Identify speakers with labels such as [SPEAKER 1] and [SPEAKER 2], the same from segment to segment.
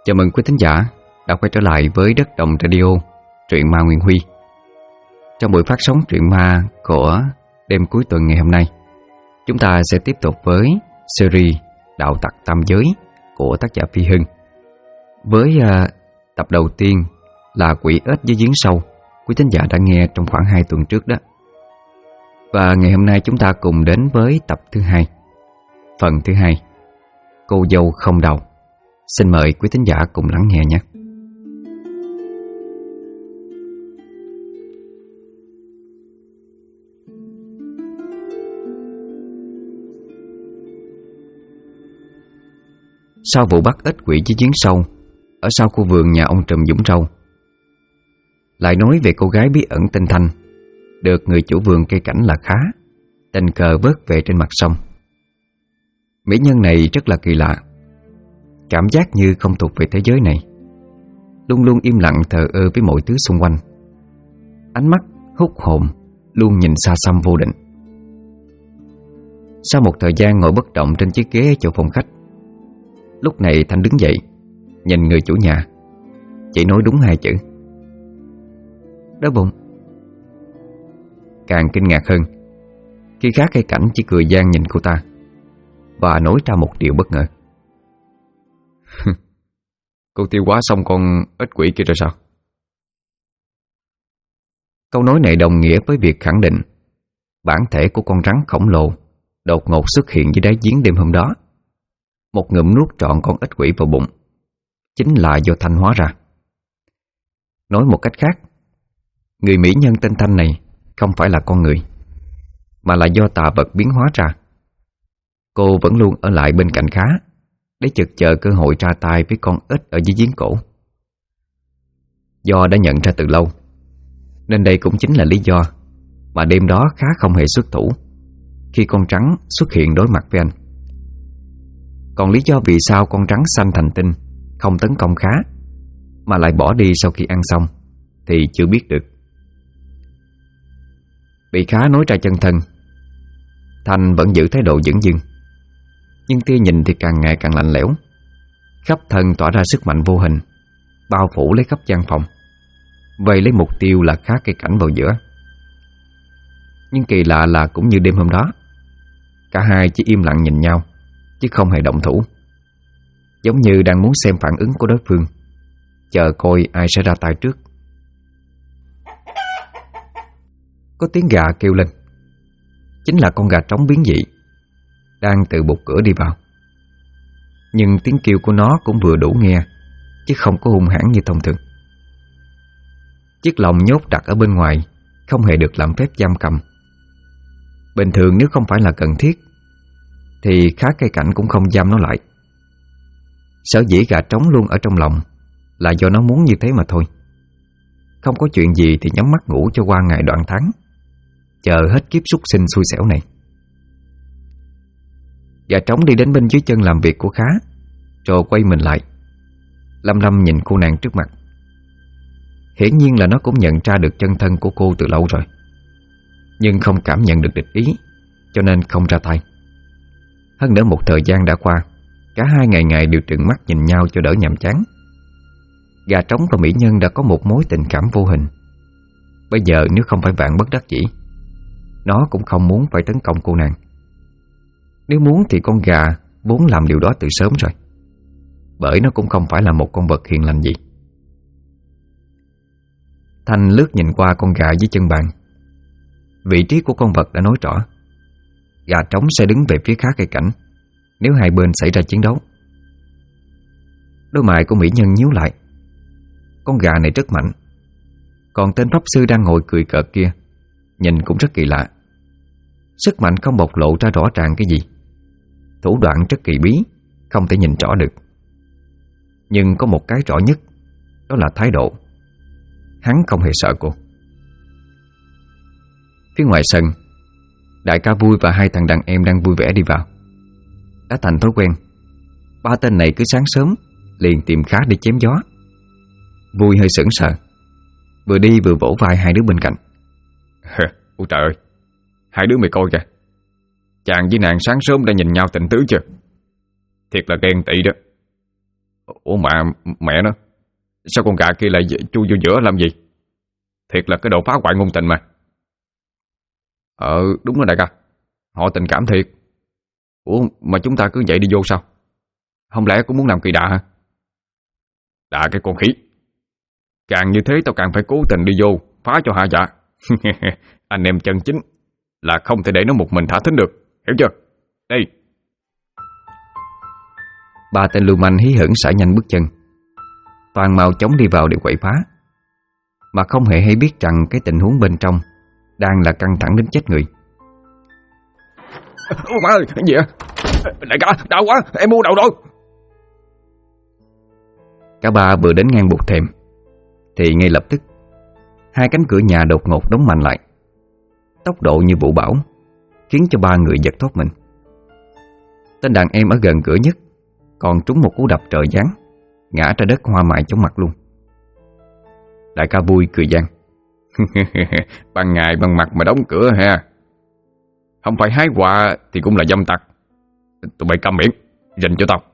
[SPEAKER 1] Chào mừng quý thính giả đã quay trở lại với Đất Đồng Radio, truyện ma Nguyễn Huy. Trong buổi phát sóng truyện ma của đêm cuối tuần ngày hôm nay, chúng ta sẽ tiếp tục với series Đạo Tặc Tam Giới của tác giả Phi Hưng. Với tập đầu tiên là Quỷ Ếch với Giếng Sâu, quý thính giả đã nghe trong khoảng 2 tuần trước đó. Và ngày hôm nay chúng ta cùng đến với tập thứ 2, phần thứ 2, Cô Dâu Không Đầu. Xin mời quý thính giả cùng lắng nghe nhé. Sau vụ bắt ếch quỷ với giếng sâu ở sau khu vườn nhà ông Trùm Dũng Râu, lại nói về cô gái bí ẩn tên Thanh, được người chủ vườn cây cảnh là Khá tình cờ vớt về trên mặt sông. Mỹ nhân này rất là kỳ lạ, cảm giác như không thuộc về thế giới này, luôn luôn im lặng thờ ơ với mọi thứ xung quanh. Ánh mắt hút hồn, luôn nhìn xa xăm vô định. Sau một thời gian ngồi bất động trên chiếc ghế ở chỗ phòng khách, lúc này Thanh đứng dậy, nhìn người chủ nhà, chỉ nói đúng 2 chữ: đói bụng. Càng kinh ngạc hơn khi Khá cây cảnh chỉ cười gian nhìn cô ta và nói ra một điều bất ngờ: cô tiêu hóa xong con ếch quỷ kia rồi sao? Câu nói này đồng nghĩa với việc khẳng định bản thể của con rắn khổng lồ đột ngột xuất hiện dưới đáy giếng đêm hôm đó, một ngụm nuốt trọn con ếch quỷ vào bụng, chính là do Thanh hóa ra. Nói một cách khác, người mỹ nhân tên Thanh này không phải là con người, mà là do tà vật biến hóa ra. Cô vẫn luôn ở lại bên cạnh Khá để chực chờ cơ hội ra tay với con ếch ở dưới giếng cổ. Do đã nhận ra từ lâu, nên đây cũng chính là lý do mà đêm đó Khá không hề xuất thủ khi con rắn xuất hiện đối mặt với anh. Còn lý do vì sao con rắn xanh thành tinh không tấn công Khá mà lại bỏ đi sau khi ăn xong thì chưa biết được. Bị Khá nói ra chân thân, Thanh vẫn giữ thái độ dửng dưng, nhưng tia nhìn thì càng ngày càng lạnh lẽo, khắp thân tỏa ra sức mạnh vô hình, bao phủ lấy khắp gian phòng, vây lấy mục tiêu là Khá cây cảnh vào giữa. Nhưng kỳ lạ là cũng như đêm hôm đó, cả hai chỉ im lặng nhìn nhau chứ không hề động thủ, giống như đang muốn xem phản ứng của đối phương, chờ coi ai sẽ ra tay trước. Có tiếng gà kêu lên, chính là con gà trống biến dị đang từ bục cửa đi vào. Nhưng tiếng kêu của nó cũng vừa đủ nghe, chứ không có hung hãn như thông thường. Chiếc lồng nhốt đặt ở bên ngoài không hề được làm phép giam cầm. Bình thường nếu không phải là cần thiết thì Khá cây cảnh cũng không giam nó lại. Sở dĩ gà trống luôn ở trong lòng là do nó muốn như thế mà thôi. Không có chuyện gì thì nhắm mắt ngủ cho qua ngày đoạn tháng, chờ hết kiếp súc sinh xui xẻo này. Gà trống đi đến bên dưới chân làm việc của Khá, rồi quay mình lại, lăm lăm nhìn cô nàng trước mặt. Hiển nhiên là nó cũng nhận ra được chân thân của cô từ lâu rồi, nhưng không cảm nhận được địch ý, cho nên không ra tay. Hơn nữa một thời gian đã qua, cả hai ngày ngày đều trừng mắt nhìn nhau cho đỡ nhàm chán. Gà trống và mỹ nhân đã có một mối tình cảm vô hình. Bây giờ nếu không phải vạn bất đắc dĩ, nó cũng không muốn phải tấn công cô nàng. Nếu muốn thì con gà vốn làm điều đó từ sớm rồi, bởi nó cũng không phải là một con vật hiền lành gì. Thanh lướt nhìn qua con gà dưới chân bàn. Vị trí của con vật đã nói rõ, gà trống sẽ đứng về phía Khá cây cảnh nếu hai bên xảy ra chiến đấu. Đôi mày của mỹ nhân nhíu lại. Con gà này rất mạnh, còn tên pháp sư đang ngồi cười cợt kia nhìn cũng rất kỳ lạ. Sức mạnh không bộc lộ ra rõ ràng cái gì, thủ đoạn rất kỳ bí, không thể nhìn rõ được. Nhưng có một cái rõ nhất, đó là thái độ. Hắn không hề sợ cô. Phía ngoài sân, đại ca Vui và 2 thằng đàn em đang vui vẻ đi vào. Đã thành thói quen, 3 tên này cứ sáng sớm liền tìm Khá để chém gió. Vui hơi sững sờ, vừa đi vừa vỗ vai 2 đứa bên cạnh. Ôi trời ơi, 2 đứa mày coi kìa, chàng với nàng sáng sớm đã nhìn nhau tình tứ chưa? Thiệt là ghen tị đó.
[SPEAKER 2] Ủa mà mẹ nó, sao con gà kia lại chui vô giữa làm gì? Thiệt là cái đồ phá hoại ngôn tình mà. Đúng rồi đại ca, họ tình cảm thiệt. Ủa mà chúng ta cứ vậy đi vô sao? Không lẽ cũng muốn làm kỳ đà hả? Đà cái con khỉ, càng như thế tao càng phải cố tình đi vô phá cho hạ dạ. Anh em chân chính là không thể để nó một mình thả thính được, hiểu chưa? Đây.
[SPEAKER 1] Ba tên lưu manh hí hửng xả nhanh bước chân, toàn mau chóng đi vào để quậy phá, mà không hề hay biết rằng cái tình huống bên trong đang là căng thẳng đến chết người.
[SPEAKER 2] Ôi má ơi, cái gì vậy? Đại ca, đau quá, em mua đầu rồi.
[SPEAKER 1] Cả ba vừa đến ngang bục thềm thì ngay lập tức hai cánh cửa nhà đột ngột đóng mạnh lại, tốc độ như vũ bão, khiến cho ba người giật thót mình. Tên đàn em ở gần cửa nhất còn trúng một cú đập trời giáng, ngã ra đất hoa mại chóng mặt luôn. Đại ca vui cười gian.
[SPEAKER 2] Ban ngày ban mặt mà đóng cửa ha, không phải hái quà thì cũng là dâm tặc. Tụi bay câm miệng, rình cho tao.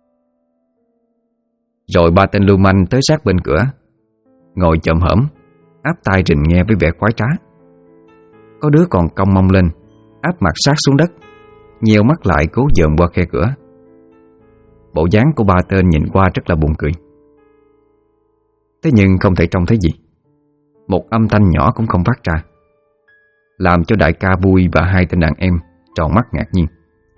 [SPEAKER 1] Rồi ba tên lưu manh tới sát bên cửa, ngồi chồm hổm, áp tai rình nghe với vẻ khoái trá. Có đứa còn cong mông lên, áp mặt sát xuống đất, nheo mắt lại cố dòm qua khe cửa. Bộ dáng của ba tên nhìn qua rất là buồn cười. Thế nhưng không thể trông thấy gì, một âm thanh nhỏ cũng không phát ra, làm cho đại ca vui và hai tên đàn em tròn mắt ngạc nhiên.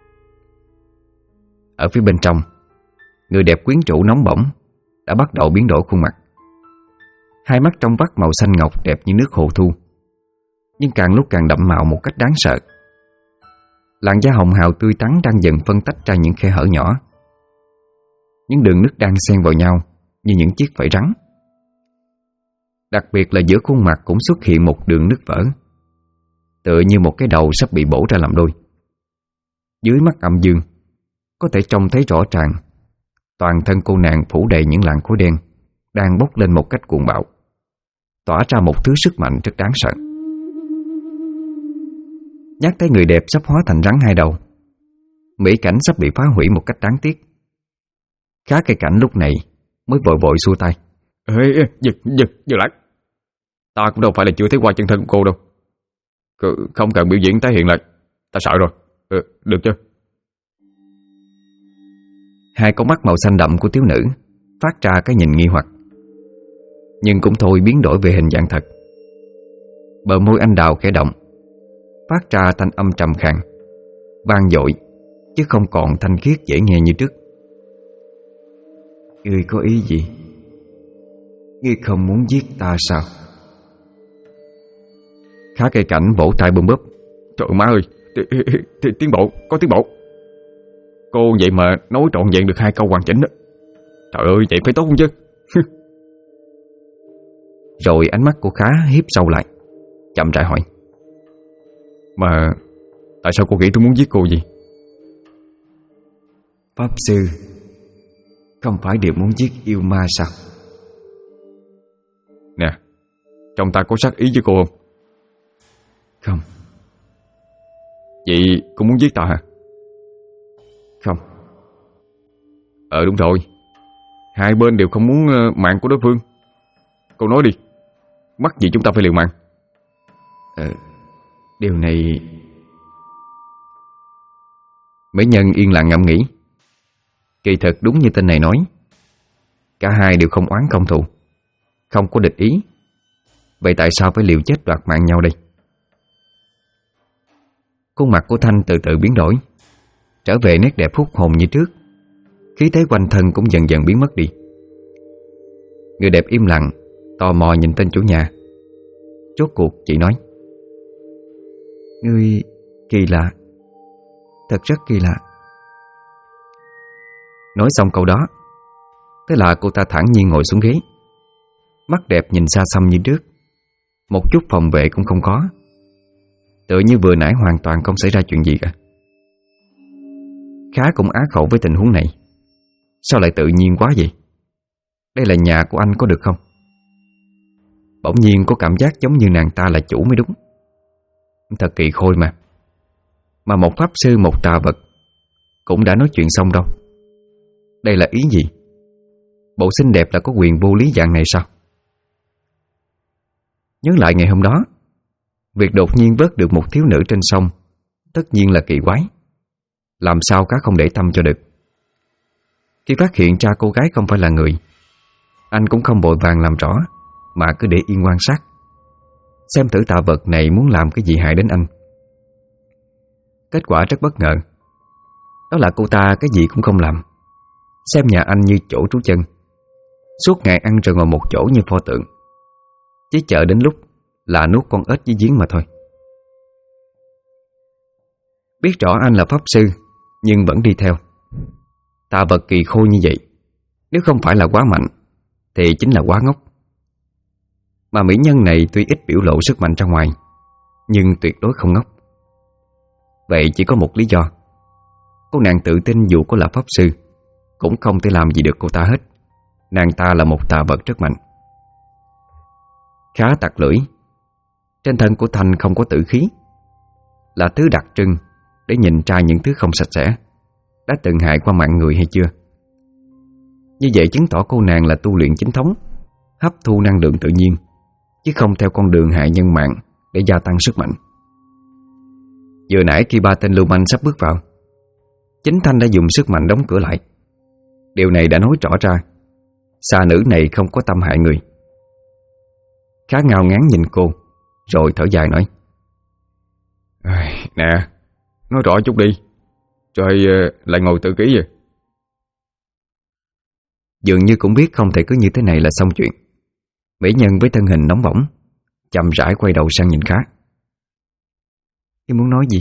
[SPEAKER 1] Ở phía bên trong, người đẹp quyến rũ nóng bỏng đã bắt đầu biến đổi khuôn mặt. Hai mắt trong vắt màu xanh ngọc đẹp như nước hồ thu, nhưng càng lúc càng đậm màu một cách đáng sợ. Làn da hồng hào tươi tắn đang dần phân tách ra những khe hở nhỏ, những đường nứt đang xen vào nhau như những chiếc vảy rắn. Đặc biệt là giữa khuôn mặt cũng xuất hiện một đường nứt vỡ, tựa như một cái đầu sắp bị bổ ra làm đôi. Dưới mắt âm dương có thể trông thấy rõ ràng toàn thân cô nàng phủ đầy những làn khói đen đang bốc lên một cách cuồng bạo, tỏa ra một thứ sức mạnh rất đáng sợ. Nhắc tới người đẹp sắp hóa thành rắn hai đầu, mỹ cảnh sắp bị phá hủy một cách đáng tiếc, Khá Cây Cảnh lúc này mới vội vội xua tay.
[SPEAKER 2] Ê, giật lại. Ta cũng đâu phải là chưa thấy qua chân thân của cô đâu. Không cần biểu diễn tái hiện lại, ta sợ rồi. Được chưa?
[SPEAKER 1] Hai con mắt màu xanh đậm của thiếu nữ phát ra cái nhìn nghi hoặc, nhưng cũng thôi biến đổi về hình dạng thật. Bờ môi anh đào khẽ động, phát ra thanh âm trầm khàn, vang dội, chứ không còn thanh khiết dễ nghe như trước. Ngươi có ý gì? Ngươi không muốn giết ta sao?
[SPEAKER 2] Khá Cây Cảnh vỗ tay bùm búp. Trời má ơi, tiến bộ, có tiến bộ. Cô vậy mà nói trọn vẹn được 2 câu hoàn chỉnh đó. Trời ơi, vậy phải tốt không chứ?
[SPEAKER 1] Rồi ánh mắt của Khá híp sâu lại, chậm rãi hỏi.
[SPEAKER 2] Mà tại sao cô nghĩ tôi muốn giết cô gì?
[SPEAKER 1] Pháp sư không phải đều muốn giết yêu ma sao?
[SPEAKER 2] Nè, trong ta có sát ý với cô không?
[SPEAKER 1] Không.
[SPEAKER 2] Vậy cô muốn giết ta hả?
[SPEAKER 1] Không.
[SPEAKER 2] Đúng rồi, hai bên đều không muốn mạng của đối phương. Cô nói đi, mắc gì chúng ta phải liều mạng?
[SPEAKER 1] Điều này... Mỹ nhân yên lặng ngẫm nghĩ. Kỳ thật đúng như tên này nói, cả hai đều không oán không thù, không có địch ý. Vậy tại sao phải liều chết đoạt mạng nhau đây? Khuôn mặt của Thanh từ từ biến đổi, trở về nét đẹp hút hồn như trước. Khí thế quanh thân cũng dần dần biến mất đi. Người đẹp im lặng, tò mò nhìn tên chủ nhà. Rốt cuộc chị nói. Ngươi kỳ lạ, thật rất kỳ lạ. Nói xong câu đó, thế là cô ta thản nhiên ngồi xuống ghế, mắt đẹp nhìn xa xăm như trước, một chút phòng vệ cũng không có, tựa như vừa nãy hoàn toàn không xảy ra chuyện gì cả. Khá cũng á khẩu với tình huống này. Sao lại tự nhiên quá vậy? Đây là nhà của anh có được không? Bỗng nhiên có cảm giác giống như nàng ta là chủ mới đúng. Thật kỳ khôi mà. Mà một pháp sư một tà vật cũng đã nói chuyện xong đâu. Đây là ý gì? bộ xinh đẹp là có quyền vô lý dạng này sao? Nhớ lại ngày hôm đó, việc đột nhiên vớt được một thiếu nữ trên sông tất nhiên là kỳ quái. Làm sao cá không để tâm cho được. Khi phát hiện ra cô gái không phải là người, anh cũng không vội vàng làm rõ, mà cứ để yên quan sát, xem thử tà vật này muốn làm cái gì hại đến anh. Kết quả rất bất ngờ. Đó là cô ta cái gì cũng không làm, xem nhà anh như chỗ trú chân, suốt ngày ăn rồi ngồi một chỗ như pho tượng, chỉ chờ đến lúc là nuốt con ếch với giếng mà thôi. Biết rõ anh là pháp sư nhưng vẫn đi theo. Tà vật kỳ khôi như vậy, nếu không phải là quá mạnh thì chính là quá ngốc. Mà mỹ nhân này tuy ít biểu lộ sức mạnh ra ngoài, nhưng tuyệt đối không ngốc. Vậy chỉ có một lý do. Cô nàng tự tin dù có là pháp sư cũng không thể làm gì được cô ta hết. Nàng ta là một tà vật rất mạnh. Khá tặc lưỡi. Trên thân của Thanh không có tử khí, là thứ đặc trưng để nhìn ra những thứ không sạch sẽ đã từng hại qua mạng người hay chưa. Như vậy chứng tỏ cô nàng là tu luyện chính thống, hấp thu năng lượng tự nhiên, chứ không theo con đường hại nhân mạng để gia tăng sức mạnh. Vừa nãy khi ba tên lưu manh sắp bước vào, chính Thanh đã dùng sức mạnh đóng cửa lại. Điều này đã nói rõ ra xà nữ này không có tâm hại người. Khá ngao ngán nhìn cô, rồi thở dài nói:
[SPEAKER 2] Nè, nói rõ chút đi, rồi lại ngồi tự ký vậy.
[SPEAKER 1] Dường như cũng biết không thể cứ như thế này là xong chuyện. Mỹ nhân với thân hình nóng bỏng chậm rãi quay đầu sang nhìn Khá. Em muốn nói gì?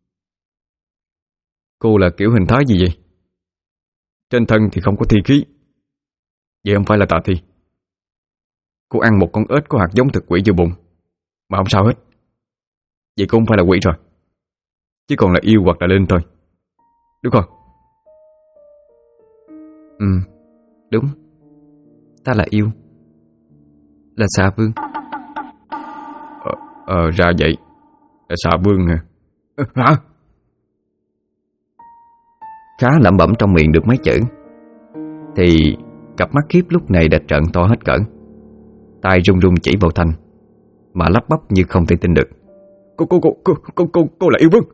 [SPEAKER 2] Cô là kiểu hình thái gì vậy? Trên thân thì không có thi khí, vậy không phải là tà thi. Cô ăn một con ếch có hạt giống thực quỷ vô bụng mà không sao hết, vậy cô không phải là quỷ rồi, chỉ còn là yêu hoặc là linh thôi, đúng không?
[SPEAKER 1] Đúng. Ta là yêu, là xà vương.
[SPEAKER 2] Ra vậy. Là xà vương hả? Hả?
[SPEAKER 1] Khá lẩm bẩm trong miệng được mấy chữ thì cặp mắt khiếp lúc này đã trợn to hết cỡ. Tay run run chỉ vào Thanh mà lắp bắp như không thể tin được.
[SPEAKER 2] Cô là yêu vương?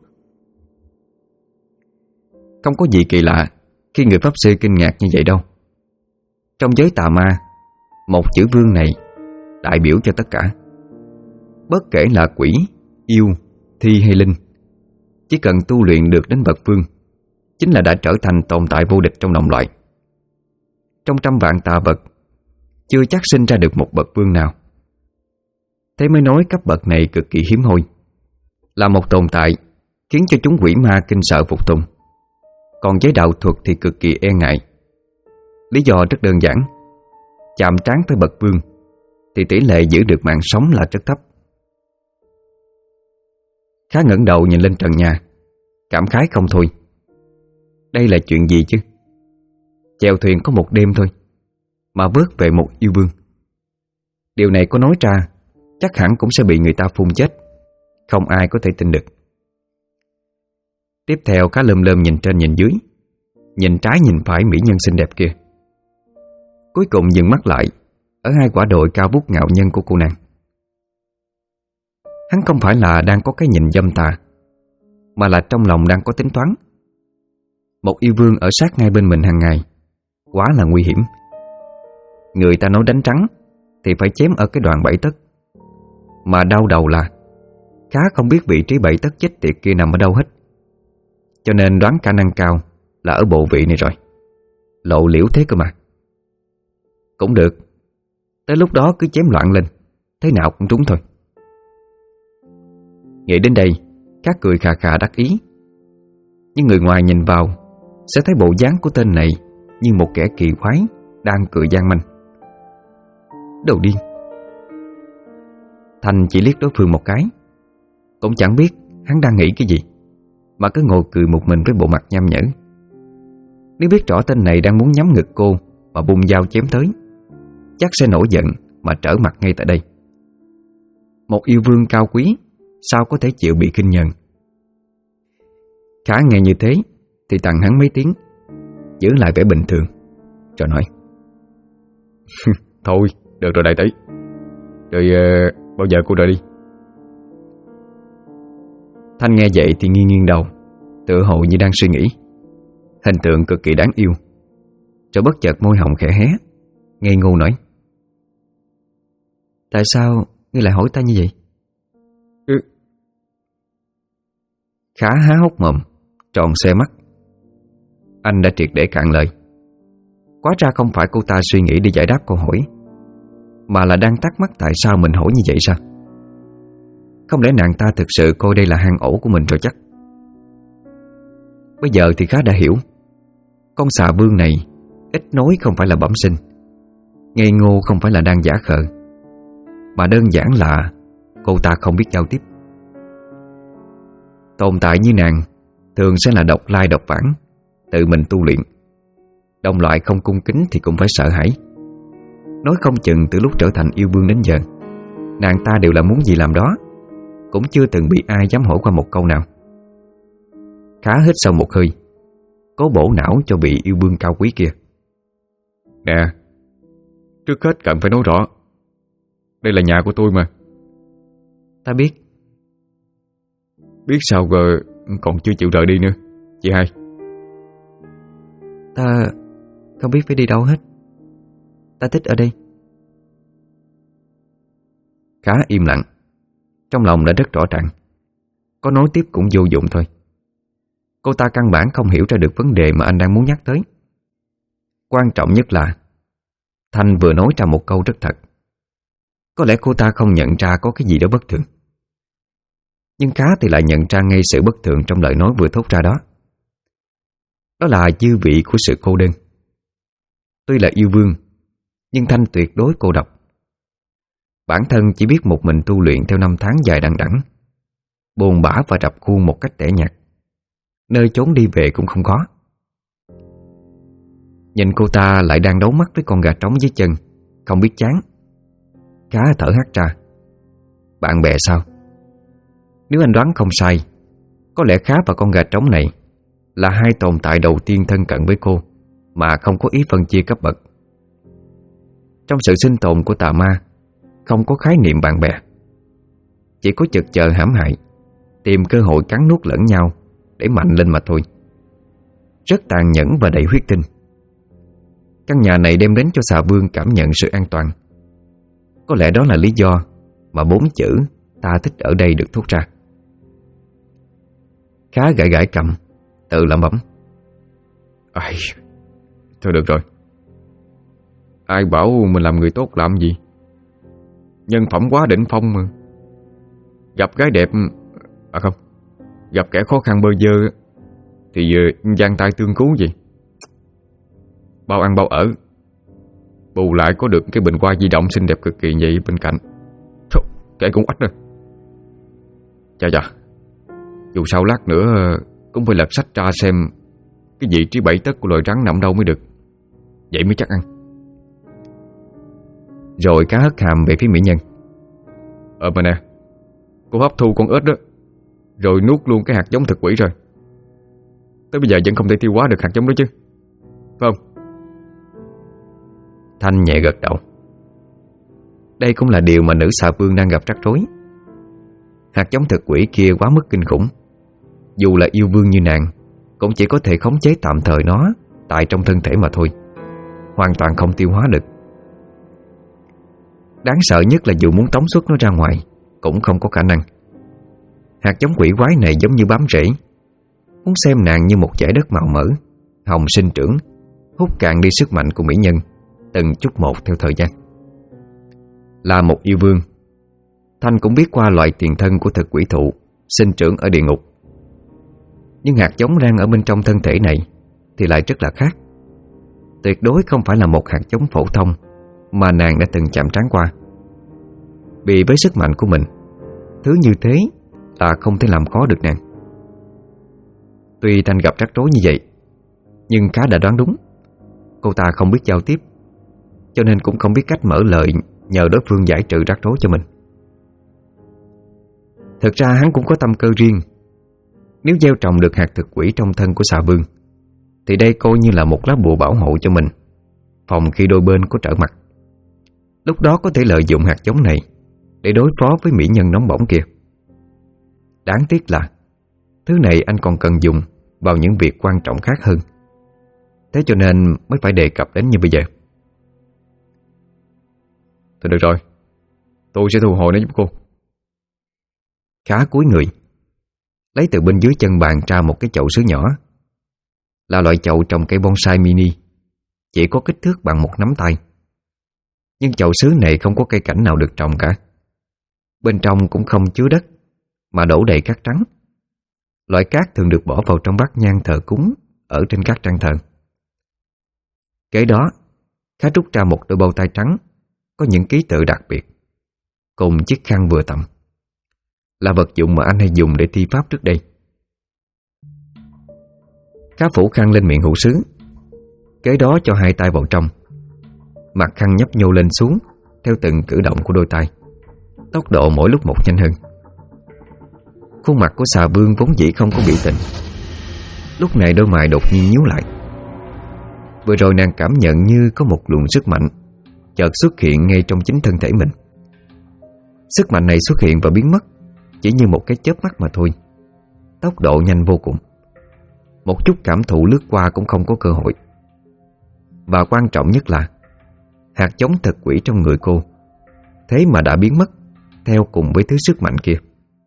[SPEAKER 1] Không có gì kỳ lạ khi người pháp sư kinh ngạc như vậy đâu. Trong giới tà ma, một chữ vương này đại biểu cho tất cả. Bất kể là quỷ, yêu, thi hay linh, chỉ cần tu luyện được đến bậc vương, chính là đã trở thành tồn tại vô địch trong đồng loại. Trong trăm vạn tà vật, chưa chắc sinh ra được một bậc vương nào. Thế mới nói cấp bậc này cực kỳ hiếm hoi, là một tồn tại khiến cho chúng quỷ ma kinh sợ phục tùng. Còn giới đạo thuật thì cực kỳ e ngại. Lý do rất đơn giản: chạm trán tới bậc vương thì tỷ lệ giữ được mạng sống là rất thấp. Khá ngẩng đầu nhìn lên trần nhà, cảm khái không thôi. Đây là chuyện gì chứ? Chèo thuyền có một đêm thôi mà vớt về một yêu vương. Điều này có nói ra chắc hẳn cũng sẽ bị người ta phun chết, không ai có thể tin được. Tiếp theo Khá lơm lơm nhìn trên nhìn dưới, nhìn trái nhìn phải mỹ nhân xinh đẹp kia. Cuối cùng dừng mắt lại ở hai quả đồi cao vút ngạo nhân của cô nàng. Hắn không phải là đang có cái nhìn dâm tà, mà là trong lòng đang có tính toán. Một yêu vương ở sát ngay bên mình hàng ngày quá là nguy hiểm. Người ta nói đánh trắng thì phải chém ở cái đoạn 7 tấc, mà đau đầu là Khá không biết vị trí 7 tấc chết tiệt kia nằm ở đâu hết. Cho nên đoán khả năng cao là ở bộ vị này rồi. Lộ liễu thế cơ mà. Cũng được, tới lúc đó cứ chém loạn lên, thế nào cũng trúng thôi. Nghĩ đến đây, các cười khà khà đắc ý. Nhưng người ngoài nhìn vào sẽ thấy bộ dáng của tên này như một kẻ kỳ quái đang cười gian manh. Đồ điên. Thành chỉ liếc đối phương một cái, cũng chẳng biết hắn đang nghĩ cái gì, mà cứ ngồi cười một mình với bộ mặt nham nhở. Nếu biết rõ tên này đang muốn nhắm ngực cô mà bung dao chém tới, chắc sẽ nổi giận mà trở mặt ngay tại đây. Một yêu vương cao quý sao có thể chịu bị khinh nhờn. Khá nghe như thế thì tằng hắn mấy tiếng, giữ lại vẻ bình thường, rồi nói:
[SPEAKER 2] Thôi, được rồi đại tỷ. Rồi bao giờ cô rời đi?
[SPEAKER 1] Thanh nghe vậy thì nghiêng nghiêng đầu, tựa hồ như đang suy nghĩ. Hình tượng cực kỳ đáng yêu. Rồi bất chợt môi hồng khẽ hé, ngây ngô nói: Tại sao ngươi lại hỏi ta như vậy? Khá há hốc mồm, tròn xoe mắt. Anh đã triệt để cạn lời. Quá ra không phải cô ta suy nghĩ để giải đáp câu hỏi, mà là đang thắc mắc tại sao mình hỏi như vậy sao? Không lẽ nàng ta thực sự coi đây là hang ổ của mình rồi chắc? Bây giờ thì khá đã hiểu. Con xà vương này ít nói không phải là bẩm sinh, ngây ngô không phải là đang giả khờ, mà đơn giản là cô ta không biết giao tiếp. Tồn tại như nàng thường sẽ là độc lai độc vãng, tự mình tu luyện. Đồng loại không cung kính thì cũng phải sợ hãi. Nói không chừng từ lúc trở thành yêu vương đến giờ, nàng ta đều là muốn gì làm đó, cũng chưa từng bị ai dám hỏi qua một câu nào. Khá hít sâu một hơi, cố bổ não cho vị yêu vương cao quý kia.
[SPEAKER 2] Nè, trước hết cần phải nói rõ, đây là nhà của tôi mà.
[SPEAKER 1] Ta biết.
[SPEAKER 2] Biết sao còn chưa chịu rời đi nữa, chị hai?
[SPEAKER 1] Ta không biết phải đi đâu hết. Ta thích ở đây. Khá im lặng. Trong lòng đã rất rõ ràng, có nói tiếp cũng vô dụng thôi. Cô ta căn bản không hiểu ra được vấn đề mà anh đang muốn nhắc tới. Quan trọng nhất là Thanh vừa nói ra một câu rất thật. Có lẽ cô ta không nhận ra có cái gì đó bất thường, nhưng Khá thì lại nhận ra ngay sự bất thường trong lời nói vừa thốt ra đó. Đó là dư vị của sự cô đơn. Tuy là yêu vương, nhưng Thanh tuyệt đối cô độc. Bản thân chỉ biết một mình tu luyện theo năm tháng dài đằng đẵng, buồn bã và rập khuôn một cách tẻ nhạt, nơi trốn đi về cũng không có. Nhìn cô ta lại đang đấu mắt với con gà trống dưới chân, không biết chán. Khá thở hắt ra. Bạn bè sao? Nếu anh đoán không sai, có lẽ Khá và con gà trống này là hai tồn tại đầu tiên thân cận với cô mà không có ý phân chia cấp bậc. Trong sự sinh tồn của tà ma, không có khái niệm bạn bè, chỉ có chực chờ hãm hại, tìm cơ hội cắn nuốt lẫn nhau để mạnh lên mà thôi. Rất tàn nhẫn và đầy huyết tinh. Căn nhà này đem đến cho xà vương cảm nhận sự an toàn. Có lẽ đó là lý do mà 4 chữ ta thích ở đây được thốt ra. Khá gãi gãi cầm, tự lẩm bẩm.
[SPEAKER 2] Ai, thôi được rồi. Ai bảo mình làm người tốt làm gì? Nhân phẩm quá đỉnh phong mà. Gặp gái đẹp, không, gặp kẻ khó khăn bơ vơ thì giang tay tương cứu gì. Bao ăn bao ở, bù lại có được cái bình hoa di động xinh đẹp cực kỳ vậy bên cạnh. Thôi, kẻ cũng ách rồi. Chà chà, dù sao lát nữa cũng phải lật sách ra xem cái vị trí 7 tấc của loài rắn nằm đâu mới được. Vậy mới chắc ăn.
[SPEAKER 1] Rồi Cá hất hàm về phía mỹ nhân.
[SPEAKER 2] Mà nè, cô hấp thu con ếch đó rồi nuốt luôn cái hạt giống thực quỷ rồi. Tới bây giờ vẫn không thể tiêu hóa được hạt giống đó chứ, phải không?
[SPEAKER 1] Thanh nhẹ gật đầu. Đây cũng là điều mà nữ xà vương đang gặp rắc rối. Hạt giống thực quỷ kia quá mức kinh khủng. Dù là yêu vương như nàng cũng chỉ có thể khống chế tạm thời nó tại trong thân thể mà thôi, hoàn toàn không tiêu hóa được. Đáng sợ nhất là dù muốn tống xuất nó ra ngoài cũng không có khả năng. Hạt giống quỷ quái này giống như bám rễ, muốn xem nàng như một dải đất màu mỡ, hồng sinh trưởng, hút cạn đi sức mạnh của mỹ nhân từng chút một theo thời gian. Là một yêu vương, Thanh cũng biết qua loại tiền thân của thực quỷ thụ sinh trưởng ở địa ngục. Nhưng hạt giống đang ở bên trong thân thể này thì lại rất là khác. Tuyệt đối không phải là một hạt giống phổ thông mà nàng đã từng chạm trán qua. Vì với sức mạnh của mình, thứ như thế là không thể làm khó được nàng. Tuy Thanh gặp rắc rối như vậy, nhưng Khá đã đoán đúng. Cô ta không biết giao tiếp, cho nên cũng không biết cách mở lời nhờ đối phương giải trừ rắc rối cho mình. Thực ra hắn cũng có tâm cơ riêng. Nếu gieo trồng được hạt thực quỷ trong thân của xà vương thì đây coi như là một lá bùa bảo hộ cho mình, phòng khi đôi bên có trở mặt. lúc đó có thể lợi dụng hạt giống này để đối phó với mỹ nhân nóng bỏng kia. Đáng tiếc là thứ này anh còn cần dùng vào những việc quan trọng khác hơn. Thế cho nên mới phải đề cập đến như bây giờ.
[SPEAKER 2] Thôi được rồi, tôi sẽ thu hồi nó giúp cô.
[SPEAKER 1] Khá cúi người, lấy từ bên dưới chân bàn ra một cái chậu sứ nhỏ. Là loại chậu trồng cây bonsai mini, chỉ có kích thước bằng một nắm tay. Nhưng chậu sứ này không có cây cảnh nào được trồng cả. Bên trong cũng không chứa đất, mà đổ đầy cát trắng. Loại cát thường được bỏ vào trong bát nhang thờ cúng ở trên các trang thờ. Kế đó, Khá rút ra một đôi bao tay trắng có những ký tự đặc biệt, cùng chiếc khăn vừa tầm, là vật dụng mà anh hay dùng để thi pháp trước đây. Khá phủ khăn lên miệng hũ sứ, kế đó cho hai tay vào trong. Mặt khăn nhấp nhô lên xuống theo từng cử động của đôi tay, tốc độ mỗi lúc một nhanh hơn. Khuôn mặt của xà vương vốn dĩ không có biểu tình, lúc này đôi mày đột nhiên nhíu lại. Vừa rồi nàng cảm nhận như có một luồng sức mạnh chợt xuất hiện ngay trong chính thân thể mình. Sức mạnh này xuất hiện và biến mất chỉ như một cái chớp mắt mà thôi, tốc độ nhanh vô cùng. Một chút cảm thụ lướt qua cũng không có cơ hội. Và quan trọng nhất là hạt giống thực quỷ trong người cô thế mà đã biến mất theo cùng với thứ sức mạnh kia.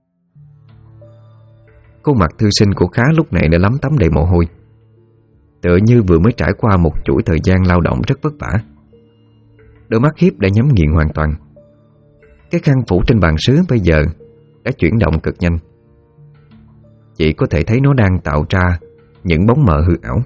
[SPEAKER 1] Khuôn mặt thư sinh của Khá lúc này đã lấm tấm đầy mồ hôi, tựa như vừa mới trải qua một chuỗi thời gian lao động rất vất vả. Đôi mắt hiếp đã nhắm nghiền hoàn toàn. Cái khăn phủ trên bàn sứ bây giờ đã chuyển động cực nhanh, chỉ có thể thấy nó đang tạo ra những bóng mờ hư ảo.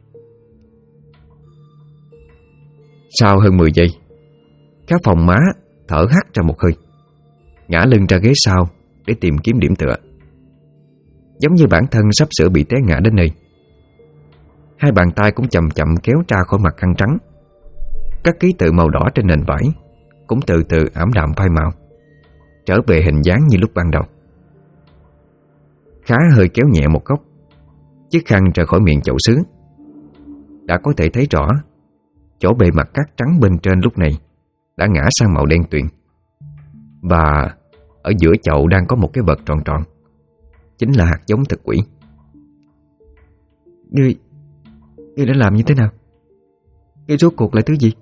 [SPEAKER 1] Sau hơn 10 giây, Khá phòng má thở hắt ra một hơi, ngã lưng ra ghế sau để tìm kiếm điểm tựa, giống như bản thân sắp sửa bị té ngã đến nơi. Hai bàn tay cũng chậm chậm kéo ra khỏi mặt khăn trắng. Các ký tự màu đỏ trên nền vải cũng từ từ ảm đạm phai màu, trở về hình dáng như lúc ban đầu. Khá hơi kéo nhẹ một góc, chiếc khăn rời khỏi miệng chậu sứ. Đã có thể thấy rõ chỗ bề mặt cát trắng bên trên lúc này đã ngã sang màu đen tuyền, và ở giữa chậu đang có một cái vật tròn tròn, chính là hạt giống thực quỷ. Ngươi đã làm như thế nào? Ngươi rốt cuộc là thứ gì?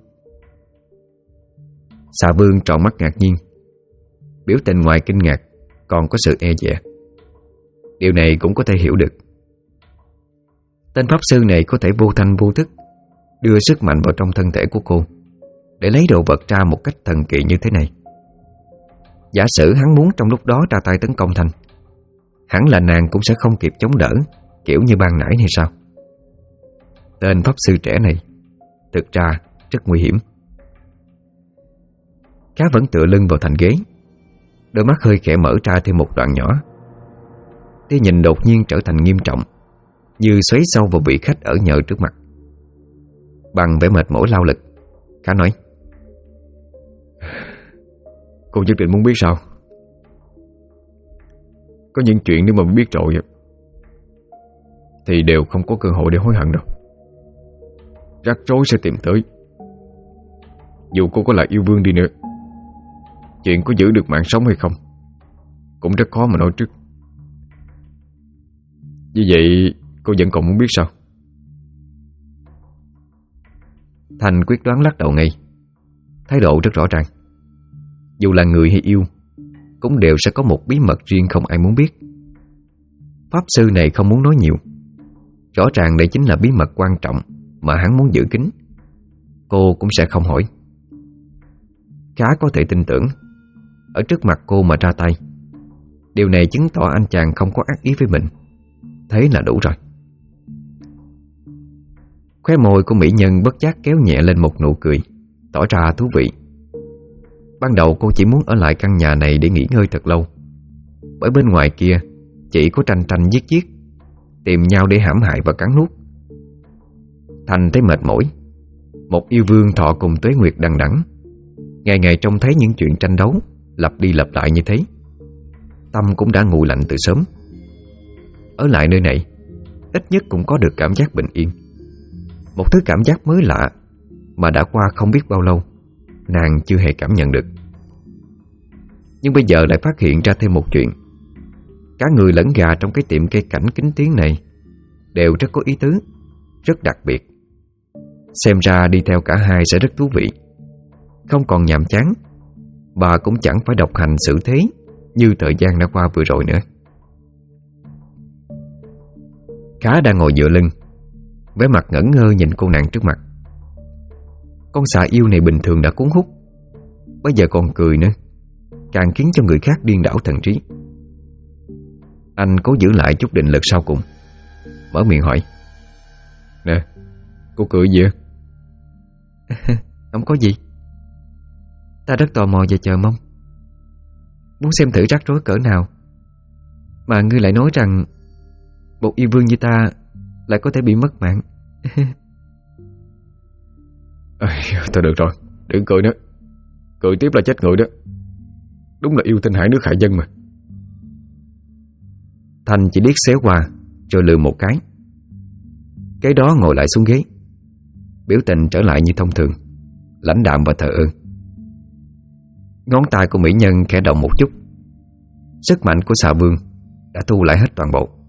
[SPEAKER 1] Xà Vương tròn mắt ngạc nhiên, biểu tình ngoài kinh ngạc còn có sự e dè. Điều này cũng có thể hiểu được. Tên pháp sư này có thể vô thanh vô thức đưa sức mạnh vào trong thân thể của cô để lấy đồ vật ra một cách thần kỳ như thế này. Giả sử hắn muốn trong lúc đó ra tay tấn công Thanh, hẳn là nàng cũng sẽ không kịp chống đỡ, kiểu như ban nãy hay sao? Tên pháp sư trẻ này thực ra rất nguy hiểm. Khá vẫn tựa lưng vào thành ghế, đôi mắt hơi khẽ mở ra thêm một đoạn nhỏ. Tia nhìn đột nhiên trở thành nghiêm trọng, như xoáy sâu vào vị khách ở nhờ trước mặt. Bằng vẻ mệt mỏi lao lực, Khá nói:
[SPEAKER 2] Cô nhất định muốn biết sao? Có những chuyện nếu mà biết rồi thì đều không có cơ hội để hối hận đâu. Rắc rối sẽ tìm tới. Dù cô có là yêu vương đi nữa, chuyện có giữ được mạng sống hay không cũng rất khó mà nói trước. Như vậy cô vẫn còn muốn biết sao?
[SPEAKER 1] Thành quyết đoán lắc đầu ngay, thái độ rất rõ ràng. Dù là người hay yêu, cũng đều sẽ có một bí mật riêng không ai muốn biết. Pháp sư này không muốn nói nhiều. Rõ ràng đây chính là bí mật quan trọng mà hắn muốn giữ kín. Cô cũng sẽ không hỏi. Khá có thể tin tưởng, ở trước mặt cô mà ra tay. Điều này chứng tỏ anh chàng không có ác ý với mình. Thế là đủ rồi. Khóe môi của mỹ nhân bất giác kéo nhẹ lên một nụ cười, tỏ ra thú vị. Ban đầu cô chỉ muốn ở lại căn nhà này để nghỉ ngơi thật lâu, bởi bên ngoài kia chỉ có tranh tranh giết giết, tìm nhau để hãm hại và cắn nuốt. Thành thấy mệt mỏi. Một yêu vương thọ cùng tuế nguyệt đằng đẵng, ngày ngày trông thấy những chuyện tranh đấu lặp đi lặp lại như thế, tâm cũng đã nguội lạnh từ sớm. Ở lại nơi này ít nhất cũng có được cảm giác bình yên, một thứ cảm giác mới lạ mà đã qua không biết bao lâu, nàng chưa hề cảm nhận được. Nhưng bây giờ lại phát hiện ra thêm một chuyện. Cả người lẫn gà trong cái tiệm cây cảnh kính tiếng này đều rất có ý tứ, rất đặc biệt. Xem ra đi theo cả hai sẽ rất thú vị. Không còn nhàm chán, bà cũng chẳng phải độc hành xử thế như thời gian đã qua vừa rồi nữa. Khá đang ngồi dựa lưng, vẻ mặt ngẩn ngơ nhìn cô nàng trước mặt. Con xà yêu này bình thường đã cuốn hút, bây giờ còn cười nữa, càng khiến cho người khác điên đảo thần trí. Anh cố giữ lại chút định lực sau cùng, mở miệng hỏi: "Nè, cô cười gì á?" "Không có gì. Ta rất tò mò và chờ mong, muốn xem thử rắc rối cỡ nào mà ngươi lại nói rằng một yêu vương như ta lại có thể bị mất mạng."
[SPEAKER 2] Thôi được rồi, đừng cười nữa. Cười tiếp là chết người đó. Đúng là yêu tinh hải nước hại dân mà.
[SPEAKER 1] Thành chỉ liếc xéo qua rồi lườm một cái. Cái đó ngồi lại xuống ghế, biểu tình trở lại như thông thường, lãnh đạm và thờ ơ. Ngón tay của mỹ nhân khẽ động một chút. Sức mạnh của xà vương đã thu lại hết toàn bộ.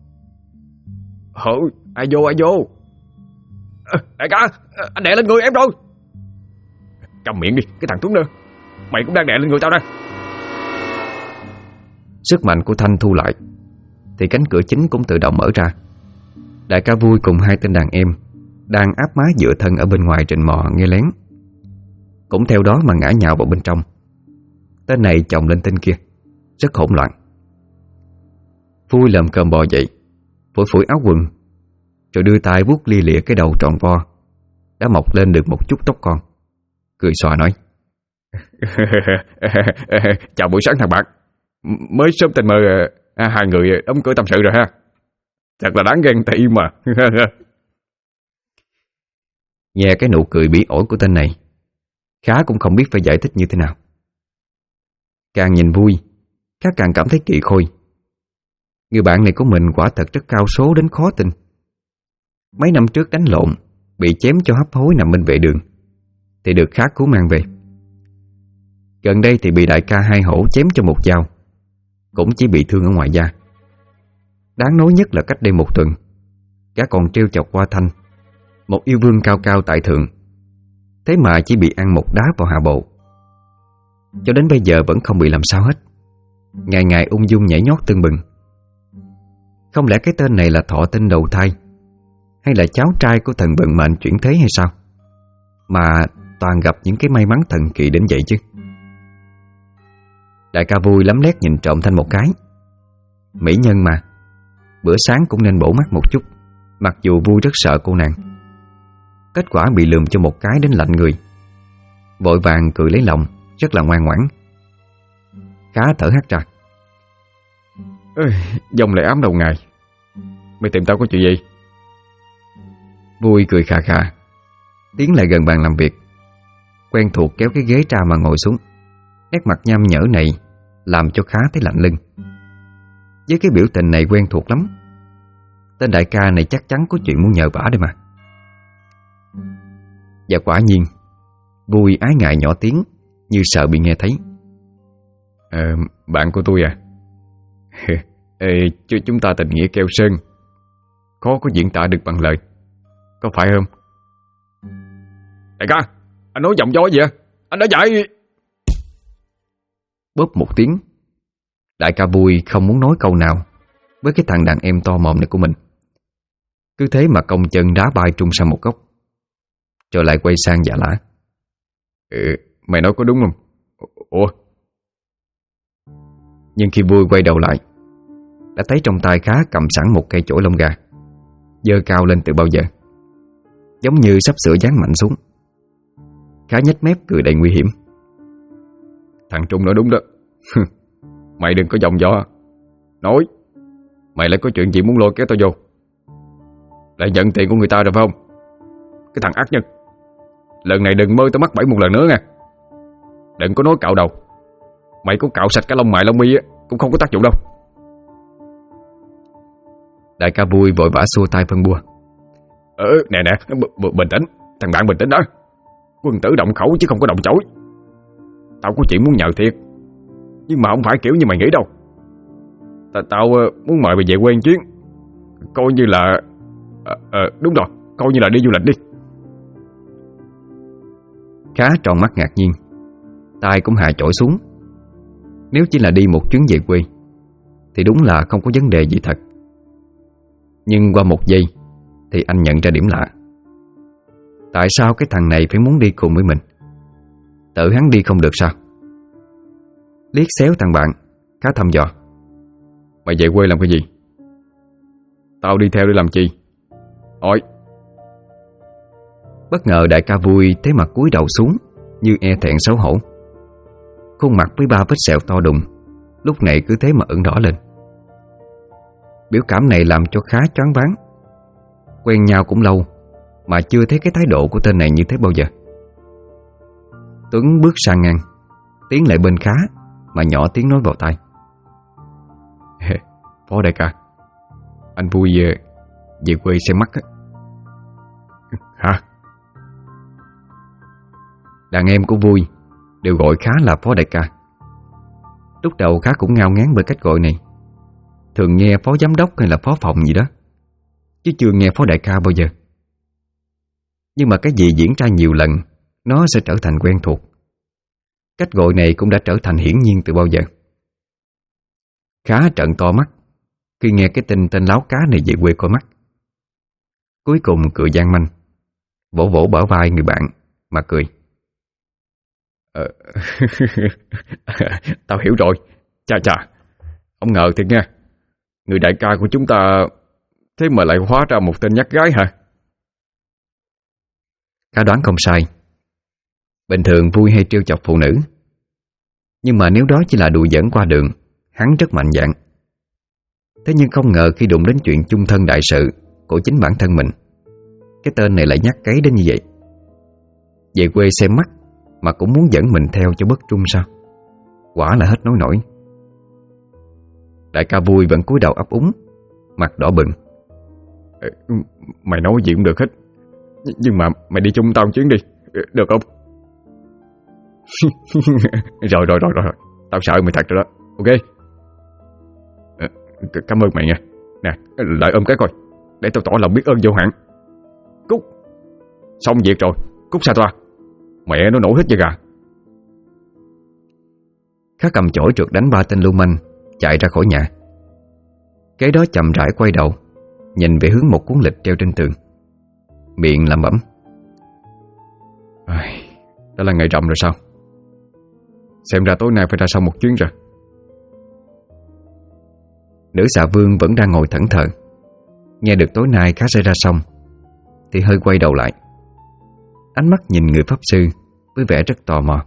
[SPEAKER 2] Ai vô. Đại ca, anh đè lên người em rồi. Cầm miệng đi, cái thằng Tuấn nữa. Mày cũng đang đè lên người tao nè.
[SPEAKER 1] Sức mạnh của Thanh thu lại thì cánh cửa chính cũng tự động mở ra. Đại ca Vui cùng hai tên đàn em đang áp má dựa thân ở bên ngoài rình mò nghe lén, cũng theo đó mà ngã nhào vào bên trong. Tên này chồng lên tên kia, rất hỗn loạn. Vui lầm cơm bò dậy, phủi phủi áo quần, rồi đưa tay vuốt lia lịa cái đầu tròn vo đã mọc lên được một chút tóc con, cười xòa nói:
[SPEAKER 2] "Chào buổi sáng thằng bạn. Mới sớm tình mơ hai người đóng cửa tâm sự rồi ha. Thật là đáng ghen tị mà."
[SPEAKER 1] Nghe cái nụ cười bỉ ổi của tên này, Khá cũng không biết phải giải thích như thế nào. Càng nhìn Vui, Khá càng cảm thấy kỳ khôi. Người bạn này của mình quả thật rất cao số đến khó tin. Mấy năm trước đánh lộn, bị chém cho hấp hối nằm bên vệ đường, thì được Khá cứu mang về. Gần đây thì bị đại ca Hai Hổ chém cho một dao, cũng chỉ bị thương ở ngoài da. Đáng nói nhất là cách đây một tuần, Khá còn trêu chọc qua Thanh, một yêu vương cao cao tại thượng, thế mà chỉ bị ăn một đá vào hạ bộ. Cho đến bây giờ vẫn không bị làm sao hết, ngày ngày ung dung nhảy nhót tưng bừng. Không lẽ cái tên này là thọ tinh đầu thai, hay là cháu trai của thần vận mệnh chuyển thế hay sao, mà toàn gặp những cái may mắn thần kỳ đến vậy chứ? Đại ca Vui lắm lét nhìn trộm Thanh một cái. Mỹ nhân mà, bữa sáng cũng nên bổ mắt một chút, mặc dù Vui rất sợ cô nàng. Kết quả bị lườm cho một cái đến lạnh người. Vội vàng cười lấy lòng, rất là ngoan ngoãn. Khá thở hắt ra.
[SPEAKER 2] Dòng lại ám đầu ngày. Mày tìm tao có chuyện gì?
[SPEAKER 1] Vui cười khà khà, tiến lại gần bàn làm việc, quen thuộc kéo cái ghế ra mà ngồi xuống. Nét mặt nham nhở này làm cho Khá thấy lạnh lưng. Với cái biểu tình này quen thuộc lắm, tên đại ca này chắc chắn có chuyện muốn nhờ vả đây mà. Và quả nhiên, Vui ái ngại nhỏ tiếng, như sợ bị nghe thấy.
[SPEAKER 2] Bạn của tôi à? Chúng ta tình nghĩa keo sơn, khó có diễn tả được bằng lời, có phải không? Đại ca, anh nói giọng gió gì à? Anh đã dạy.
[SPEAKER 1] Bóp một tiếng, đại ca Vui không muốn nói câu nào với cái thằng đàn em to mồm này của mình. Cứ thế mà cong chân đá bay trung sang một góc, rồi lại quay sang dạ lả.
[SPEAKER 2] Mày nói có đúng không? Ủa?
[SPEAKER 1] Nhưng khi Vui quay đầu lại, đã thấy trong tay Khá cầm sẵn một cây chổi lông gà, giơ cao lên từ bao giờ, giống như sắp sửa giáng mạnh xuống. Khá nhếch mép cười đầy nguy hiểm.
[SPEAKER 2] Thằng Trung nói đúng đó. Mày đừng có giọng gió. Nói, mày lại có chuyện gì muốn lôi kéo tao vô? Lại nhận tiền của người ta rồi phải không? Cái thằng ác nhân, lần này đừng mơ tao mắc bẫy một lần nữa nha. Đừng có nói cạo đầu. Mày có cạo sạch cả lông mày lông mi á cũng không có tác dụng đâu.
[SPEAKER 1] Đại ca Vui vội vã xua tay phân bua.
[SPEAKER 2] Nè, bình tĩnh. Thằng bạn bình tĩnh đó. Quân tử động khẩu chứ không có động chổi. Tao có chuyện muốn nhờ thiệt, nhưng mà không phải kiểu như mày nghĩ đâu. Tao muốn mời mày về quê một chuyến. Coi như là đúng rồi, coi như là đi du lịch đi.
[SPEAKER 1] Khá tròn mắt ngạc nhiên, tay cũng hạ chổi xuống. Nếu chỉ là đi một chuyến về quê thì đúng là không có vấn đề gì thật. Nhưng qua một giây thì anh nhận ra điểm lạ. Tại sao cái thằng này phải muốn đi cùng với mình? Tự hắn đi không được sao? Liếc xéo thằng bạn, khá thăm dò.
[SPEAKER 2] Mày về quê làm cái gì? Tao đi theo để làm chi? Ôi.
[SPEAKER 1] Bất ngờ đại ca Vui thế mà cúi đầu xuống như e thẹn xấu hổ. Khuôn mặt với 3 vết sẹo to đùng lúc này cứ thế mà ửng đỏ lên. Biểu cảm này làm cho Khá choáng váng. Quen nhau cũng lâu mà chưa thấy cái thái độ của tên này như thế bao giờ. Tuấn bước sang ngang, tiến lại bên Khá mà nhỏ tiếng nói vào tai.
[SPEAKER 2] Phó đại ca, anh Vui về quê xem mắt á. Hả?
[SPEAKER 1] Đàn em của Vui đều gọi Khá là Phó đại ca. Lúc đầu Khá cũng ngao ngán bởi cách gọi này. Thường nghe phó giám đốc hay là phó phòng gì đó, chứ chưa nghe phó đại ca bao giờ. Nhưng mà cái gì diễn ra nhiều lần nó sẽ trở thành quen thuộc. Cách gọi này cũng đã trở thành hiển nhiên từ bao giờ. Khá trợn to mắt khi nghe cái tin tên láo cá này về quê coi mắt. Cuối cùng cười gian manh, vỗ vỗ bả vai người bạn mà cười.
[SPEAKER 2] Tao hiểu rồi. Chà, không ngờ thiệt nha. Người đại ca của chúng ta thế mà lại hóa ra một tên nhát gái hả?
[SPEAKER 1] Khá đoán không sai. Bình thường Vui hay trêu chọc phụ nữ, nhưng mà nếu đó chỉ là đùa giỡn qua đường, hắn rất mạnh dạn. Thế nhưng không ngờ khi đụng đến chuyện chung thân đại sự của chính bản thân mình, cái tên này lại nhát cấy đến như vậy. Về quê xem mắt mà cũng muốn dẫn mình theo cho bất trung sao? Quả là hết nói nổi. Đại ca Vui vẫn cúi đầu ấp úng, mặt đỏ bừng.
[SPEAKER 2] Mày nói gì cũng được hết, nhưng mà mày đi chung tao một chuyến đi, được không? Rồi, tao sợ mày thật rồi đó. Ok. Cảm ơn mày nha. Nè, lại ôm cái coi, để tao tỏ lòng biết ơn vô hạn. Cút. Xong việc rồi, cút xa toa. Mẹ nó nổi hết da gà.
[SPEAKER 1] Khá cầm chổi trượt đánh 3 tên lưu manh chạy ra khỏi nhà. Kế đó chậm rãi quay đầu, nhìn về hướng một cuốn lịch treo trên tường, miệng lẩm bẩm.
[SPEAKER 2] Đã là ngày rằm rồi sao? Xem ra tối nay phải ra sau một chuyến rồi.
[SPEAKER 1] Nữ xà vương vẫn đang ngồi thẫn thờ, nghe được tối nay Khá sẽ ra xong thì hơi quay đầu lại, ánh mắt nhìn người pháp sư với vẻ rất tò mò.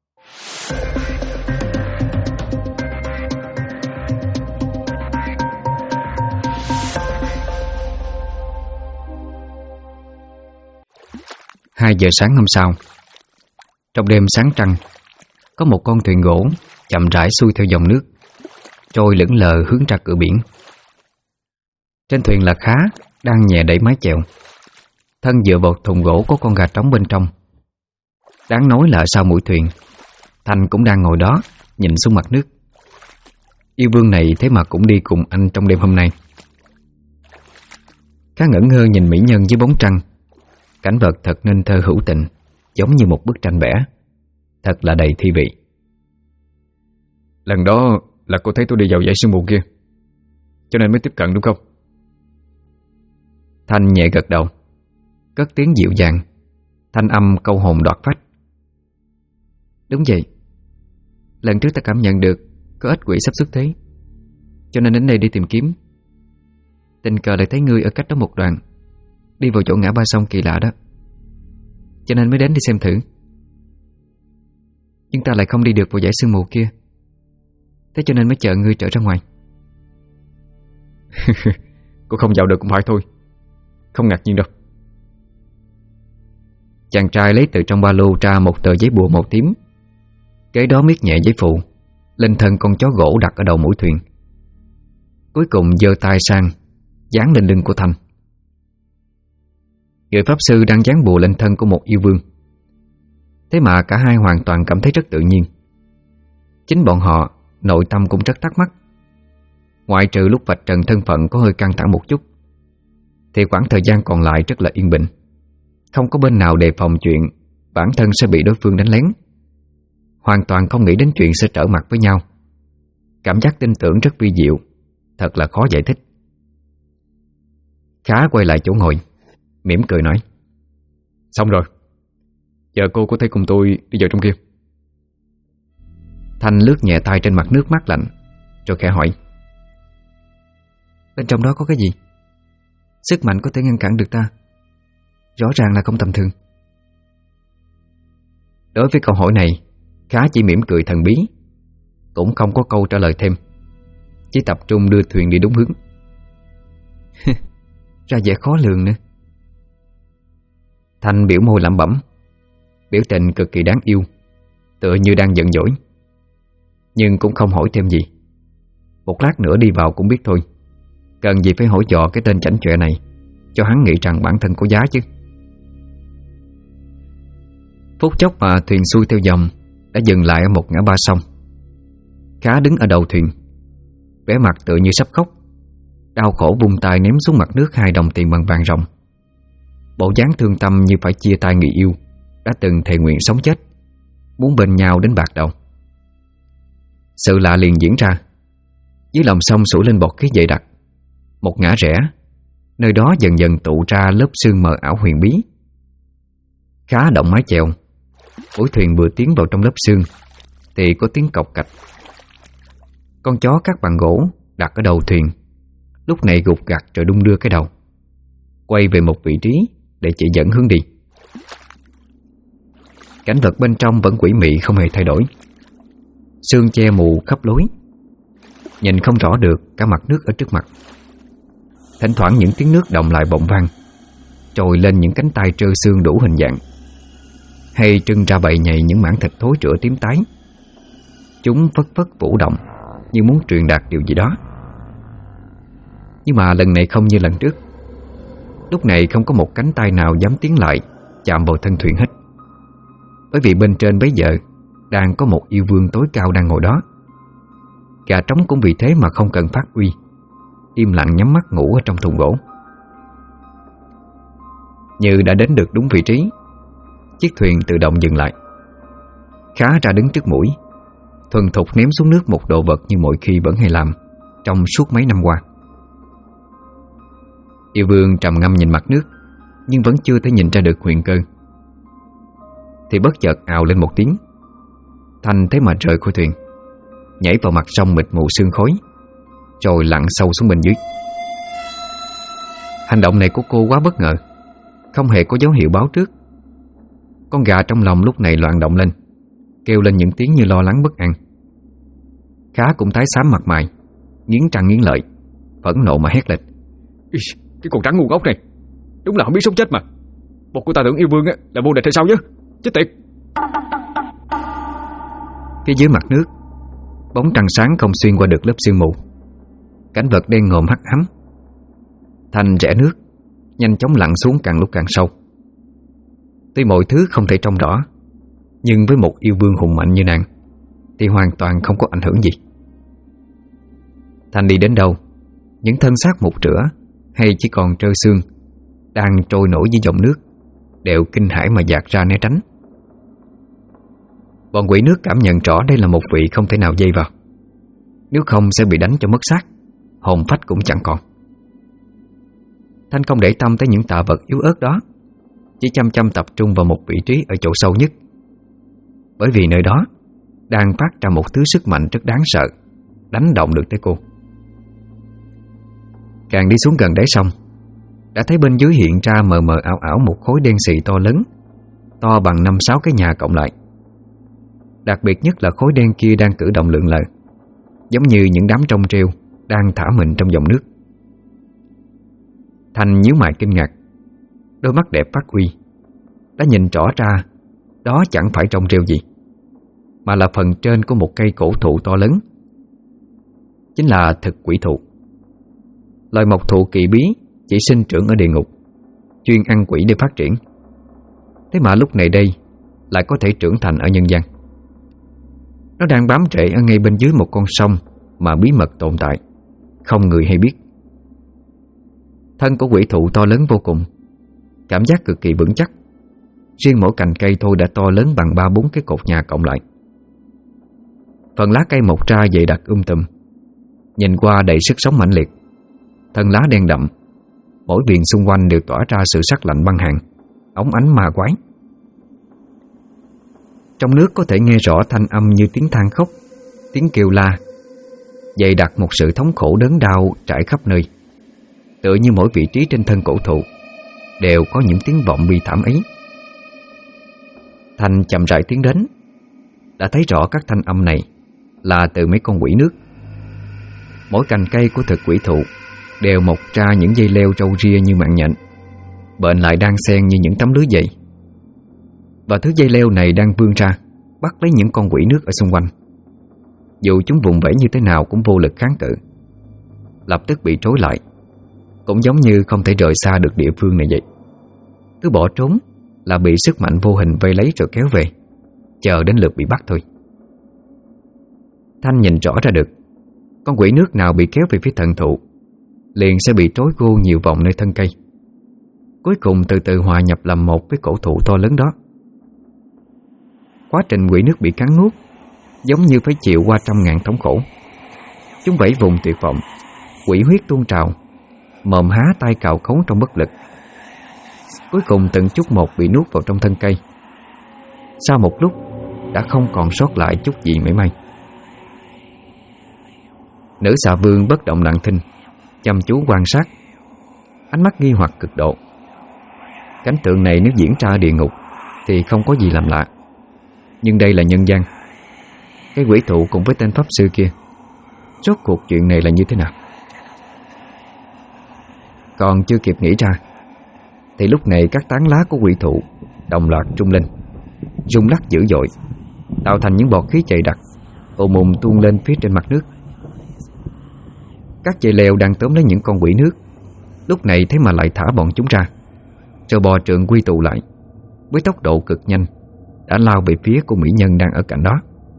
[SPEAKER 1] Hai giờ sáng hôm sau, trong đêm sáng trăng, có một con thuyền gỗ chậm rãi xuôi theo dòng nước, trôi lững lờ hướng ra cửa biển. Trên thuyền là Khá đang nhẹ đẩy mái chèo, thân dựa vào thùng gỗ có con gà trống bên trong. Đáng nói là ở sau mũi thuyền, Thành cũng đang ngồi đó nhìn xuống mặt nước. Yêu vương này thế mà cũng đi cùng anh trong đêm hôm nay. Khá ngẩn ngơ nhìn mỹ nhân dưới bóng trăng. Cảnh vật thật nên thơ hữu tình, giống như một bức tranh vẽ, thật là đầy thi vị.
[SPEAKER 2] Lần đó là cô thấy tôi đi vào dãy sương mù kia, cho nên mới tiếp cận đúng không?
[SPEAKER 1] Thanh nhẹ gật đầu, cất tiếng dịu dàng, thanh âm câu hồn đoạt phách. Đúng vậy. Lần trước ta cảm nhận được có ích quỷ sắp xuất thế, cho nên đến đây đi tìm kiếm. Tình cờ lại thấy ngươi ở cách đó một đoạn, đi vào chỗ ngã ba sông kỳ lạ đó, cho nên mới đến đi xem thử. Nhưng ta lại không đi được vào dãy sương mù kia, thế cho nên mới chờ ngươi trở ra ngoài.
[SPEAKER 2] Cô không vào được cũng phải thôi, không ngạc nhiên đâu.
[SPEAKER 1] Chàng trai lấy từ trong ba lô ra một tờ giấy bùa màu tím, kế đó miết nhẹ giấy phụ lên thân con chó gỗ đặt ở đầu mũi thuyền. Cuối cùng giơ tay sang dán lên lưng của Thanh. Người pháp sư đang dán bùa lên thân của một yêu vương, thế mà cả hai hoàn toàn cảm thấy rất tự nhiên, Chính bọn họ nội tâm cũng rất thắc mắc. Ngoại trừ lúc vạch trần thân phận có hơi căng thẳng một chút, thì khoảng thời gian còn lại rất là yên bình. Không có bên nào đề phòng chuyện bản thân sẽ bị đối phương đánh lén. Hoàn toàn không nghĩ đến chuyện sẽ trở mặt với nhau. Cảm giác tin tưởng rất vi diệu, thật là khó giải thích. Khá quay lại chỗ ngồi, mỉm cười nói:
[SPEAKER 2] Xong rồi, giờ cô có thể cùng tôi đi vào trong kia.
[SPEAKER 1] Thanh lướt nhẹ tay trên mặt nước mát lạnh, rồi khẽ hỏi: Bên trong đó có cái gì? Sức mạnh có thể ngăn cản được ta? Rõ ràng là không tầm thường. Đối với câu hỏi này, Khá chỉ mỉm cười thần bí, cũng không có câu trả lời thêm, chỉ tập trung đưa thuyền đi đúng hướng. Ra vẻ khó lường nữa. Thanh biểu môi lẩm bẩm, biểu tình cực kỳ đáng yêu, tựa như đang giận dỗi. Nhưng cũng không hỏi thêm gì. Một lát nữa đi vào cũng biết thôi. Cần gì phải hỏi dò cái tên chảnh chọe này, cho hắn nghĩ rằng bản thân có giá chứ. Phút chốc mà thuyền xuôi theo dòng đã dừng lại ở một ngã ba sông. Khá đứng ở đầu thuyền, vẻ mặt tựa như sắp khóc, đau khổ vung tay ném xuống mặt nước 2 đồng tiền bằng vàng ròng. Bộ dáng thương tâm như phải chia tay người yêu đã từng thề nguyện sống chết, muốn bên nhau đến bạc đầu. Sự lạ liền diễn ra. Dưới lòng sông sủi lên bọt khí dày đặc. Một ngã rẽ, nơi đó dần dần tụ ra lớp sương mờ ảo huyền bí. Khá động mái chèo, mũi thuyền vừa tiến vào trong lớp sương thì có tiếng cộc cạch. Con chó cắt bằng gỗ đặt ở đầu thuyền lúc này gục gặt rồi đung đưa cái đầu, quay về một vị trí để chỉ dẫn hướng đi. Cảnh vật bên trong vẫn quỷ mị không hề thay đổi. Sương che mù khắp lối, nhìn không rõ được cả mặt nước ở trước mặt. Thỉnh thoảng những tiếng nước động lại bỗng vang, trồi lên những cánh tay trơ xương đủ hình dạng, hay trưng ra bầy nhầy những mảng thịt thối rữa tím tái. Chúng phất phất vũ động như muốn truyền đạt điều gì đó. Nhưng mà lần này không như lần trước. Lúc này không có một cánh tay nào dám tiến lại chạm vào thân thuyền hết. Bởi vì bên trên bấy giờ đang có một yêu vương tối cao đang ngồi đó. Gà trống cũng vì thế mà không cần phát uy, im lặng nhắm mắt ngủ ở trong thùng gỗ. Như đã đến được đúng vị trí, chiếc thuyền tự động dừng lại. Khá ra đứng trước mũi, thuần thục ném xuống nước một đồ vật như mọi khi vẫn hay làm trong suốt mấy năm qua. Yêu vương trầm ngâm nhìn mặt nước, nhưng vẫn chưa thể nhìn ra được huyền cơ. Thì bất chợt ào lên một tiếng. Thanh thế mà rời khỏi thuyền, nhảy vào mặt sông mịt mù sương khói, rồi lặn sâu xuống bên dưới. Hành động này của cô quá bất ngờ, không hề có dấu hiệu báo trước. Con gà trong lòng lúc này loạn động lên, kêu lên những tiếng như lo lắng bất an. Khá cũng tái xám mặt mày, nghiến răng nghiến lợi, phẫn nộ mà hét lên:
[SPEAKER 2] Cái con trắng ngu ngốc này, đúng là không biết sống chết mà. Một của ta tưởng yêu vương là vô địch hay sao chứ? Chết tiệt!
[SPEAKER 1] Phía dưới mặt nước, bóng trăng sáng không xuyên qua được lớp sương mù. Cảnh vật đen ngòm hắc ám. Thanh rẽ nước, nhanh chóng lặn xuống càng lúc càng sâu. Tuy mọi thứ không thể trông rõ, nhưng với một yêu vương hùng mạnh như nàng thì hoàn toàn không có ảnh hưởng gì. Thanh đi đến đâu, những thân xác mục rửa hay chỉ còn trơ xương đang trôi nổi dưới dòng nước đều kinh hãi mà dạt ra né tránh. Bọn quỷ nước cảm nhận rõ đây là một vị không thể nào dây vào, nếu không sẽ bị đánh cho mất xác, hồn phách cũng chẳng còn. Thanh không để tâm tới những tạ vật yếu ớt đó, chỉ chăm chăm tập trung vào một vị trí ở chỗ sâu nhất. Bởi vì nơi đó đang phát ra một thứ sức mạnh rất đáng sợ, đánh động được tới cô. Càng đi xuống gần đáy sông, đã thấy bên dưới hiện ra mờ mờ ảo ảo một khối đen xì to lớn, to bằng 5-6 cái nhà cộng lại. Đặc biệt nhất là khối đen kia đang cử động lượn lờ, giống như những đám trông treo đang thả mình trong dòng nước. Thanh nhíu mày kinh ngạc, đôi mắt đẹp phát uy đã nhìn rõ ra đó chẳng phải trông treo gì, mà là phần trên của một cây cổ thụ to lớn. Chính là thực quỷ thụ, loài mộc thụ kỳ bí chỉ sinh trưởng ở địa ngục, chuyên ăn quỷ để phát triển. Thế mà lúc này đây lại có thể trưởng thành ở nhân gian. Nó đang bám rễ ở ngay bên dưới một con sông mà bí mật tồn tại, không người hay biết. Thân của quỷ thụ to lớn vô cùng, cảm giác cực kỳ vững chắc. Riêng mỗi cành cây thôi đã to lớn bằng 3-4 cái cột nhà cộng lại. Phần lá cây mọc ra dày đặc tùm, nhìn qua đầy sức sống mãnh liệt. Thân lá đen đậm, mỗi viền xung quanh đều tỏa ra sự sắc lạnh băng hàn, óng ánh ma quái. Trong nước có thể nghe rõ thanh âm như tiếng than khóc, tiếng kêu la, dày đặc một sự thống khổ đớn đau trải khắp nơi. Tựa như mỗi vị trí trên thân cổ thụ đều có những tiếng vọng bi thảm ấy. Thanh chậm rãi tiến đến, đã thấy rõ các thanh âm này là từ mấy con quỷ nước. Mỗi cành cây của thực quỷ thụ đều mọc ra những dây leo râu ria như mạng nhện, bệnh lại đang xen như những tấm lưới dày. Và thứ dây leo này đang vươn ra, bắt lấy những con quỷ nước ở xung quanh. Dù chúng vùng vẫy như thế nào cũng vô lực kháng cự, lập tức bị trói lại, cũng giống như không thể rời xa được địa phương này vậy. Cứ bỏ trốn là bị sức mạnh vô hình vây lấy rồi kéo về, chờ đến lượt bị bắt thôi. Thanh nhìn rõ ra được, con quỷ nước nào bị kéo về phía thần thụ liền sẽ bị trói gô nhiều vòng nơi thân cây, cuối cùng từ từ hòa nhập làm một với cổ thụ to lớn đó. Quá trình quỷ nước bị cắn nuốt giống như phải chịu qua trăm ngàn thống khổ. Chúng vẫy vùng tuyệt vọng, quỷ huyết tuôn trào, mồm há tay cào khấu trong bất lực. Cuối cùng từng chút một bị nuốt vào trong thân cây. Sau một lúc đã không còn sót lại chút gì mảy may. Nữ xà vương bất động lặng thinh, chăm chú quan sát, ánh mắt nghi hoặc cực độ. Cảnh tượng này nếu diễn ra ở địa ngục thì không có gì làm lạ, nhưng đây là nhân gian. Cái quỷ thụ cùng với tên pháp sư kia, rốt cuộc chuyện này là như thế nào? Còn chưa kịp nghĩ ra thì lúc này các tán lá của quỷ thụ đồng loạt rung lên, rung lắc dữ dội, tạo thành những bọt khí dày đặc ùm ùm tuôn lên phía trên mặt nước. Các dây leo đang tóm lấy những con quỷ nước lúc này thế mà lại thả bọn chúng ra, rồi bò trượng quy tụ lại với tốc độ cực nhanh, đã lao về phía của mỹ nhân đang ở cạnh đó.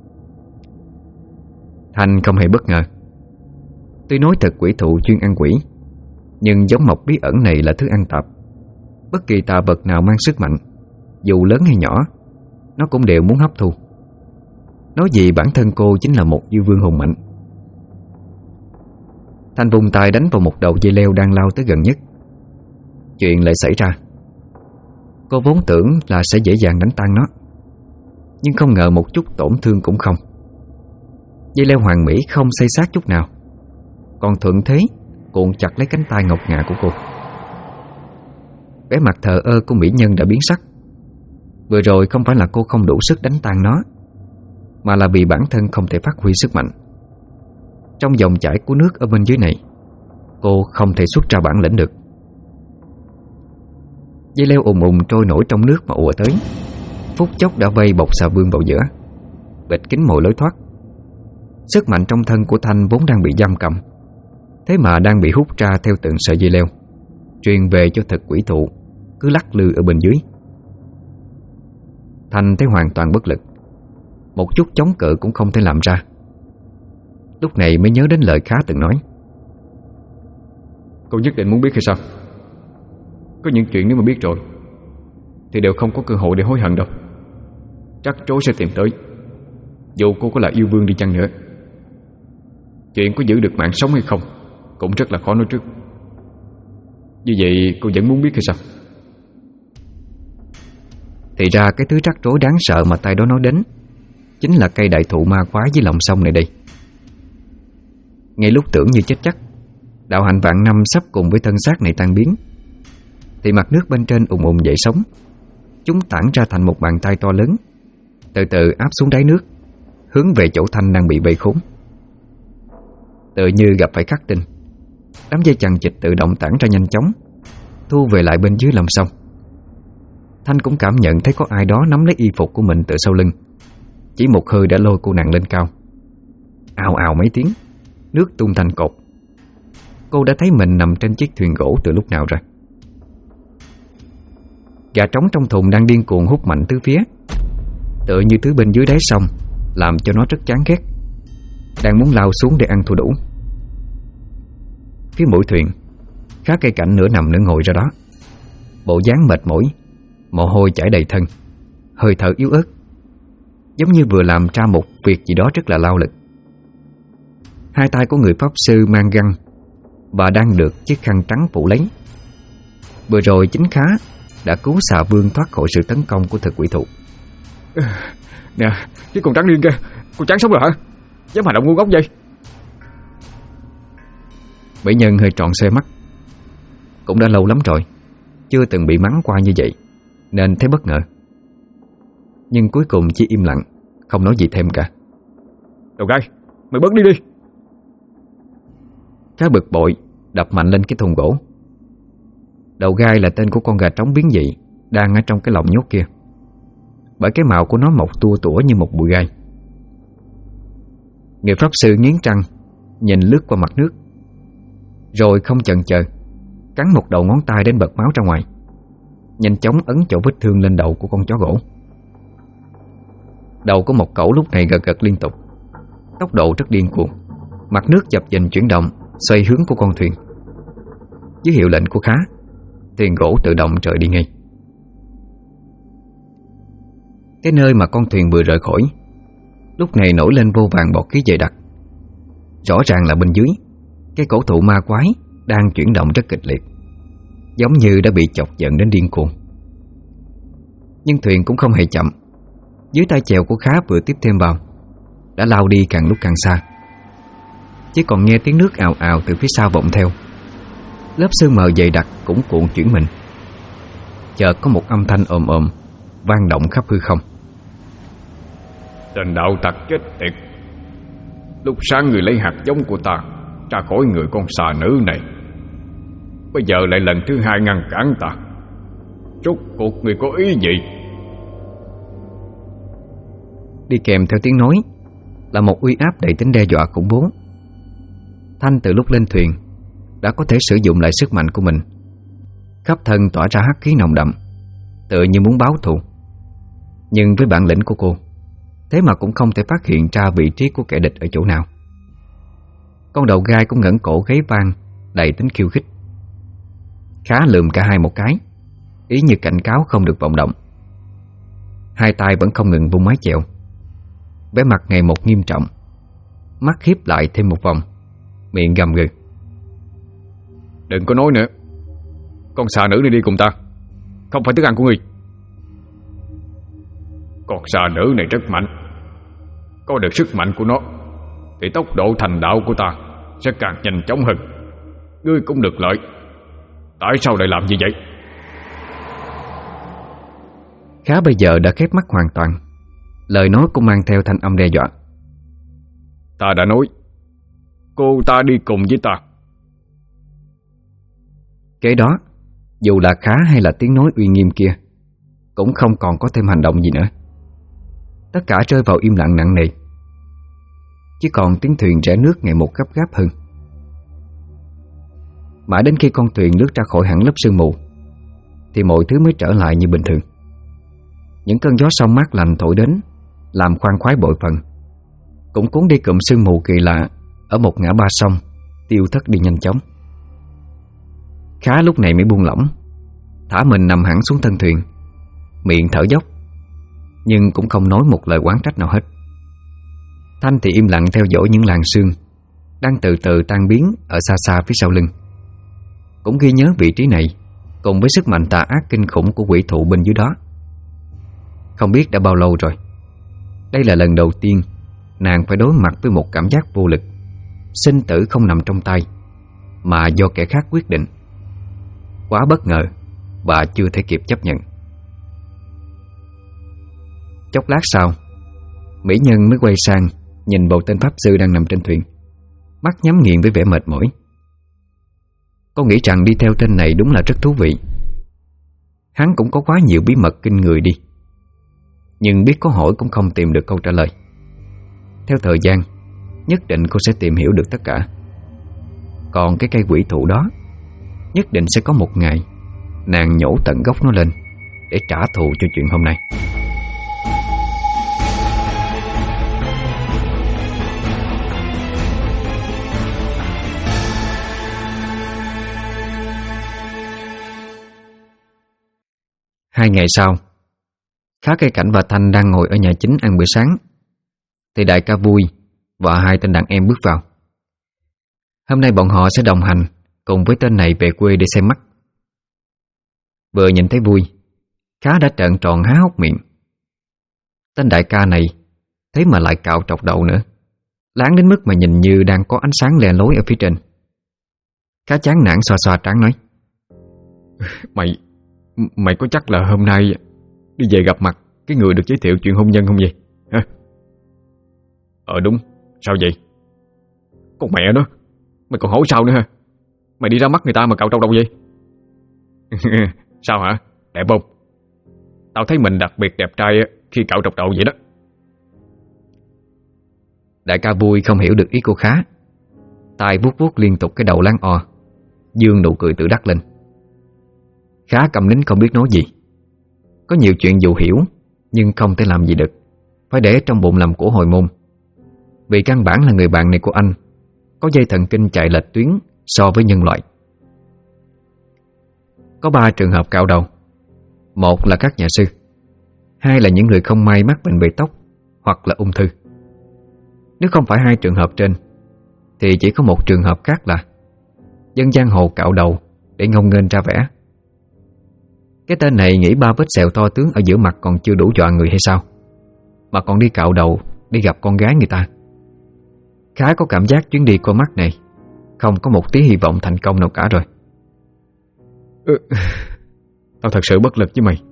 [SPEAKER 1] Thanh không hề bất ngờ. Tuy nói thật quỷ thụ chuyên ăn quỷ, nhưng giống mộc bí ẩn này là thứ ăn tạp. Bất kỳ tà vật nào mang sức mạnh, dù lớn hay nhỏ, nó cũng đều muốn hấp thu. Nói gì bản thân cô chính là một yêu vương hùng mạnh. Thanh vùng tay đánh vào một đầu dây leo đang lao tới gần nhất. Chuyện lại xảy ra. Cô vốn tưởng là sẽ dễ dàng đánh tan nó, nhưng không ngờ một chút tổn thương cũng không. Dây leo hoàn mỹ không xây xát chút nào, còn thuận thế cuộn chặt lấy cánh tay ngọc ngà của cô. Vẻ mặt thờ ơ của mỹ nhân đã biến sắc. Vừa rồi không phải là cô không đủ sức đánh tan nó, mà là vì bản thân không thể phát huy sức mạnh. Trong dòng chảy của nước ở bên dưới này, cô không thể xuất ra bản lĩnh được. Dây leo ùn ùn trôi nổi trong nước mà ùa tới, phút chốc đã vây bọc xà vương vào giữa, bịt kín mọi lối thoát. Sức mạnh trong thân của Thanh vốn đang bị giam cầm, thế mà đang bị hút ra theo từng sợi dây leo, truyền về cho thực quỷ thụ cứ lắc lư ở bên dưới. Thanh thấy hoàn toàn bất lực, một chút chống cự cũng không thể làm ra. Lúc này mới nhớ đến lời Khá từng nói:
[SPEAKER 2] cô nhất định muốn biết hay sao? Có những chuyện nếu mà biết rồi thì đều không có cơ hội để hối hận đâu. Chắc trối sẽ tìm tới, dù cô có là yêu vương đi chăng nữa. Chuyện có giữ được mạng sống hay không cũng rất là khó nói trước. Như vậy cô vẫn muốn biết hay sao?
[SPEAKER 1] Thì ra cái thứ rắc rối đáng sợ mà tay đó nói đến chính là cây đại thụ ma quái dưới lòng sông này đây. Ngay lúc tưởng như chết chắc, đạo hạnh vạn năm sắp cùng với thân xác này tan biến, thì mặt nước bên trên ùn ùn dậy sóng. Chúng tản ra thành một bàn tay to lớn, từ từ áp xuống đáy nước, hướng về chỗ Thanh đang bị vây khốn. Tựa như gặp phải khắc tinh, đám dây chằng chịt tự động tản ra nhanh chóng, thu về lại bên dưới lòng sông. Thanh cũng cảm nhận thấy có ai đó nắm lấy y phục của mình từ sau lưng, chỉ một hơi đã lôi cô nàng lên cao. Ào ào mấy tiếng, nước tung thành cột. Cô đã thấy mình nằm trên chiếc thuyền gỗ từ lúc nào rồi. Gà trống trong thùng đang điên cuồng hút mạnh tứ phía, tựa như thứ bên dưới đáy sông làm cho nó rất chán ghét, đang muốn lao xuống để ăn thua đủ. Phía mũi thuyền, Khá cây cảnh nửa nằm nửa ngồi ra đó, bộ dáng mệt mỏi, mồ hôi chảy đầy thân, hơi thở yếu ớt, giống như vừa làm ra một việc gì đó rất là lao lực. Hai tay của người pháp sư mang găng và đang được chiếc khăn trắng phủ lấy. Vừa rồi chính Khá đã cứu xà vương thoát khỏi sự tấn công của thực quỷ thụ.
[SPEAKER 2] Nè, cái con trắng điên kia, con trắng sống rồi hả? Dám hành động ngu ngốc vậy?
[SPEAKER 1] Mỹ nhân hơi tròn xoe mắt. Cũng đã lâu lắm rồi chưa từng bị mắng qua như vậy, nên thấy bất ngờ. Nhưng cuối cùng chỉ im lặng, không nói gì thêm cả.
[SPEAKER 2] Đầu gai, mày bớt đi đi.
[SPEAKER 1] Khá bực bội đập mạnh lên cái thùng gỗ. Đầu gai là tên của con gà trống biến dị đang ở trong cái lồng nhốt kia, bởi cái mạo của nó mọc tua tủa như một bụi gai. Người pháp sư nghiến răng nhìn lướt qua mặt nước, rồi không chần chờ cắn một đầu ngón tay đến bật máu ra ngoài, nhanh chóng ấn chỗ vết thương lên đầu của con chó gỗ. Đầu của một cẩu lúc này gật gật liên tục, tốc độ rất điên cuồng. Mặt nước dập dềnh chuyển động, xoay hướng của con thuyền. Dưới hiệu lệnh của Khá, thuyền gỗ tự động rời đi ngay. Cái nơi mà con thuyền vừa rời khỏi lúc này nổi lên vô vàn bọt khí dày đặc. Rõ ràng là bên dưới, cái cổ thụ ma quái đang chuyển động rất kịch liệt, giống như đã bị chọc giận đến điên cuồng. Nhưng thuyền cũng không hề chậm. Dưới tay chèo của Khá vừa tiếp thêm vào, đã lao đi càng lúc càng xa. Chỉ còn nghe tiếng nước ào ào từ phía sau vọng theo. Lớp sương mờ dày đặc cũng cuộn chuyển mình. Chợt có một âm thanh ồm ồm vang động khắp hư không.
[SPEAKER 2] Tên đạo tặc chết tiệt! Lúc sáng người lấy hạt giống của ta ra khỏi người con xà nữ này, bây giờ lại lần thứ hai ngăn cản ta. Rốt cuộc người có ý gì?
[SPEAKER 1] Đi kèm theo tiếng nói là một uy áp đầy tính đe dọa khủng bố. Thanh từ lúc lên thuyền đã có thể sử dụng lại sức mạnh của mình, khắp thân tỏa ra hắc khí nồng đậm, tựa như muốn báo thù. Nhưng với bản lĩnh của cô, thế mà cũng không thể phát hiện ra vị trí của kẻ địch ở chỗ nào. Con đầu gai cũng ngẩng cổ gáy vang đầy tính khiêu khích. Khá lườm cả hai một cái, ý như cảnh cáo không được vọng động. Hai tay vẫn không ngừng vung mái chèo, vẻ mặt ngày một nghiêm trọng, mắt hiếp lại thêm một vòng, miệng gầm gừ.
[SPEAKER 2] Đừng có nói nữa, con xà nữ này đi cùng ta, không phải thức ăn của ngươi. Con xà nữ này rất mạnh, có được sức mạnh của nó thì tốc độ thành đạo của ta sẽ càng nhanh chóng hơn. Ngươi cũng được lợi, tại sao lại làm như vậy?
[SPEAKER 1] Khá bây giờ đã khép mắt hoàn toàn, lời nói cũng mang theo thanh âm đe dọa.
[SPEAKER 2] Ta đã nói, cô ta đi cùng với ta.
[SPEAKER 1] Kế đó, dù là Khá hay là tiếng nói uy nghiêm kia cũng không còn có thêm hành động gì nữa. Tất cả rơi vào im lặng nặng nề, chỉ còn tiếng thuyền rẽ nước ngày một gấp gáp hơn. Mãi đến khi con thuyền lướt ra khỏi hẳn lớp sương mù thì mọi thứ mới trở lại như bình thường. Những cơn gió sông mát lành thổi đến làm khoan khoái bội phần, cũng cuốn đi cụm sương mù kỳ lạ ở một ngã ba sông, tiêu thất đi nhanh chóng. Khá lúc này mới buông lỏng, thả mình nằm hẳn xuống thân thuyền, miệng thở dốc, nhưng cũng không nói một lời oán trách nào hết. Thanh thì im lặng theo dõi những làn sương đang từ từ tan biến ở xa xa phía sau lưng, cũng ghi nhớ vị trí này cùng với sức mạnh tà ác kinh khủng của quỷ thụ bên dưới đó. Không biết đã bao lâu rồi, đây là lần đầu tiên nàng phải đối mặt với một cảm giác vô lực. Sinh tử không nằm trong tay, mà do kẻ khác quyết định. Quá bất ngờ và chưa thể kịp chấp nhận. Chốc lát sau, mỹ nhân mới quay sang nhìn bầu tên pháp sư đang nằm trên thuyền, mắt nhắm nghiền với vẻ mệt mỏi. Cô nghĩ rằng đi theo tên này đúng là rất thú vị. Hắn cũng có quá nhiều bí mật kinh người đi, nhưng biết có hỏi cũng không tìm được câu trả lời. Theo thời gian, nhất định cô sẽ tìm hiểu được tất cả. Còn cái cây quỷ thụ đó, nhất định sẽ có một ngày nàng nhổ tận gốc nó lên để trả thù cho chuyện hôm nay. 2 ngày sau, Khá, Cây Cảnh và Thanh đang ngồi ở nhà chính ăn bữa sáng thì đại ca Vui và 2 tên đàn em bước vào. Hôm nay bọn họ sẽ đồng hành cùng với tên này về quê để xem mắt. Vừa nhìn thấy Vui, Khá đã trợn tròn há hốc miệng. Tên đại ca này thế mà lại cạo trọc đầu nữa, láng đến mức mà nhìn như đang có ánh sáng le lối ở phía trên. Khá chán nản xoa xoa trán nói:
[SPEAKER 2] Mày có chắc là hôm nay đi về gặp mặt cái người được giới thiệu chuyện hôn nhân không vậy? Hả? Đúng. Sao vậy? Con mẹ nó, mày còn hỏi sao nữa hả? Mày đi ra mắt người ta mà cạo trâu đâu vậy? Sao hả? Đẹp không? Tao thấy mình đặc biệt đẹp trai khi cạo trọc đầu vậy đó.
[SPEAKER 1] Đại ca Vui không hiểu được ý cô Khá, tay vuốt vuốt liên tục cái đầu láng o, dương nụ cười tự đắc lên. Khá câm nín không biết nói gì. Có nhiều chuyện dù hiểu nhưng không thể làm gì được, phải để trong bụng làm của hồi môn. Vì căn bản là người bạn này của anh có dây thần kinh chạy lệch tuyến so với nhân loại. Có 3 trường hợp cạo đầu. 1 là các nhà sư, 2 là những người không may mắc bệnh về tóc hoặc là ung thư. Nếu không phải 2 trường hợp trên thì chỉ có 1 trường hợp khác là dân giang hồ cạo đầu để ngông nghênh ra vẻ. Cái tên này nghĩ 3 vết sẹo to tướng ở giữa mặt còn chưa đủ dọa người hay sao, mà còn đi cạo đầu đi gặp con gái người ta. Khá có cảm giác chuyến đi qua mắt này không có một tí hy vọng thành công nào cả rồi.
[SPEAKER 2] Tao thật sự bất lực với mày.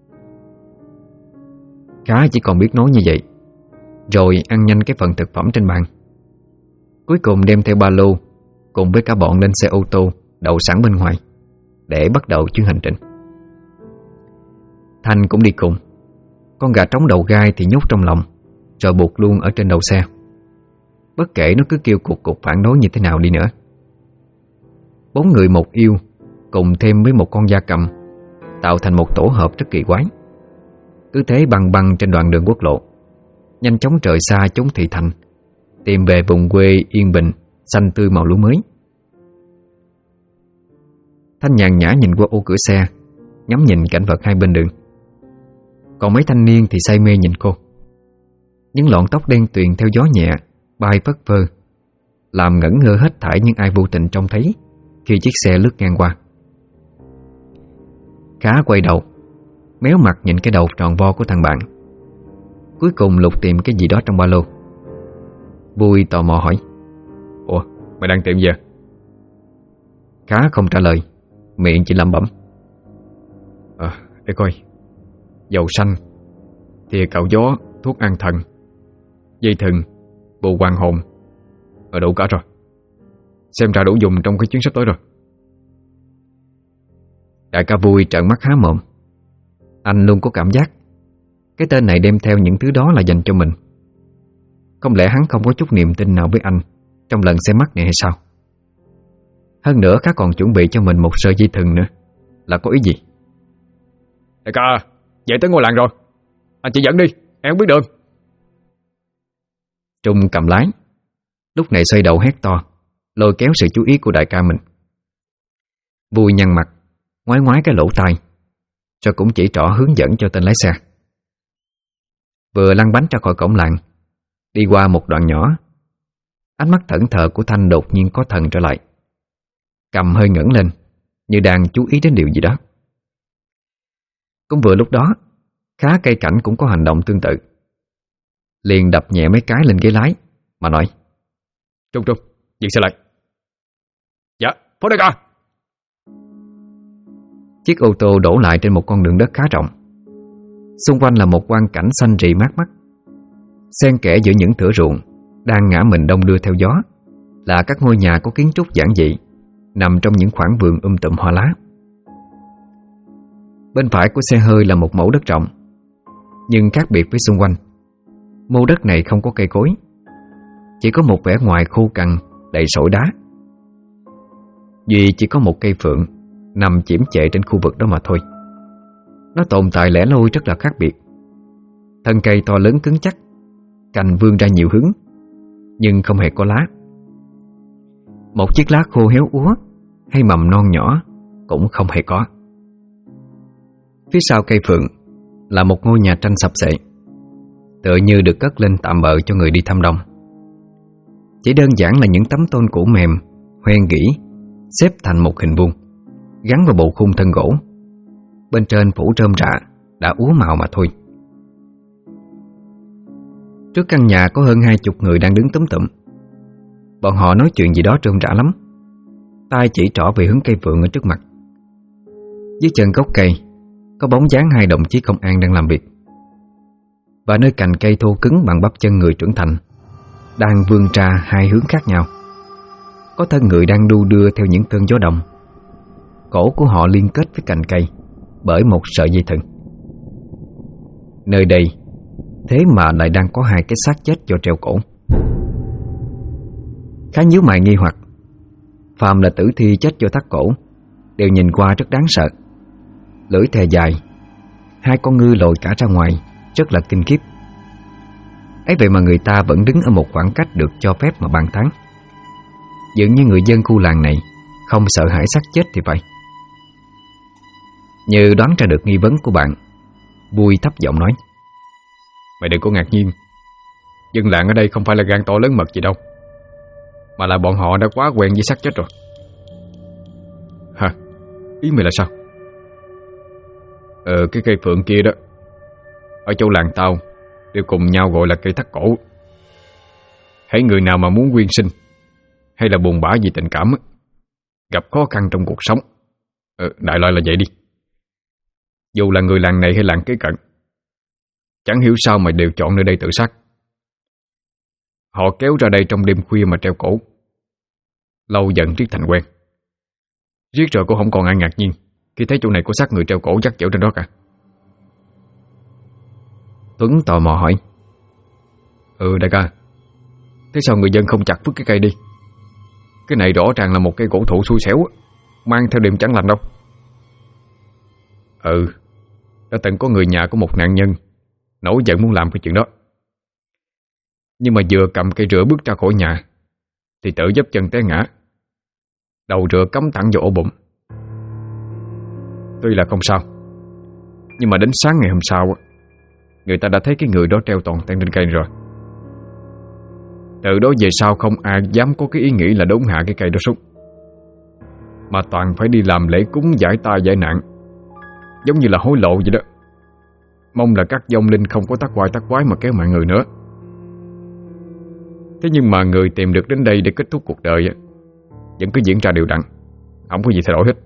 [SPEAKER 1] Khá chỉ còn biết nói như vậy, rồi ăn nhanh cái phần thực phẩm trên bàn. Cuối cùng đem theo ba lô cùng với cả bọn lên xe ô tô đậu sẵn bên ngoài để bắt đầu chuyến hành trình. Thanh cũng đi cùng. Con gà trống đầu gai thì nhốt trong lòng, rồi buộc luôn ở trên đầu xe, bất kể nó cứ kêu cục cục phản đối như thế nào đi nữa. 4 người một yêu cùng thêm với một con gia cầm tạo thành một tổ hợp rất kỳ quái. Cứ thế băng băng trên đoạn đường quốc lộ, nhanh chóng rời xa chốn thị thành, tìm về vùng quê yên bình, xanh tươi màu lúa mới. Thanh nhàn nhã nhìn qua ô cửa xe, ngắm nhìn cảnh vật hai bên đường. Còn mấy thanh niên thì say mê nhìn cô. Những lọn tóc đen tuyền theo gió nhẹ bay phất phơ, làm ngẩn ngơ hết thảy những ai vô tình trông thấy khi chiếc xe lướt ngang qua. Khá quay đầu, méo mặt nhìn cái đầu tròn vo của thằng bạn, cuối cùng lục tìm cái gì đó trong ba lô. Vui tò mò hỏi:
[SPEAKER 2] Ủa, mày đang tìm gì vậy?
[SPEAKER 1] Khá không trả lời, miệng chỉ lẩm bẩm:
[SPEAKER 2] Để coi, dầu xanh, thìa cạo gió, thuốc an thần, dây thừng, bù hoàng hồn, đủ cả rồi. Xem ra đủ dùng trong cái chuyến sắp tới rồi.
[SPEAKER 1] Đại ca Vui trợn mắt há mồm. Anh luôn có cảm giác cái tên này đem theo những thứ đó là dành cho mình. Không lẽ hắn không có chút niềm tin nào với anh trong lần xem mắt này hay sao? Hơn nữa Khá còn chuẩn bị cho mình một sợi dây thừng nữa. Là có ý gì?
[SPEAKER 2] Đại ca, về tới ngôi làng rồi, anh chỉ dẫn đi, em không biết đường.
[SPEAKER 1] Trung cầm lái, lúc này xoay đầu hét to, lôi kéo sự chú ý của đại ca mình. Vui nhăn mặt, ngoái ngoái cái lỗ tai, rồi cũng chỉ trỏ hướng dẫn cho tên lái xe. Vừa lăn bánh ra khỏi cổng làng, đi qua một đoạn nhỏ, ánh mắt thẫn thờ của Thanh đột nhiên có thần trở lại. Cầm hơi ngẩng lên, như đang chú ý đến điều gì đó. Cũng vừa lúc đó, Khá Cây Cảnh cũng có hành động tương tự. Liền đập nhẹ mấy cái lên ghế lái mà nói:
[SPEAKER 2] Trung, dừng xe lại. Dạ, phó đại ca.
[SPEAKER 1] Chiếc ô tô đổ lại trên một con đường đất khá rộng. Xung quanh là một quang cảnh xanh rì mát mắt. Xen kẽ giữa những thửa ruộng đang ngả mình đông đưa theo gió là các ngôi nhà có kiến trúc giản dị, nằm trong những khoảng vườn tùm hoa lá. Bên phải của xe hơi là một mẫu đất rộng, nhưng khác biệt với xung quanh, mô đất này không có cây cối, chỉ có một vẻ ngoài khô cằn đầy sỏi đá. Duy chỉ có một cây phượng nằm chiếm trệ trên khu vực đó mà thôi. Nó tồn tại lẻ loi rất là khác biệt. Thân cây to lớn cứng chắc, cành vươn ra nhiều hướng, nhưng không hề có lá. Một chiếc lá khô héo úa hay mầm non nhỏ cũng không hề có. Phía sau cây phượng là một ngôi nhà tranh sập xệ, tựa như được cất lên tạm bợ cho người đi thăm đông. Chỉ đơn giản là những tấm tôn cũ mềm, hoen gỉ, xếp thành một hình vuông, gắn vào bộ khung thân gỗ. Bên trên phủ rơm rạ đã úa màu mà thôi. Trước căn nhà có hơn 20 người đang đứng túm tụm. Bọn họ nói chuyện gì đó rơm rã lắm, tay chỉ trỏ về hướng cây phượng ở trước mặt. Dưới chân gốc cây có bóng dáng 2 đồng chí công an đang làm việc. Và nơi cành cây thô cứng bằng bắp chân người trưởng thành đang vươn ra 2 hướng khác nhau. Có thân người đang đu đưa theo những cơn gió đông. Cổ của họ liên kết với cành cây bởi một sợi dây thừng. Nơi đây thế mà lại đang có 2 cái xác chết do treo cổ. Khá nhíu mày nghi hoặc. Phàm là tử thi chết do thắt cổ đều nhìn qua rất đáng sợ. Lưỡi thè dài, 2 con ngư lồi cả ra ngoài, rất là kinh khiếp. Ấy vậy mà người ta vẫn đứng ở một khoảng cách được cho phép mà bàn tán. Dường như người dân khu làng này không sợ hãi xác chết thì phải. Như đoán ra được nghi vấn của bạn, Vui thấp giọng nói:
[SPEAKER 2] Mày đừng có ngạc nhiên. Dân làng ở đây không phải là gan to lớn mật gì đâu, mà là bọn họ đã quá quen với xác chết rồi. Hả? Ý mày là sao? Cái cây phượng kia đó, ở chỗ làng tao đều cùng nhau gọi là cây thắt cổ. Hãy người nào mà muốn quyên sinh hay là buồn bã vì tình cảm, gặp khó khăn trong cuộc sống, đại loại là vậy đi, dù là người làng này hay làng kế cận, chẳng hiểu sao mà đều chọn nơi đây tự sát. Họ kéo ra đây trong đêm khuya mà treo cổ. Lâu dần riết thành quen. Riết rồi cũng không còn ai ngạc nhiên khi thấy chỗ này có xác người treo cổ dắt dẻo trên đó cả.
[SPEAKER 1] Tuấn tò mò hỏi:
[SPEAKER 2] Đại ca, thế sao người dân không chặt vứt cái cây đi? Cái này rõ ràng là một cây cổ thụ xui xẻo, mang theo điểm chẳng lành đâu. Đã từng có người nhà của một nạn nhân nổi giận muốn làm cái chuyện đó, nhưng mà vừa cầm cây rửa bước ra khỏi nhà thì tự dấp chân té ngã, đầu rửa cắm thẳng vào ổ bụng. Tuy là không sao, nhưng mà đến sáng ngày hôm sau người ta đã thấy cái người đó treo toàn thân trên cây rồi. Từ đó về sau không ai dám có cái ý nghĩ là đốn hạ cái cây đó xuống, mà toàn phải đi làm lễ cúng giải tai giải nạn, giống như là hối lộ vậy đó. Mong là các vong linh không có tác oai tác quái mà kéo mạng người nữa. Thế nhưng mà người tìm được đến đây để kết thúc cuộc đời vẫn cứ diễn ra đều đặn, không có gì thay đổi hết.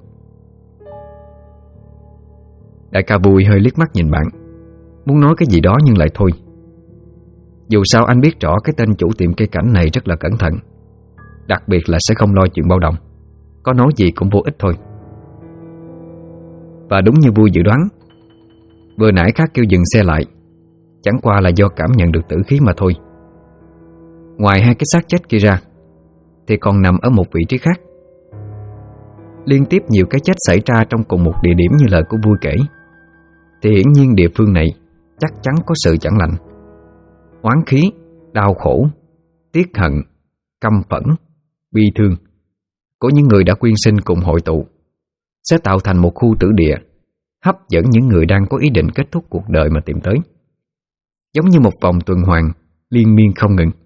[SPEAKER 1] Đại ca Vui hơi liếc mắt nhìn bạn, muốn nói cái gì đó nhưng lại thôi. Dù sao anh biết rõ cái tên chủ tiệm cây cảnh này rất là cẩn thận, đặc biệt là sẽ không lo chuyện bao đồng, có nói gì cũng vô ích thôi. Và đúng như Vui dự đoán, vừa nãy Khác kêu dừng xe lại chẳng qua là do cảm nhận được tử khí mà thôi. Ngoài 2 cái xác chết kia ra thì còn nằm ở một vị trí khác. Liên tiếp nhiều cái chết xảy ra trong cùng một địa điểm như lời của Vui kể, thì hiển nhiên địa phương này chắc chắn có sự chẳng lành, oán khí, đau khổ, tiếc hận, căm phẫn, bi thương của những người đã quyên sinh cùng hội tụ, sẽ tạo thành một khu tử địa hấp dẫn những người đang có ý định kết thúc cuộc đời mà tìm tới, giống như một vòng tuần hoàn liên miên không ngừng.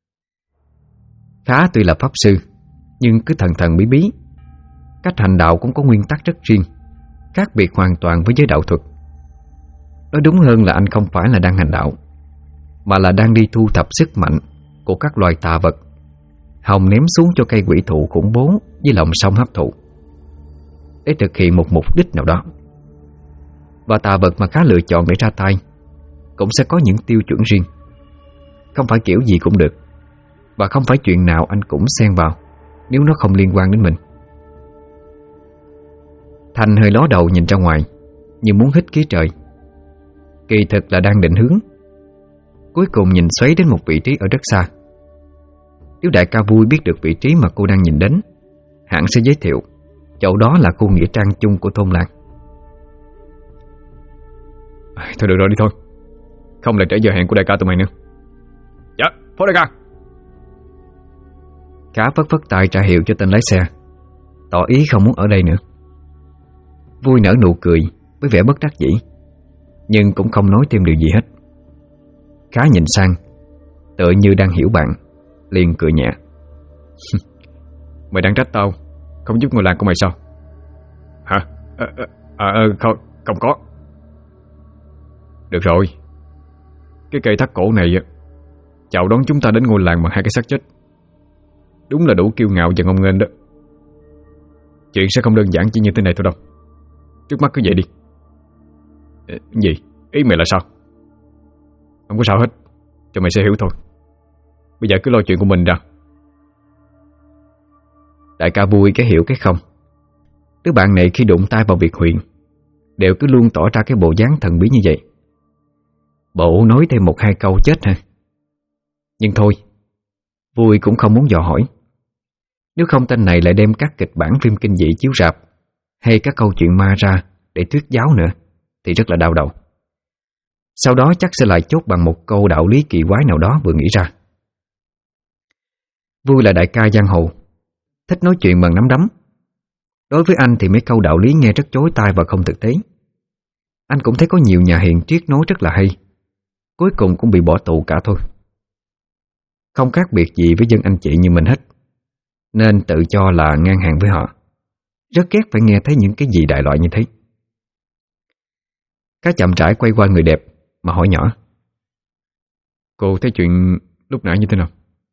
[SPEAKER 1] Khá tuy là pháp sư, nhưng cứ thần thần bí bí. Cách hành đạo cũng có nguyên tắc rất riêng, khác biệt hoàn toàn với giới đạo thuật. Nói đúng hơn là anh không phải là đang hành đạo, mà là đang đi thu thập sức mạnh của các loài tà vật, hòng ném xuống cho cây quỷ thụ khủng bố với lòng sông hấp thụ, để thực hiện một mục đích nào đó. Và tà vật mà Khá lựa chọn để ra tay cũng sẽ có những tiêu chuẩn riêng, không phải kiểu gì cũng được, và không phải chuyện nào anh cũng xen vào nếu nó không liên quan đến mình. Thành hơi ló đầu nhìn ra ngoài như muốn hít khí trời. Kỳ thực là đang định hướng, cuối cùng nhìn xoáy đến một vị trí ở rất xa. Nếu đại ca Vui biết được vị trí mà cô đang nhìn đến, hẳn sẽ giới thiệu chỗ đó là khu nghĩa trang chung của thôn làng.
[SPEAKER 2] Thôi được rồi đi thôi, không là trễ giờ hẹn của đại ca tụi mày nữa. Dạ, phó đại ca.
[SPEAKER 1] Khá phất phất tay trả hiệu cho tên lái xe, tỏ ý không muốn ở đây nữa. Vui nở nụ cười với vẻ bất đắc dĩ, nhưng cũng không nói thêm điều gì hết. Khá nhìn sang, tựa như đang hiểu bạn, liền cười nhẹ.
[SPEAKER 2] Mày đang trách tao không giúp ngôi làng của mày sao? Hả? Không có. Được rồi, cái cây thắt cổ này chào đón chúng ta đến ngôi làng bằng 2 cái xác chết. Đúng là đủ kiêu ngạo và ngông nghênh đó. Chuyện sẽ không đơn giản chỉ như thế này thôi đâu. Trước mắt cứ vậy đi. Gì? Ý mày là sao? Không có sao hết, cho mày sẽ hiểu thôi. Bây giờ cứ lo chuyện của mình ra.
[SPEAKER 1] Đại ca vui cái hiểu cái không. Đứa bạn này khi đụng tay vào việc huyện đều cứ luôn tỏ ra cái bộ dáng thần bí như vậy. Bộ nói thêm 1-2 câu chết hả? Nhưng thôi, vui cũng không muốn dò hỏi. Nếu không tên này lại đem các kịch bản phim kinh dị chiếu rạp hay các câu chuyện ma ra để thuyết giáo nữa thì rất là đau đầu. Sau đó chắc sẽ lại chốt bằng một câu đạo lý kỳ quái nào đó vừa nghĩ ra. Vui là đại ca giang hồ, thích nói chuyện bằng nắm đấm. Đối với anh thì mấy câu đạo lý nghe rất chối tai và không thực tế. Anh cũng thấy có nhiều nhà hiền triết nói rất là hay, cuối cùng cũng bị bỏ tù cả thôi. Không khác biệt gì với dân anh chị như mình hết, nên tự cho là ngang hàng với họ. Rất ghét phải nghe thấy những cái gì đại loại như thế. Cá chậm rãi quay qua người đẹp mà hỏi nhỏ:
[SPEAKER 2] Cô thấy chuyện lúc nãy như thế nào?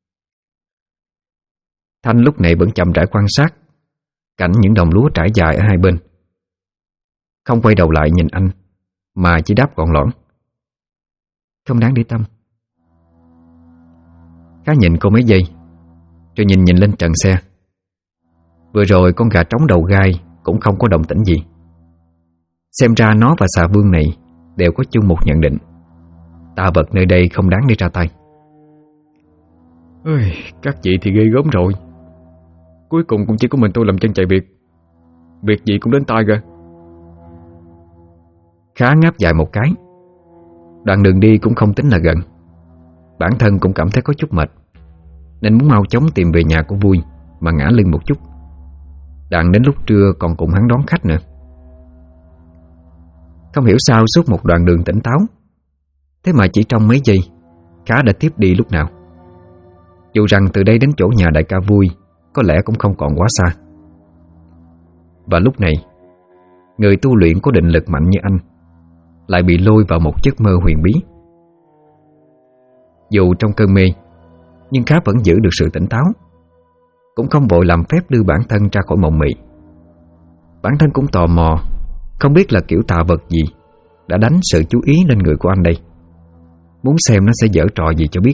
[SPEAKER 1] Thanh lúc này vẫn chậm rãi quan sát cảnh những đồng lúa trải dài ở hai bên, không quay đầu lại nhìn anh, mà chỉ đáp gọn lõn: Không đáng để tâm. Cá nhìn cô mấy giây, rồi nhìn lên trần xe. Vừa rồi con gà trống đầu gai cũng không có động tĩnh gì. Xem ra nó và xà vương này đều có chung một nhận định: tà vật nơi đây không đáng để ra tay.
[SPEAKER 2] Các chị thì ghê gớm rồi. Cuối cùng cũng chỉ có mình tôi làm chân chạy việc. Việc gì cũng đến tai kìa.
[SPEAKER 1] Khá ngáp dài một cái. Đoạn đường đi cũng không tính là gần. Bản thân cũng cảm thấy có chút mệt, nên muốn mau chóng tìm về nhà của Vui mà ngả lưng một chút. Đặng đến lúc trưa còn cùng hắn đón khách nữa. Không hiểu sao suốt một đoạn đường tỉnh táo, thế mà chỉ trong mấy giây Khá đã tiếp đi lúc nào. Dù rằng từ đây đến chỗ nhà đại ca Vui có lẽ cũng không còn quá xa. Và lúc này, người tu luyện có định lực mạnh như anh lại bị lôi vào một giấc mơ huyền bí. Dù trong cơn mê, nhưng Khá vẫn giữ được sự tỉnh táo, cũng không vội làm phép đưa bản thân ra khỏi mộng mị. Bản thân cũng tò mò, không biết là kiểu tà vật gì đã đánh sự chú ý lên người của anh đây. Muốn xem nó sẽ giở trò gì cho biết.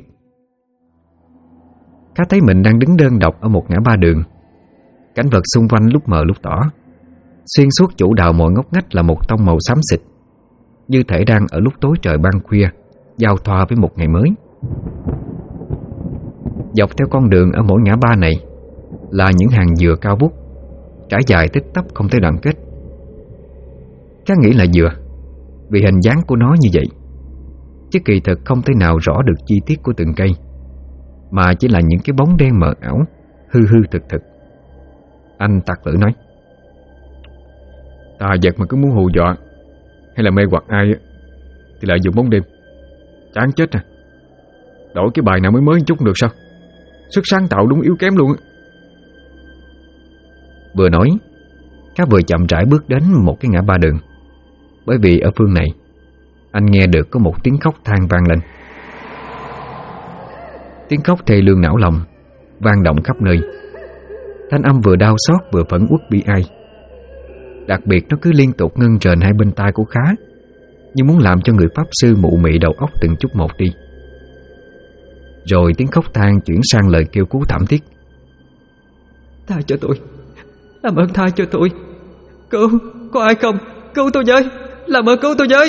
[SPEAKER 1] Khá thấy mình đang đứng đơn độc ở một ngã ba đường. Cảnh vật xung quanh lúc mờ lúc tỏ. Xuyên suốt chủ đạo mọi ngóc ngách là một tông màu xám xịt, như thể đang ở lúc tối trời ban khuya giao thoa với một ngày mới. Dọc theo con đường ở mỗi ngã ba này là những hàng dừa cao vút, trải dài tích tắp không thể đoạn kết. Khá nghĩ là dừa vì hình dáng của nó như vậy, chứ kỳ thực không thể nào rõ được chi tiết của từng cây, mà chỉ là những cái bóng đen mờ ảo, hư hư thực thực. Anh tặc lưỡi nói:
[SPEAKER 2] Tà vật mà cứ muốn hù dọa hay là mê hoặc ai thì lại dùng bóng đêm. Chán chết à. Đổi cái bài nào mới mới chút được sao? Sức sáng tạo đúng yếu kém luôn á.
[SPEAKER 1] Vừa nói, Khá vừa chậm rãi bước đến một cái ngã ba đường. Bởi vì ở phương này anh nghe được có một tiếng khóc than vang lên. Tiếng khóc thê lương não lòng, vang động khắp nơi. Thanh âm vừa đau xót vừa phẫn uất bi ai. Đặc biệt nó cứ liên tục ngân trền hai bên tai của Khá, như muốn làm cho người pháp sư mụ mị đầu óc từng chút một đi. Rồi tiếng khóc than chuyển sang lời kêu cứu thảm thiết:
[SPEAKER 3] Tha cho tôi, làm ơn tha cho tôi. Cứu, có ai không? Cứu tôi với, làm ơn cứu tôi với.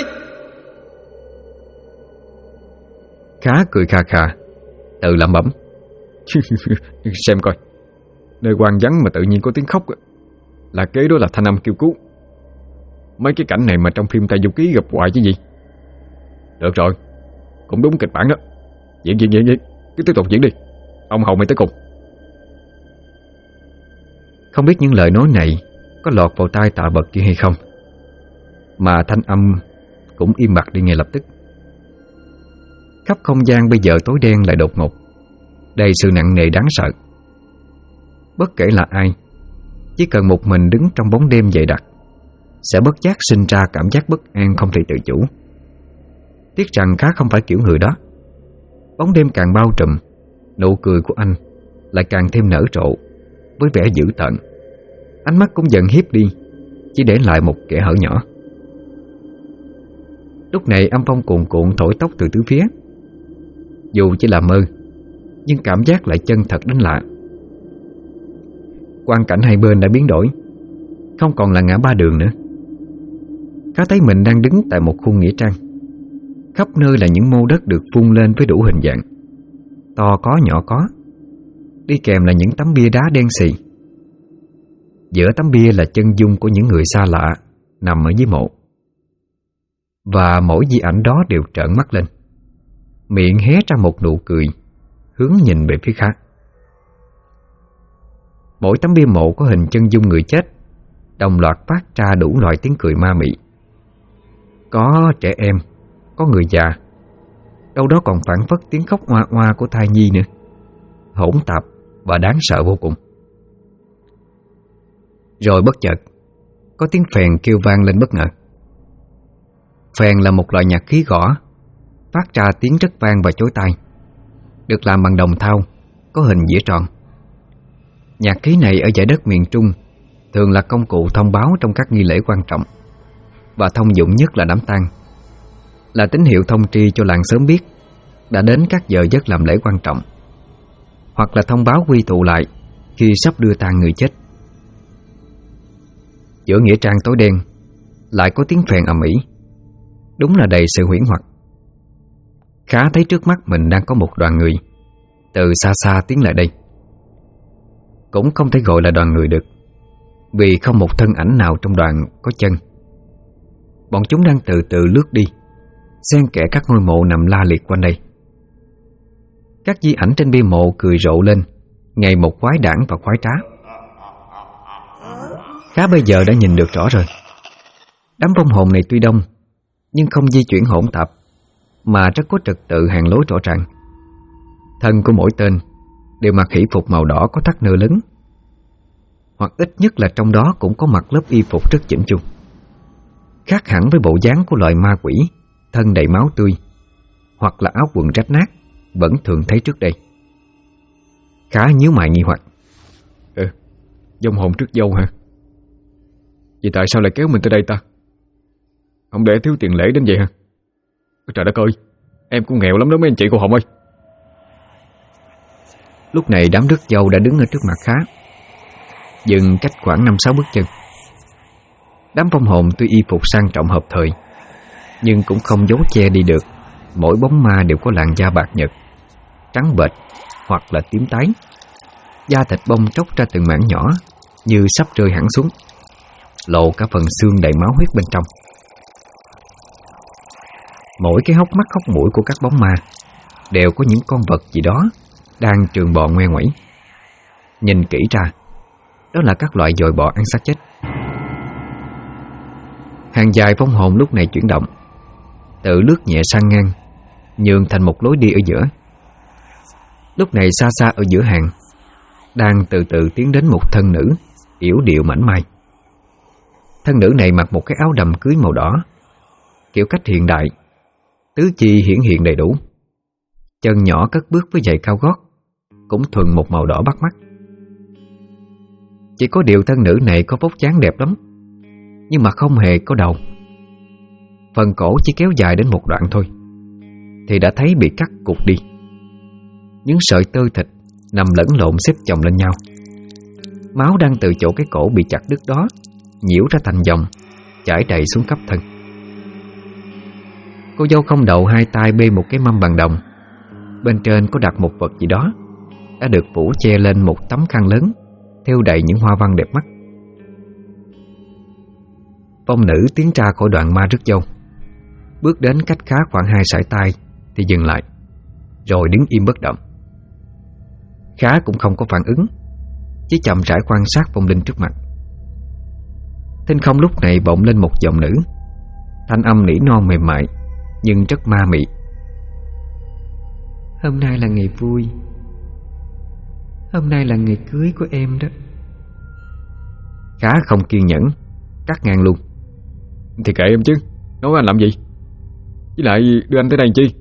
[SPEAKER 1] Khá cười kha kha, tự lẩm bẩm:
[SPEAKER 2] Xem coi, nơi hoang vắng mà tự nhiên có tiếng khóc là kế đó là thanh âm kêu cứu. Mấy cái cảnh này mà trong phim Tây Du Ký gặp hoài chứ gì. Được rồi, cũng đúng kịch bản đó. Diễn, cứ tiếp tục diễn đi. Ông hầu mày tới cùng.
[SPEAKER 1] Không biết những lời nói này có lọt vào tai tà vật kia hay không, mà thanh âm cũng im bặt đi ngay lập tức. Khắp không gian bây giờ tối đen lại đột ngột, đầy sự nặng nề đáng sợ. Bất kể là ai, chỉ cần một mình đứng trong bóng đêm dày đặc sẽ bất giác sinh ra cảm giác bất an không thể tự chủ. Tiếc rằng Khá không phải kiểu người đó. Bóng đêm càng bao trùm, nụ cười của anh lại càng thêm nở rộ với vẻ dữ tợn. Ánh mắt cũng dần hiếp đi, chỉ để lại một kẽ hở nhỏ. Lúc này âm phong cuồn cuộn thổi tóc từ tứ phía. Dù chỉ là mơ, nhưng cảm giác lại chân thật đến lạ. Quang cảnh hai bên đã biến đổi, không còn là ngã ba đường nữa. Khá thấy mình đang đứng tại một khu nghĩa trang. Khắp nơi là những mô đất được vung lên với đủ hình dạng, to có nhỏ có, đi kèm là những tấm bia đá đen xì. Giữa tấm bia là chân dung của những người xa lạ nằm ở dưới mộ. Và mỗi di ảnh đó đều trợn mắt lên, miệng hé ra một nụ cười, hướng nhìn về phía Khá. Mỗi tấm bia mộ có hình chân dung người chết đồng loạt phát ra đủ loại tiếng cười ma mị. Có trẻ em, có người già, đâu đó còn phảng phất tiếng khóc oa oa của thai nhi nữa, hỗn tạp và đáng sợ vô cùng. Rồi bất chợt có tiếng phèn kêu vang lên bất ngờ. Phèn là một loại nhạc khí gõ, phát ra tiếng rất vang và chói tai, được làm bằng đồng thau, có hình dĩa tròn. Nhạc khí này ở dải đất miền Trung thường là công cụ thông báo trong các nghi lễ quan trọng, và thông dụng nhất là đám tang, là tín hiệu thông tri cho làng xóm biết đã đến các giờ giấc làm lễ quan trọng, hoặc là thông báo quy tụ lại khi sắp đưa tang người chết. Giữa nghĩa trang tối đen lại có tiếng phèn ầm ĩ, đúng là đầy sự huyễn hoặc. Khá thấy trước mắt mình đang có một đoàn người từ xa xa tiến lại đây. Cũng không thể gọi là đoàn người được, vì không một thân ảnh nào trong đoàn có chân. Bọn chúng đang từ từ lướt đi, xen kẽ các ngôi mộ nằm la liệt quanh đây. Các di ảnh trên bia mộ cười rộ lên, ngày một quái đản và khoái trá. Khá bây giờ đã nhìn được rõ rồi. Đám vong hồn này tuy đông, nhưng không di chuyển hỗn tạp, mà rất có trật tự hàng lối rõ ràng. Thân của mỗi tên đều mặc hỷ phục màu đỏ có thắt nơ lớn, hoặc ít nhất là trong đó cũng có mặc lớp y phục rất chỉnh chu, khác hẳn với bộ dáng của loài ma quỷ thân đầy máu tươi, hoặc là áo quần rách nát vẫn thường thấy trước đây. Khá nhíu mày nghi hoặc.
[SPEAKER 2] Vong hồn trước dâu hả? Vậy tại sao lại kéo mình tới đây ta? Không để thiếu tiền lễ đến vậy hả? Trời đất ơi, em cũng nghèo lắm đó mấy anh chị cô Hồng ơi.
[SPEAKER 1] Lúc này đám rước dâu đã đứng ở trước mặt Khá, dừng cách khoảng 5-6 bước chân. Đám vong hồn tuy y phục sang trọng hợp thời, nhưng cũng không giấu che đi được mỗi bóng ma đều có làn da bạc nhợt, trắng bệch hoặc là tím tái. Da thịt bong tróc ra từng mảng nhỏ, như sắp rơi hẳn xuống, lộ cả phần xương đầy máu huyết bên trong. Mỗi cái hốc mắt hốc mũi của các bóng ma đều có những con vật gì đó đang trường bò ngoe nguẩy. Nhìn kỹ ra, đó là các loại dồi bò ăn xác chết. Hàng dài vong hồn lúc này chuyển động, tự lướt nhẹ sang ngang, nhường thành một lối đi ở giữa. Lúc này xa xa ở giữa hàng đang từ từ tiến đến một thân nữ yểu điệu mảnh mai. Thân nữ này mặc một cái áo đầm cưới màu đỏ, kiểu cách hiện đại, tứ chi hiển hiện đầy đủ. Chân nhỏ cất bước với giày cao gót, cũng thuần một màu đỏ bắt mắt. Chỉ có điều thân nữ này có vóc dáng đẹp lắm, nhưng mà không hề có đầu. Phần cổ chỉ kéo dài đến một đoạn thôi thì đã thấy bị cắt cụt đi. Những sợi tơ thịt nằm lẫn lộn xếp chồng lên nhau. Máu đang từ chỗ cái cổ bị chặt đứt đó nhiễu ra thành dòng, chảy đầy xuống khắp thân. Cô dâu không đầu hai tay bê một cái mâm bằng đồng, bên trên có đặt một vật gì đó đã được phủ che lên một tấm khăn lớn thêu đầy những hoa văn đẹp mắt. Vong nữ tiến ra khỏi đoàn ma rước dâu, bước đến cách Khá khoảng 2 sải tay thì dừng lại, rồi đứng im bất động. Khá cũng không có phản ứng, chỉ chậm rãi quan sát vong linh trước mặt. Thinh không lúc này vọng lên một giọng nữ, Thanh âm nỉ non mềm mại nhưng rất ma mị.
[SPEAKER 3] Hôm nay là ngày vui. Hôm nay là ngày cưới của em đó.
[SPEAKER 1] Khá không kiên nhẫn cắt ngang luôn.
[SPEAKER 2] Thì kệ em chứ, nói với anh làm gì? Với lại đưa anh tới đây làm chi?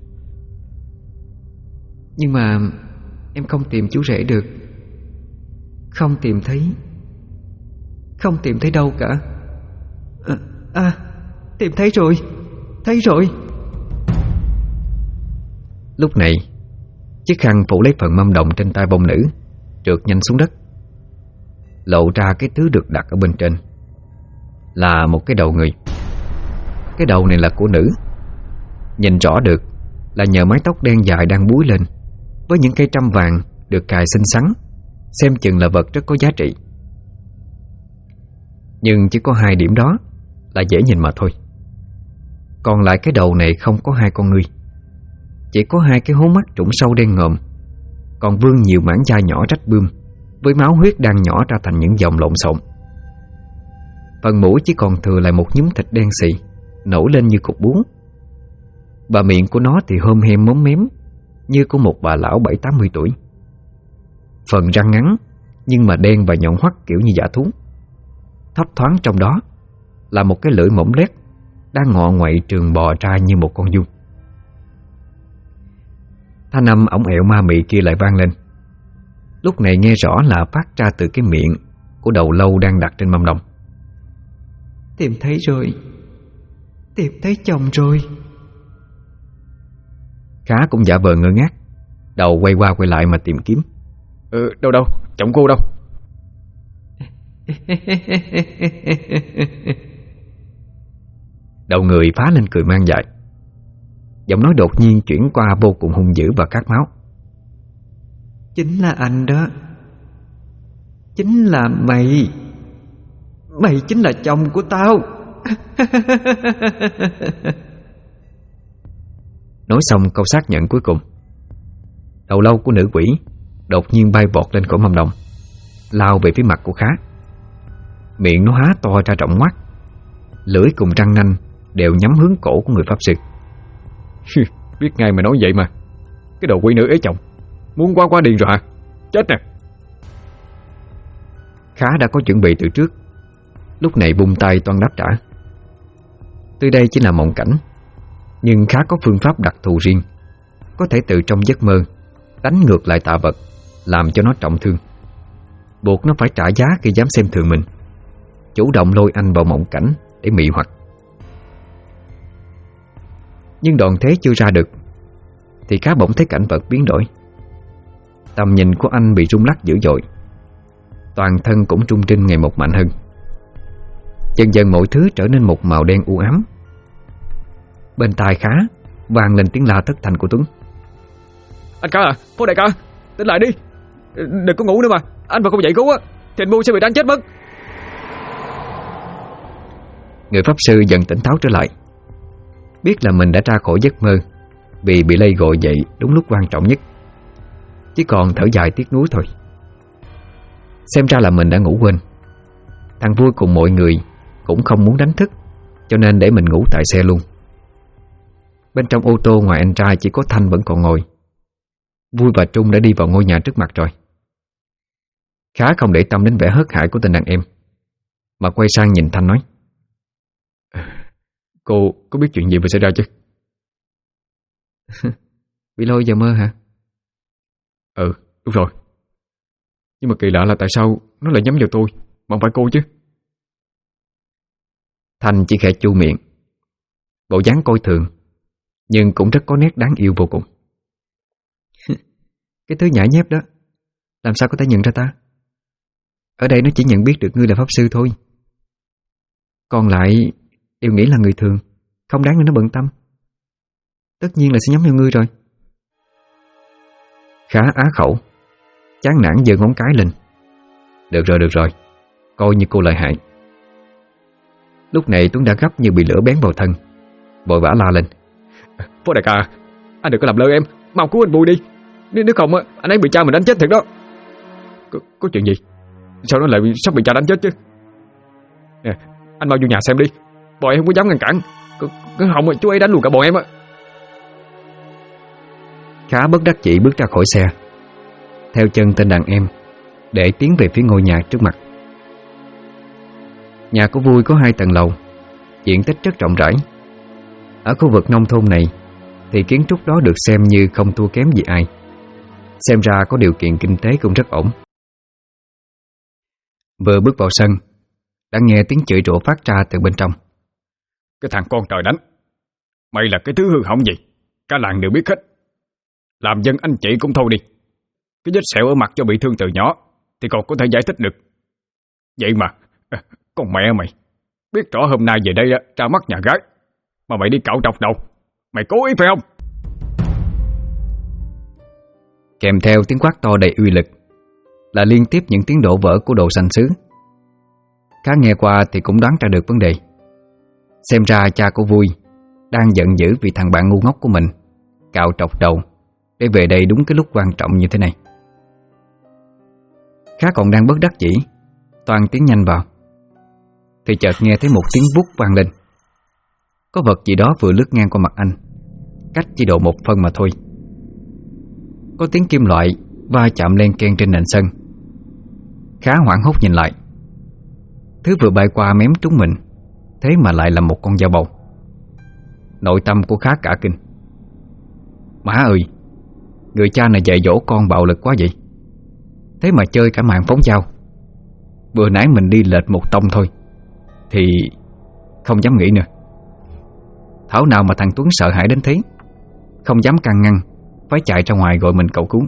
[SPEAKER 3] Nhưng mà em không tìm chú rể được. Không tìm thấy. Không tìm thấy đâu cả. Tìm thấy rồi. Thấy rồi.
[SPEAKER 1] Lúc này chiếc khăn phủ lấy phần mâm đồng trên tay bông nữ trượt nhanh xuống đất, lộ ra cái thứ được đặt ở bên trên. Là một cái đầu người. Cái đầu này là của nữ. Nhìn rõ được là nhờ mái tóc đen dài đang búi lên, với những cây trăm vàng được cài xinh xắn, xem chừng là vật rất có giá trị. Nhưng chỉ có 2 điểm đó là dễ nhìn mà thôi. Còn lại cái đầu này không có 2 con ngươi, chỉ có 2 cái hố mắt trũng sâu đen ngòm, còn vương nhiều mảng da nhỏ rách bươm, với máu huyết đang nhỏ ra thành những dòng lộn xộn. Phần mũi chỉ còn thừa lại một nhúm thịt đen xì nổi lên như cục bún. Và miệng của nó thì hôm hem móm mém như của một bà lão 70-80 tuổi. Phần răng ngắn nhưng mà đen và nhọn hoắt kiểu như dã thú. Thấp thoáng trong đó là một cái lưỡi mỏng lét đang ngọ ngoậy trường bò ra như một con giun. Thanh âm ổng ẹo ma mị kia lại vang lên. Lúc này nghe rõ là phát ra từ cái miệng của đầu lâu đang đặt trên mâm đồng.
[SPEAKER 3] Tìm thấy rồi. Tìm thấy chồng rồi.
[SPEAKER 1] Khá cũng giả vờ ngơ ngác, đầu quay qua quay lại mà tìm kiếm.
[SPEAKER 2] Đâu, chồng cô đâu?
[SPEAKER 1] Đầu người phá lên cười man dại. Giọng nói đột nhiên chuyển qua vô cùng hung dữ và khát máu.
[SPEAKER 3] Chính là anh đó. Chính là mày. Mày chính là chồng của tao.
[SPEAKER 1] Nói xong câu xác nhận cuối cùng, đầu lâu của nữ quỷ đột nhiên bay vọt lên khỏi mâm đồng, lao về phía mặt của Khá. Miệng nó há to ra rộng ngoác, lưỡi cùng răng nanh đều nhắm hướng cổ của người pháp sư.
[SPEAKER 2] Biết ngay mà nói vậy mà. Cái đồ quỷ nữ ế chồng, muốn quá điên rồi hả? Chết nè.
[SPEAKER 1] Khá đã có chuẩn bị từ trước, lúc này vung tay toan đáp trả. Tuy đây chỉ là mộng cảnh, nhưng Khá có phương pháp đặc thù riêng, có thể từ trong giấc mơ đánh ngược lại tà vật, làm cho nó trọng thương, buộc nó phải trả giá khi dám xem thường mình, chủ động lôi anh vào mộng cảnh để mị hoặc. Nhưng đoạn thế chưa ra được thì Khá bỗng thấy cảnh vật biến đổi. Tầm nhìn của anh bị rung lắc dữ dội, toàn thân cũng trung trinh ngày một mạnh hơn. Dần dần mọi thứ trở nên một màu đen u ám. Bên tai Khá vang lên tiếng la thất thanh của Tuấn.
[SPEAKER 2] Anh Khá à, Phó đại ca, tỉnh lại đi. Đừng có ngủ nữa mà. Anh mà không dậy cứu á thì anh Mu sẽ bị đánh chết mất.
[SPEAKER 1] Người pháp sư dần tỉnh táo trở lại, biết là mình đã ra khỏi giấc mơ vì bị lay gọi dậy đúng lúc quan trọng nhất. Chỉ còn thở dài tiếc nuối thôi. Xem ra là mình đã ngủ quên. Thằng Vui cùng mọi người cũng không muốn đánh thức, cho nên để mình ngủ tại xe luôn. Bên trong ô tô ngoài anh trai chỉ có Thanh vẫn còn ngồi. Vui và Trung đã đi vào ngôi nhà trước mặt rồi. Khá không để tâm đến vẻ hớt hải của tên đàn em, mà quay sang nhìn Thanh nói:
[SPEAKER 2] Cô có biết chuyện gì vừa xảy ra chứ?
[SPEAKER 3] Bị lôi vào mơ hả?
[SPEAKER 2] Ừ, đúng rồi. Nhưng mà kỳ lạ là tại sao nó lại nhắm vào tôi mà không phải cô chứ?
[SPEAKER 1] Thanh chỉ khẽ chu miệng, bộ dáng coi thường nhưng cũng rất có nét đáng yêu vô cùng.
[SPEAKER 3] Cái thứ nhã nhép đó làm sao có thể nhận ra ta? Ở đây nó chỉ nhận biết được ngươi là pháp sư thôi. Còn lại đều nghĩ là người thường, không đáng để nó bận tâm. Tất nhiên là sẽ nhắm vào ngươi rồi.
[SPEAKER 1] Khá á khẩu, chán nản giơ ngón cái lên. Được rồi, coi như cô lợi hại. Lúc này Tuấn đã gấp như bị lửa bén vào thân, vội vã la lên:
[SPEAKER 2] Phó đại ca, anh đừng có làm lơ em, mau cứu anh Vui đi. Nếu không anh ấy bị cha mình đánh chết thật đó. Có chuyện gì? Sao nó lại sắp bị cha đánh chết chứ? Nè, anh mau vô nhà xem đi. Bọn em không có dám ngăn cản. Không, chú ấy đánh luôn cả bọn em á.
[SPEAKER 3] Khá bất đắc dĩ bước ra khỏi xe, theo chân tên đàn em để tiến về phía ngôi nhà trước mặt. Nhà của Vui có 2 tầng lầu, diện tích rất rộng rãi. Ở khu vực nông thôn này thì kiến trúc đó được xem như không thua kém gì ai. Xem ra có điều kiện kinh tế cũng rất ổn. Vừa bước vào sân, đã nghe tiếng chửi rủa phát ra từ bên trong.
[SPEAKER 2] Cái thằng con trời đánh, mày là cái thứ hư hỏng gì, cả làng đều biết hết. Làm dân anh chị cũng thôi đi, cái vết sẹo ở mặt cho bị thương từ nhỏ thì còn có thể giải thích được. Vậy mà con mẹ mày, biết rõ hôm nay về đây ra mắt nhà gái mà mày đi cạo trọc đầu. Mày cố ý phải không?
[SPEAKER 3] Kèm theo tiếng quát to đầy uy lực là liên tiếp những tiếng đổ vỡ của đồ sành sứ. Khá nghe qua thì cũng đoán ra được vấn đề. Xem ra cha của Vui đang giận dữ vì thằng bạn ngu ngốc của mình cạo trọc đầu để về đây đúng cái lúc quan trọng như thế này. Khá còn đang bất đắc dĩ toan tiến nhanh vào thì chợt nghe thấy một tiếng vút vang lên. Có vật gì đó vừa lướt ngang qua mặt anh, cách chỉ độ 1 phân mà thôi. Có tiếng kim loại va chạm len keng trên nền sân. Khá hoảng hốt nhìn lại. Thứ vừa bay qua mém trúng mình, thế mà lại là một con dao bầu. Nội tâm của Khá cả kinh. Má ơi, người cha này dạy dỗ con bạo lực quá vậy. Thế mà chơi cả màn phóng dao. Vừa nãy mình đi lệch một tông thôi thì không dám nghĩ nữa. Thảo nào mà thằng Tuấn sợ hãi đến thế, không dám can ngăn, phải chạy ra ngoài gọi mình cầu cứu.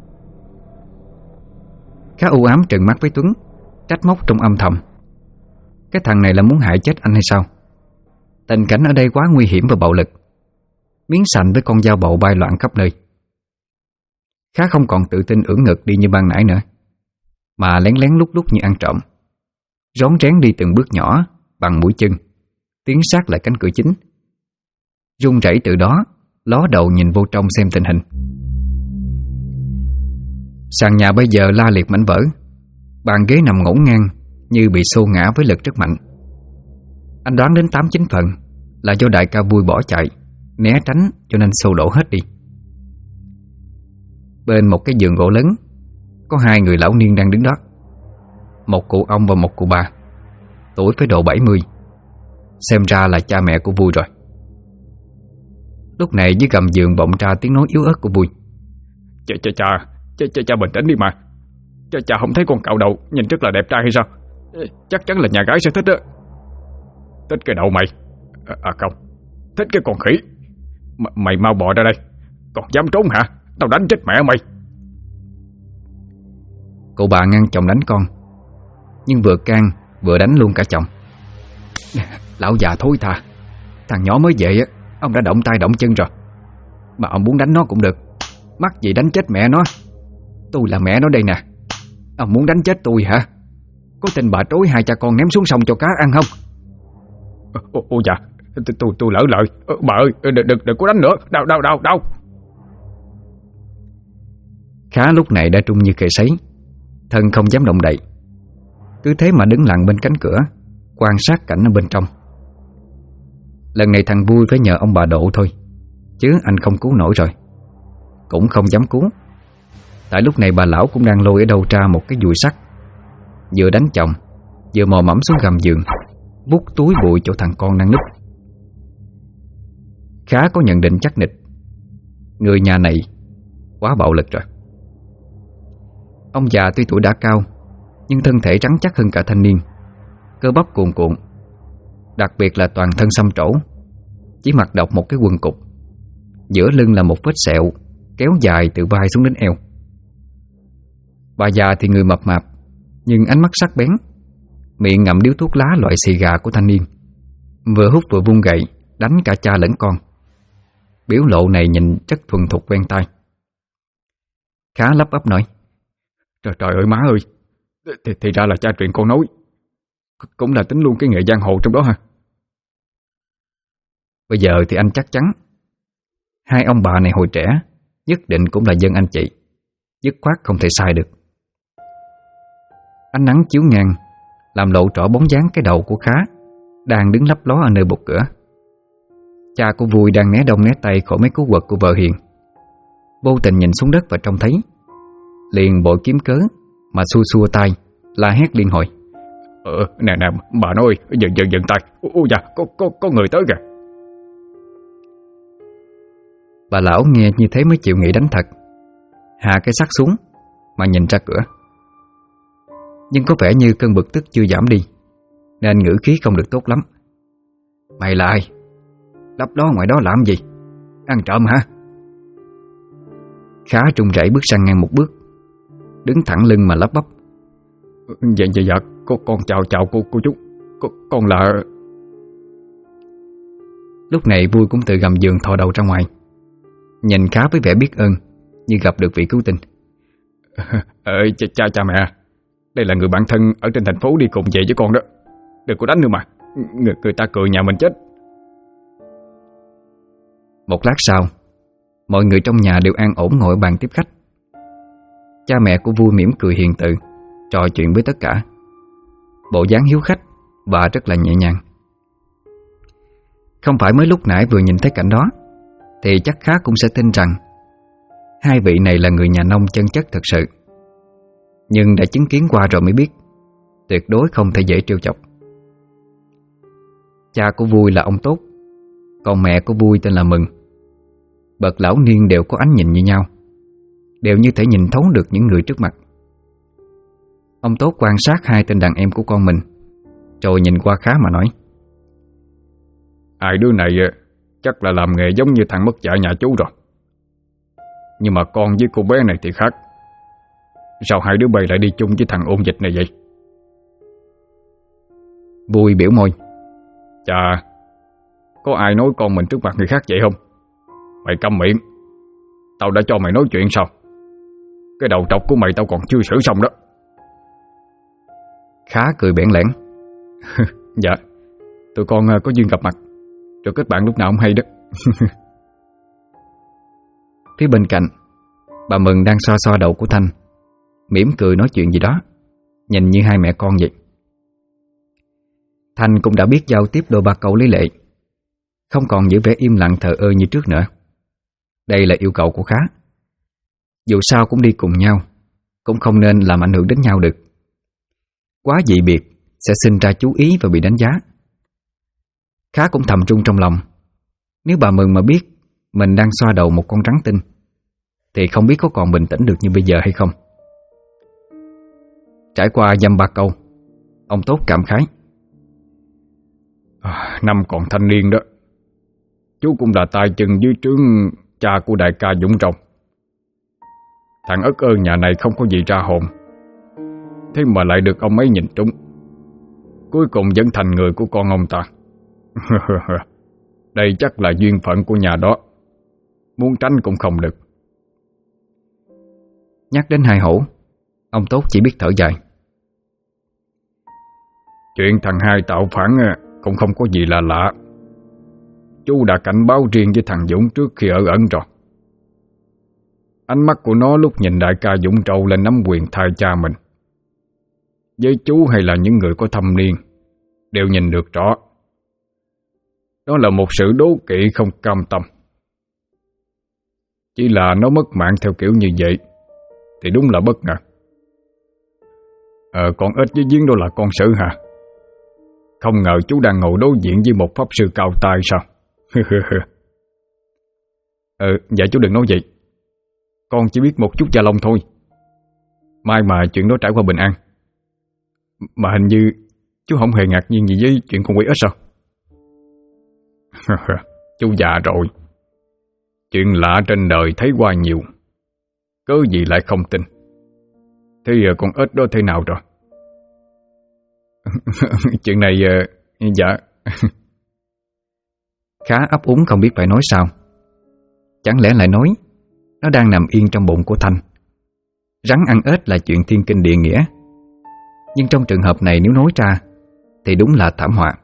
[SPEAKER 3] Khá u ám trừng mắt với Tuấn, trách móc trong âm thầm. Cái thằng này là muốn hại chết anh hay sao? Tình cảnh ở đây quá nguy hiểm và bạo lực. Miếng sành với con dao bầu bay loạn khắp nơi. Khá không còn tự tin ưỡn ngực đi như ban nãy nữa, mà lén lén lúc lúc như ăn trộm, rón rén đi từng bước nhỏ bằng mũi chân, tiến sát lại cánh cửa chính. Run rẩy từ đó, ló đầu nhìn vô trong xem tình hình. Sàn nhà bây giờ la liệt mảnh vỡ, bàn ghế nằm ngổn ngang như bị xô ngã với lực rất mạnh. Anh đoán đến 8-9 phần là do đại ca Vui bỏ chạy, né tránh cho nên xô đổ hết đi. Bên một cái giường gỗ lớn có 2 người lão niên đang đứng đó. Một cụ ông và một cụ bà, tuổi phải độ 70. Xem ra là cha mẹ của Vui rồi. Lúc này dưới gầm giường vọng ra tiếng nói yếu ớt của Vui.
[SPEAKER 2] Cha bình tĩnh đi mà. Cha không thấy con cạo đầu nhìn rất là đẹp trai hay sao? Chắc chắn là nhà gái sẽ thích đó. Thích cái đầu mày? Không, thích cái con khỉ. Mày mau bò ra đây. Còn dám trốn hả? Tao đánh chết mẹ mày.
[SPEAKER 3] Cụ bà ngăn chồng đánh con, nhưng vừa can vừa đánh luôn cả chồng. Lão già thối tha, thằng nhỏ mới về ông đã động tay động chân rồi, mà ông muốn đánh nó cũng được. Mắc gì đánh chết mẹ nó. Tôi là mẹ nó đây nè. Ông muốn đánh chết tôi hả? Có tin bà trối 2 cha con ném xuống sông cho cá ăn không?
[SPEAKER 2] Ôi dạ, tôi lỡ lời. Bà ơi, đừng có đánh nữa. Đau.
[SPEAKER 3] Khá lúc này đã trung như kệ sấy, thân không dám động đậy, cứ thế mà đứng lặng bên cánh cửa, quan sát cảnh ở bên trong. Lần này thằng Vui phải nhờ ông bà độ thôi, chứ anh không cứu nổi rồi. Cũng không dám cứu, tại lúc này bà lão cũng đang lôi ở đâu ra một cái dùi sắt, vừa đánh chồng vừa mò mẫm xuống gầm giường, vút túi bụi chỗ thằng con đang núp. Khá có nhận định chắc nịch, người nhà này quá bạo lực rồi. Ông già tuy tuổi đã cao, nhưng thân thể rắn chắc hơn cả thanh niên, cơ bắp cuồn cuộn, đặc biệt là toàn thân xăm trổ, chỉ mặc độc một cái quần cụt, giữa lưng là một vết sẹo kéo dài từ vai xuống đến eo. Bà già thì người mập mạp, nhưng ánh mắt sắc bén, miệng ngậm điếu thuốc lá loại xì gà của thanh niên, vừa hút vừa vung gậy đánh cả cha lẫn con. Biểu lộ này nhìn rất thuần thục quen tai. Khá lắp bắp nói:
[SPEAKER 2] Trời ơi má ơi, thì ra là cha truyền con nói. Cũng là tính luôn cái nghề giang hồ trong đó hả?
[SPEAKER 3] Bây giờ thì anh chắc chắn 2 ông bà này hồi trẻ nhất định cũng là dân anh chị, dứt khoát không thể sai được. Ánh nắng chiếu ngang làm lộ rõ bóng dáng cái đầu của Khá đang đứng lấp ló ở nơi bục cửa. Cha của Vui đang né đông né tay khỏi mấy cú quật của vợ Hiền, vô tình nhìn xuống đất và trông thấy, liền bội kiếm cớ mà xua xua tay, la hét liên hồi.
[SPEAKER 2] Nè bà nói dừng tay. Ôi dạ, có người tới kìa.
[SPEAKER 3] Bà lão nghe như thế mới chịu nghĩ đánh thật, hạ cái sắt xuống mà nhìn ra cửa. Nhưng có vẻ như cơn bực tức chưa giảm đi, nên ngữ khí không được tốt lắm. Mày là ai? Lấp đó ngoài đó làm gì? Ăn trộm hả? Khá trung rẩy bước sang ngang một bước, đứng thẳng lưng mà lắp bắp.
[SPEAKER 2] Dạ, con chào cô chú. Con là...
[SPEAKER 3] Lúc này Vui cũng từ gầm giường thò đầu ra ngoài, nhìn Khá với vẻ biết ơn như gặp được vị cứu tinh.
[SPEAKER 2] Cha mẹ, đây là người bạn thân ở trên thành phố đi cùng về với con đó. Đừng có đánh nữa mà, người ta cười nhà mình chết.
[SPEAKER 3] Một lát sau, mọi người trong nhà đều an ổn ngồi ở bàn tiếp khách. Cha mẹ của Vui mỉm cười hiền từ, trò chuyện với tất cả, bộ dáng hiếu khách và rất là nhẹ nhàng. Không phải mới lúc nãy vừa nhìn thấy cảnh đó thì chắc Khá cũng sẽ tin rằng hai vị này là người nhà nông chân chất thật sự. Nhưng đã chứng kiến qua rồi mới biết, tuyệt đối không thể dễ trêu chọc. Cha của Vui là ông Tốt, còn mẹ của Vui tên là Mừng. Bậc lão niên đều có ánh nhìn như nhau, đều như thể nhìn thấu được những người trước mặt. Ông Tốt quan sát hai tên đàn em của con mình, rồi nhìn qua Khá mà nói.
[SPEAKER 2] Hai đứa này chắc là làm nghề giống như thằng mất dạy nhà chú rồi. Nhưng mà con với cô bé này thì khác. Sao hai đứa bay lại đi chung với thằng ôn dịch này vậy?
[SPEAKER 3] Vui biểu môi.
[SPEAKER 2] Chà, có ai nói con mình trước mặt người khác vậy không? Mày câm miệng. Tao đã cho mày nói chuyện sao? Cái đầu trọc của mày tao còn chưa xử xong đó.
[SPEAKER 3] Khá cười bẽn lẽn.
[SPEAKER 2] Dạ, tụi con có duyên gặp mặt, rồi kết bạn lúc nào không hay đó.
[SPEAKER 3] Phía bên cạnh, bà Mừng đang xoa xoa đầu của Thanh, mỉm cười nói chuyện gì đó, nhìn như hai mẹ con vậy. Thanh cũng đã biết giao tiếp đôi ba câu lý lệ, không còn giữ vẻ im lặng thờ ơ như trước nữa. Đây là yêu cầu của Khá. Dù sao cũng đi cùng nhau, cũng không nên làm ảnh hưởng đến nhau được. Quá dị biệt sẽ sinh ra chú ý và bị đánh giá. Khá cũng thầm trung trong lòng, nếu bà Mừng mà biết mình đang xoa đầu một con rắn tinh thì không biết có còn bình tĩnh được như bây giờ hay không. Trải qua dăm ba câu, ông Tốt cảm khái.
[SPEAKER 2] Năm còn thanh niên đó, chú cũng là tay chân dưới trướng cha của đại ca Dũng Trọng. Thằng ất ơn nhà này không có gì ra hồn, thế mà lại được ông ấy nhìn trúng, cuối cùng vẫn thành người của con ông ta. Đây chắc là duyên phận của nhà đó, muốn tránh cũng không được.
[SPEAKER 3] Nhắc đến hai hổ, ông Tốt chỉ biết thở dài.
[SPEAKER 2] Chuyện thằng hai tạo phản cũng không có gì là lạ. Chú đã cảnh báo riêng với thằng Dũng trước khi ở ẩn rồi. Ánh mắt của nó lúc nhìn đại ca Dũng Trâu lên nắm quyền thay cha mình, với chú hay là những người có thâm niên, đều nhìn được rõ. Đó là một sự đố kỵ không cam tâm. Chỉ là nó mất mạng theo kiểu như vậy thì đúng là bất ngờ. Con ếch với giếng đó là con sử hả? Không ngờ chú đang ngồi đối diện với một pháp sư cao tay sao? Dạ chú đừng nói vậy. Con chỉ biết một chút gia lông thôi. Mai mà chuyện đó trải qua bình an. Mà hình như chú không hề ngạc nhiên gì với chuyện con quỷ ếch sao? Chú già rồi. Chuyện lạ trên đời thấy qua nhiều, cớ gì lại không tin. Thế giờ con ếch đó thế nào rồi? Chuyện này dạ.
[SPEAKER 3] Khá ấp úng không biết phải nói sao. Chẳng lẽ lại nói nó đang nằm yên trong bụng của Thanh. Rắn ăn ếch là chuyện thiên kinh địa nghĩa, nhưng trong trường hợp này nếu nói ra thì đúng là thảm họa.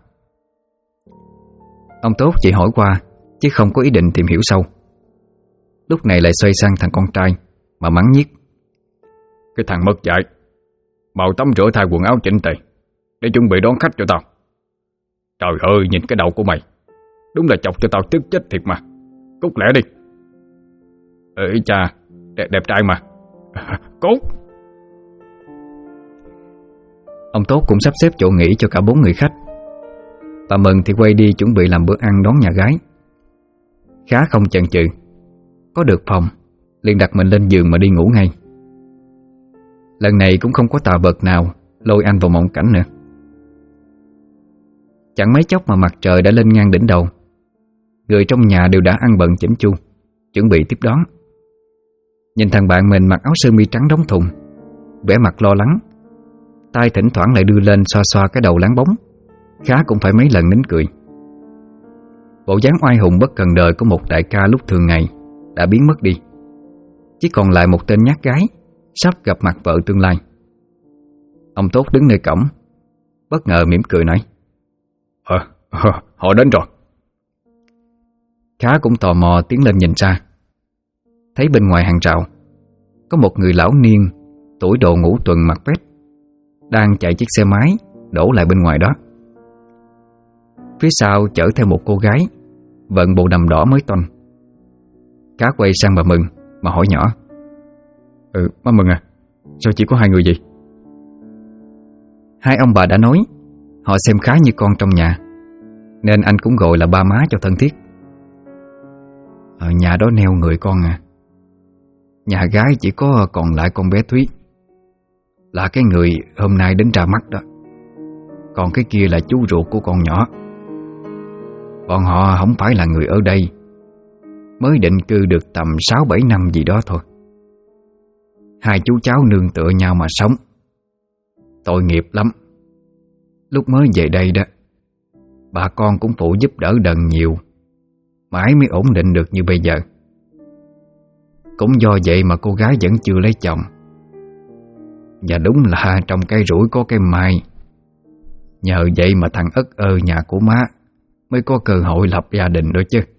[SPEAKER 3] Ông Tốt chỉ hỏi qua chứ không có ý định tìm hiểu sâu. Lúc này lại xoay sang thằng con trai mà mắng nhiếc.
[SPEAKER 2] Cái thằng mất dạy, mau tắm rửa thay quần áo chỉnh tề để chuẩn bị đón khách cho tao. Trời ơi, nhìn cái đầu của mày, Đúng là chọc cho tao tức chết thiệt mà. Cút lẹ đi. Ê cha, đẹp trai mà. Cút.
[SPEAKER 1] Ông Tốt cũng sắp xếp chỗ nghỉ cho cả 4 người khách. Bà Mừng thì quay đi chuẩn bị làm bữa ăn đón nhà gái. Khá không chần chừ, có được phòng liền đặt mình lên giường mà đi ngủ ngay. Lần này cũng không có tà vật nào lôi anh vào mộng cảnh nữa. Chẳng mấy chốc mà mặt trời đã lên ngang đỉnh đầu. Người trong nhà đều đã ăn bận chỉnh chu, chuẩn bị tiếp đón. Nhìn thằng bạn mình mặc áo sơ mi trắng đóng thùng, vẻ mặt lo lắng, tay thỉnh thoảng lại đưa lên xoa xoa cái đầu láng bóng, Khá cũng phải mấy lần nín cười. Bộ dáng oai hùng bất cần đời của một đại ca lúc thường ngày đã biến mất đi, chỉ còn lại một tên nhát gái sắp gặp mặt vợ tương lai. Ông Tốt đứng nơi cổng, bất ngờ mỉm cười nói:
[SPEAKER 2] Họ đến rồi.
[SPEAKER 1] Khá cũng tò mò tiến lên nhìn ra, thấy bên ngoài hàng rào có một người lão niên tuổi độ ngũ tuần mặc vest đang chạy chiếc xe máy đổ lại bên ngoài đó. Phía sau chở theo một cô gái vận bộ đầm đỏ mới toanh. Khá quay sang bà Mừng mà hỏi nhỏ:
[SPEAKER 2] Má Mừng à, sao chỉ có 2 người vậy?
[SPEAKER 1] Hai ông bà đã nói họ xem Khá như con trong nhà, nên anh cũng gọi là ba má cho thân thiết. Ở nhà đó neo người con à. Nhà gái chỉ có còn lại con bé Thúy, là cái người hôm nay đến ra mắt đó. Còn cái kia là chú ruột của con nhỏ. Bọn họ không phải là người ở đây, mới định cư được tầm 6-7 năm gì đó thôi. Hai chú cháu nương tựa nhau mà sống, tội nghiệp lắm. Lúc mới về đây đó, bà con cũng phụ giúp đỡ đần nhiều, mãi mới ổn định được như bây giờ. Cũng do vậy mà cô gái vẫn chưa lấy chồng. Và đúng là trong cây rủi có cây mai. Nhờ vậy mà thằng Ất ơ nhà của má mới có cơ hội lập gia đình đó chứ.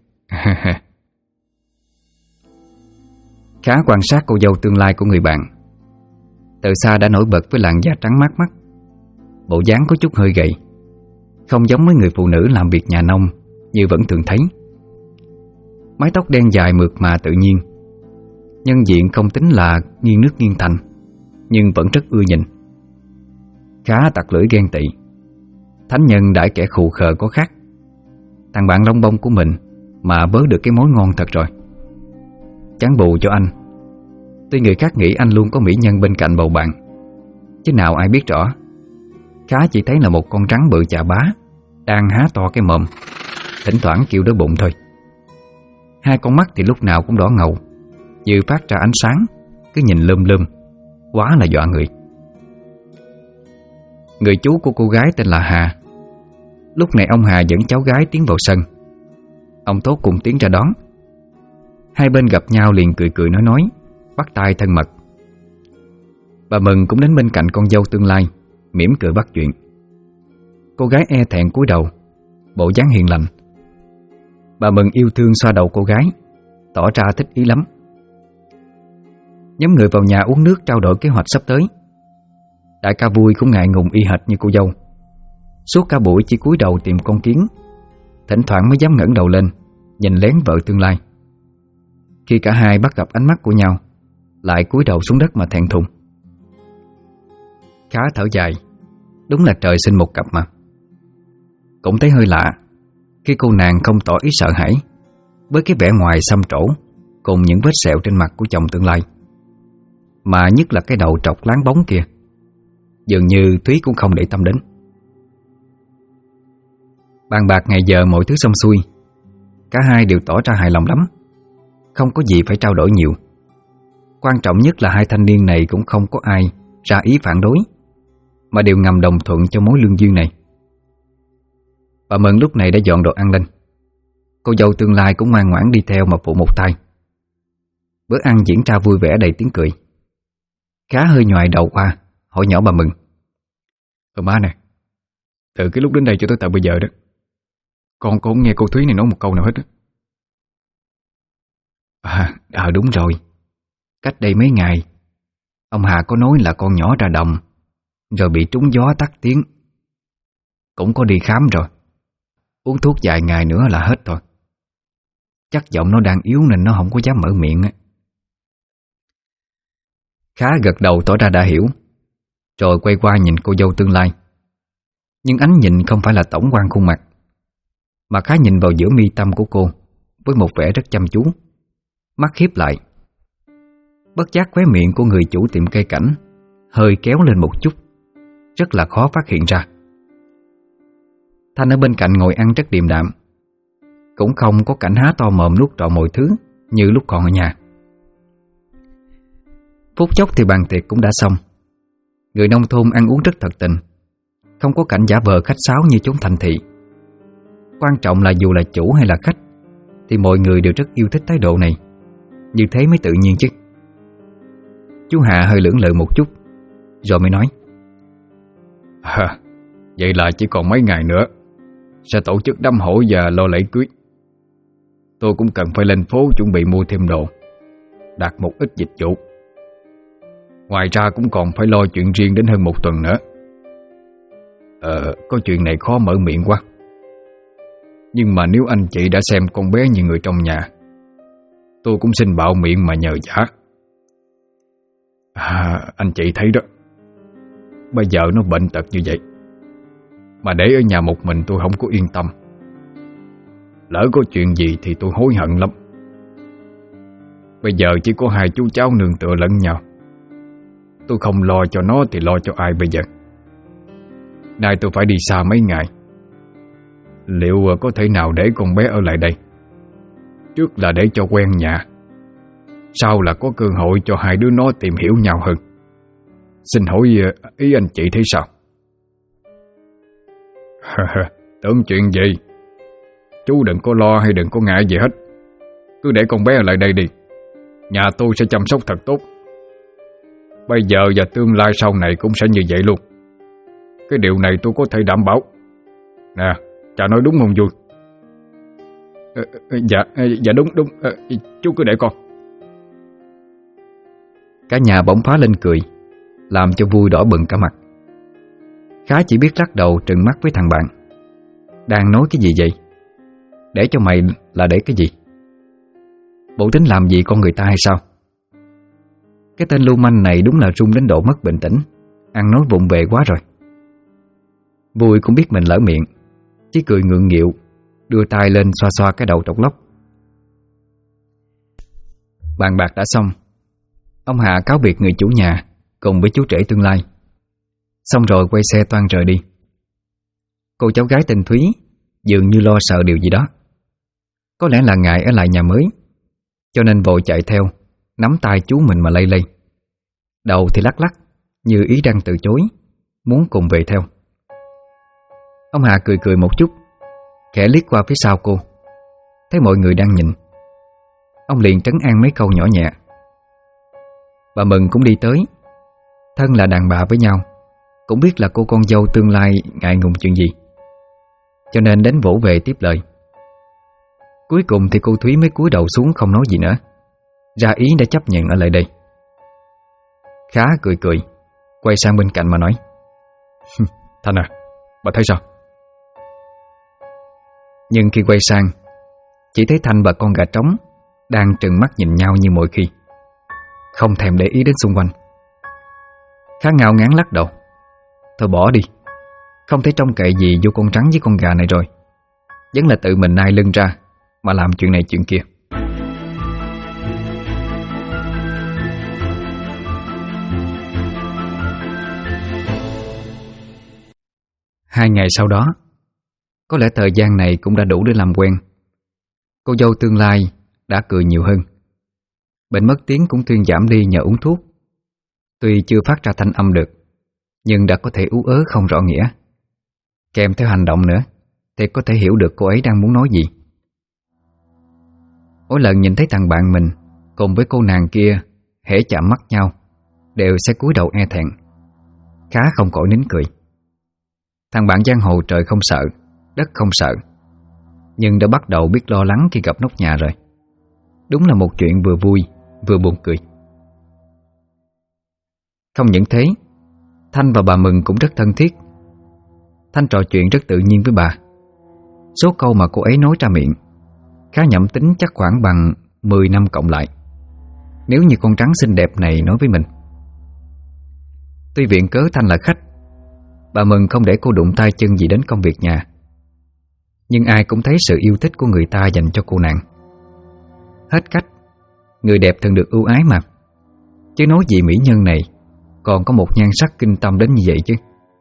[SPEAKER 1] Khá quan sát cô dâu tương lai của người bạn. Từ xa đã nổi bật với làn da trắng mát mắt, bộ dáng có chút hơi gầy, không giống với người phụ nữ làm việc nhà nông như vẫn thường thấy. Mái tóc đen dài mượt mà tự nhiên, nhân diện không tính là nghiêng nước nghiêng thành, nhưng vẫn rất ưa nhìn. Khá tặc lưỡi ghen tị. Thánh nhân đãi kẻ khù khờ có khác. Thằng bạn lông bông của mình mà bớ được cái mối ngon thật rồi. Chẳng bù cho anh. Tuy người khác nghĩ anh luôn có mỹ nhân bên cạnh bầu bạn, chứ nào ai biết rõ Khá chỉ thấy là một con rắn bự chà bá đang há to cái mồm, thỉnh thoảng kêu đói bụng thôi. Hai con mắt thì lúc nào cũng đỏ ngầu, như phát ra ánh sáng, cứ nhìn lum lum, quá là dọa người. Người chú của cô gái tên là Hà. Lúc này ông Hà dẫn cháu gái tiến vào sân. Ông Tốt cùng tiến ra đón. Hai bên gặp nhau liền cười cười nói, bắt tay thân mật. Bà Mừng cũng đến bên cạnh con dâu tương lai, mỉm cười bắt chuyện. Cô gái e thẹn cúi đầu, bộ dáng hiền lành. Bà Mừng yêu thương xoa đầu cô gái, tỏ ra thích ý lắm. Nhóm người vào nhà uống nước trao đổi kế hoạch sắp tới. Đại ca Vui cũng ngại ngùng y hệt như cô dâu. Suốt cả buổi chỉ cúi đầu tìm con kiến, thỉnh thoảng mới dám ngẩng đầu lên nhìn lén vợ tương lai. Khi cả hai bắt gặp ánh mắt của nhau, lại cúi đầu xuống đất mà thẹn thùng. Khá thở dài, đúng là trời sinh một cặp mà. Cũng thấy hơi lạ khi cô nàng không tỏ ý sợ hãi với cái vẻ ngoài xăm trổ cùng những vết sẹo trên mặt của chồng tương lai, mà nhất là cái đầu trọc láng bóng kia. Dường như Thúy cũng không để tâm đến. Bàn bạc ngày giờ mọi thứ xong xuôi, cả hai đều tỏ ra hài lòng lắm, không có gì phải trao đổi nhiều. Quan trọng nhất là hai thanh niên này cũng không có ai ra ý phản đối, mà đều ngầm đồng thuận cho mối lương duyên này. Bà Mừng lúc này đã dọn đồ ăn lên. Cô dâu tương lai cũng ngoan ngoãn đi theo mà phụ một tay. Bữa ăn diễn ra vui vẻ đầy tiếng cười. Khá hơi nhoài đầu qua hỏi nhỏ bà Mừng:
[SPEAKER 2] Má nè, từ cái lúc đến đây cho tới tận bây giờ đó, con cũng không nghe cô Thúy này nói một câu nào hết đó.
[SPEAKER 1] Đúng rồi. Cách đây mấy ngày ông Hà có nói là con nhỏ ra đồng rồi bị trúng gió tắt tiếng. Cũng có đi khám rồi. Uống thuốc vài ngày nữa là hết thôi. Chắc giọng nó đang yếu nên nó không có dám mở miệng á. Khá gật đầu tỏ ra đã hiểu, rồi quay qua nhìn cô dâu tương lai. Nhưng ánh nhìn không phải là tổng quan khuôn mặt, mà Khá nhìn vào giữa mi tâm của cô với một vẻ rất chăm chú, mắt hiếp lại. Bất giác khóe miệng của người chủ tiệm cây cảnh hơi kéo lên một chút, rất là khó phát hiện ra. Thanh ở bên cạnh ngồi ăn rất điềm đạm, cũng không có cảnh há to mồm nuốt trọn mọi thứ như lúc còn ở nhà. Phút chốc thì bàn tiệc cũng đã xong. Người nông thôn ăn uống rất thật tình, không có cảnh giả vờ khách sáo như chốn thành thị. Quan trọng là dù là chủ hay là khách thì mọi người đều rất yêu thích thái độ này. Như thế mới tự nhiên chứ. Chú Hạ hơi lưỡng lự một chút rồi mới nói:
[SPEAKER 2] Vậy là chỉ còn mấy ngày nữa sẽ tổ chức đám hỏi và lo lễ cưới. Tôi cũng cần phải lên phố chuẩn bị mua thêm đồ, đặt một ít dịch vụ. Ngoài ra cũng còn phải lo chuyện riêng đến hơn một tuần nữa. Có chuyện này khó mở miệng quá. Nhưng mà nếu anh chị đã xem con bé như người trong nhà, tôi cũng xin bạo miệng mà nhờ vả. Anh chị thấy đó, bây giờ nó bệnh tật như vậy, mà để ở nhà một mình tôi không có yên tâm. Lỡ có chuyện gì thì tôi hối hận lắm. Bây giờ chỉ có hai chú cháu nương tựa lẫn nhau. Tôi không lo cho nó thì lo cho ai bây giờ? Nay tôi phải đi xa mấy ngày. Liệu có thể nào để con bé ở lại đây? Trước là để cho quen nhà, sau là có cơ hội cho hai đứa nó tìm hiểu nhau hơn. Xin hỏi ý anh chị thấy sao? Tưởng chuyện gì? Chú đừng có lo hay đừng có ngại gì hết. Cứ để con bé ở lại đây đi. Nhà tôi sẽ chăm sóc thật tốt. Bây giờ và tương lai sau này cũng sẽ như vậy luôn. Cái điều này tôi có thể đảm bảo. Nè, cha nói đúng không vui? Dạ đúng. Chú cứ để con.
[SPEAKER 1] Cả nhà bỗng phá lên cười, làm cho Vui đỏ bừng cả mặt. Khá chỉ biết lắc đầu trừng mắt với thằng bạn. Đang nói cái gì vậy? Để cho mày là để cái gì? Bộ tính làm gì con người ta hay sao? Cái tên lưu manh này đúng là run đến độ mất bình tĩnh, ăn nói vụng về quá rồi. Vui cũng biết mình lỡ miệng, chỉ cười ngượng nghịu, đưa tay lên xoa xoa cái đầu trọc lóc. Bàn bạc đã xong, ông Hạ cáo biệt người chủ nhà cùng với chú rể tương lai, xong rồi quay xe toan rời đi. Cô cháu gái tên Thúy dường như lo sợ điều gì đó. Có lẽ là ngại ở lại nhà mới, cho nên vội chạy theo, nắm tay chú mình mà lay lay. Đầu thì lắc lắc, như ý đang từ chối, muốn cùng về theo. Ông Hà cười cười một chút, khẽ liếc qua phía sau cô, thấy mọi người đang nhìn. Ông liền trấn an mấy câu nhỏ nhẹ. Bà Mừng cũng đi tới. Thân là đàn bà với nhau, cũng biết là cô con dâu tương lai ngại ngùng chuyện gì, cho nên đến vỗ về tiếp lời. Cuối cùng thì cô Thúy mới cúi đầu xuống không nói gì nữa, ra ý đã chấp nhận ở lại đây. Khá cười cười, quay sang bên cạnh mà nói:
[SPEAKER 2] Thanh à, bà thấy sao?
[SPEAKER 1] Nhưng khi quay sang, chỉ thấy Thanh và con gà trống đang trừng mắt nhìn nhau như mọi khi, không thèm để ý đến xung quanh. Khá ngao ngán lắc đầu: Thôi bỏ đi, không thể trông cậy gì vô con trắng với con gà này rồi. Vẫn là tự mình nai lưng ra mà làm chuyện này chuyện kia. Hai ngày sau đó, có lẽ thời gian này cũng đã đủ để làm quen. Cô dâu tương lai đã cười nhiều hơn. Bệnh mất tiếng cũng thuyên giảm đi nhờ uống thuốc. Tuy chưa phát ra thanh âm được, nhưng đã có thể ú ớ không rõ nghĩa. Kèm theo hành động nữa thì có thể hiểu được cô ấy đang muốn nói gì. Mỗi lần nhìn thấy thằng bạn mình cùng với cô nàng kia hễ chạm mắt nhau, đều sẽ cúi đầu e thẹn. Khá không khỏi nín cười. Thằng bạn giang hồ trời không sợ, đất không sợ, nhưng đã bắt đầu biết lo lắng khi gặp nóc nhà rồi. Đúng là một chuyện vừa vui vừa buồn cười. Không những thế, Thanh và bà Mừng cũng rất thân thiết. Thanh trò chuyện rất tự nhiên với bà.
[SPEAKER 3] Số câu mà cô ấy nói ra miệng khá nhẩm tính, chắc khoảng bằng 10 năm cộng lại, nếu như con trắng xinh đẹp này nói với mình. Tuy viện cớ Thanh là khách, bà Mừng không để cô đụng tay chân gì đến công việc nhà, nhưng ai cũng thấy sự yêu thích của người ta dành cho cô nàng. Hết cách, người đẹp thường được ưu ái mà, chứ nói gì mỹ nhân này còn có một nhan sắc kinh tâm đến như vậy chứ.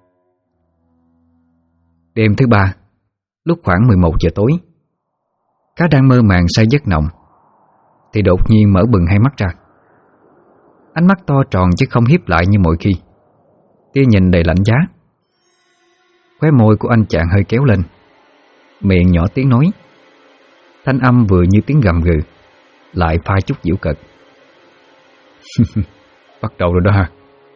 [SPEAKER 3] Đêm thứ ba, lúc khoảng 11 giờ tối, Cá đang mơ màng say giấc nồng thì đột nhiên mở bừng hai mắt ra. Ánh mắt to tròn chứ không hiếp lại như mọi khi, tia nhìn đầy lạnh giá. Khóe môi của anh chàng hơi kéo lên, miệng nhỏ tiếng nói, thanh âm vừa như tiếng gầm gừ, lại pha chút giễu cợt.
[SPEAKER 2] Bắt đầu rồi đó hả?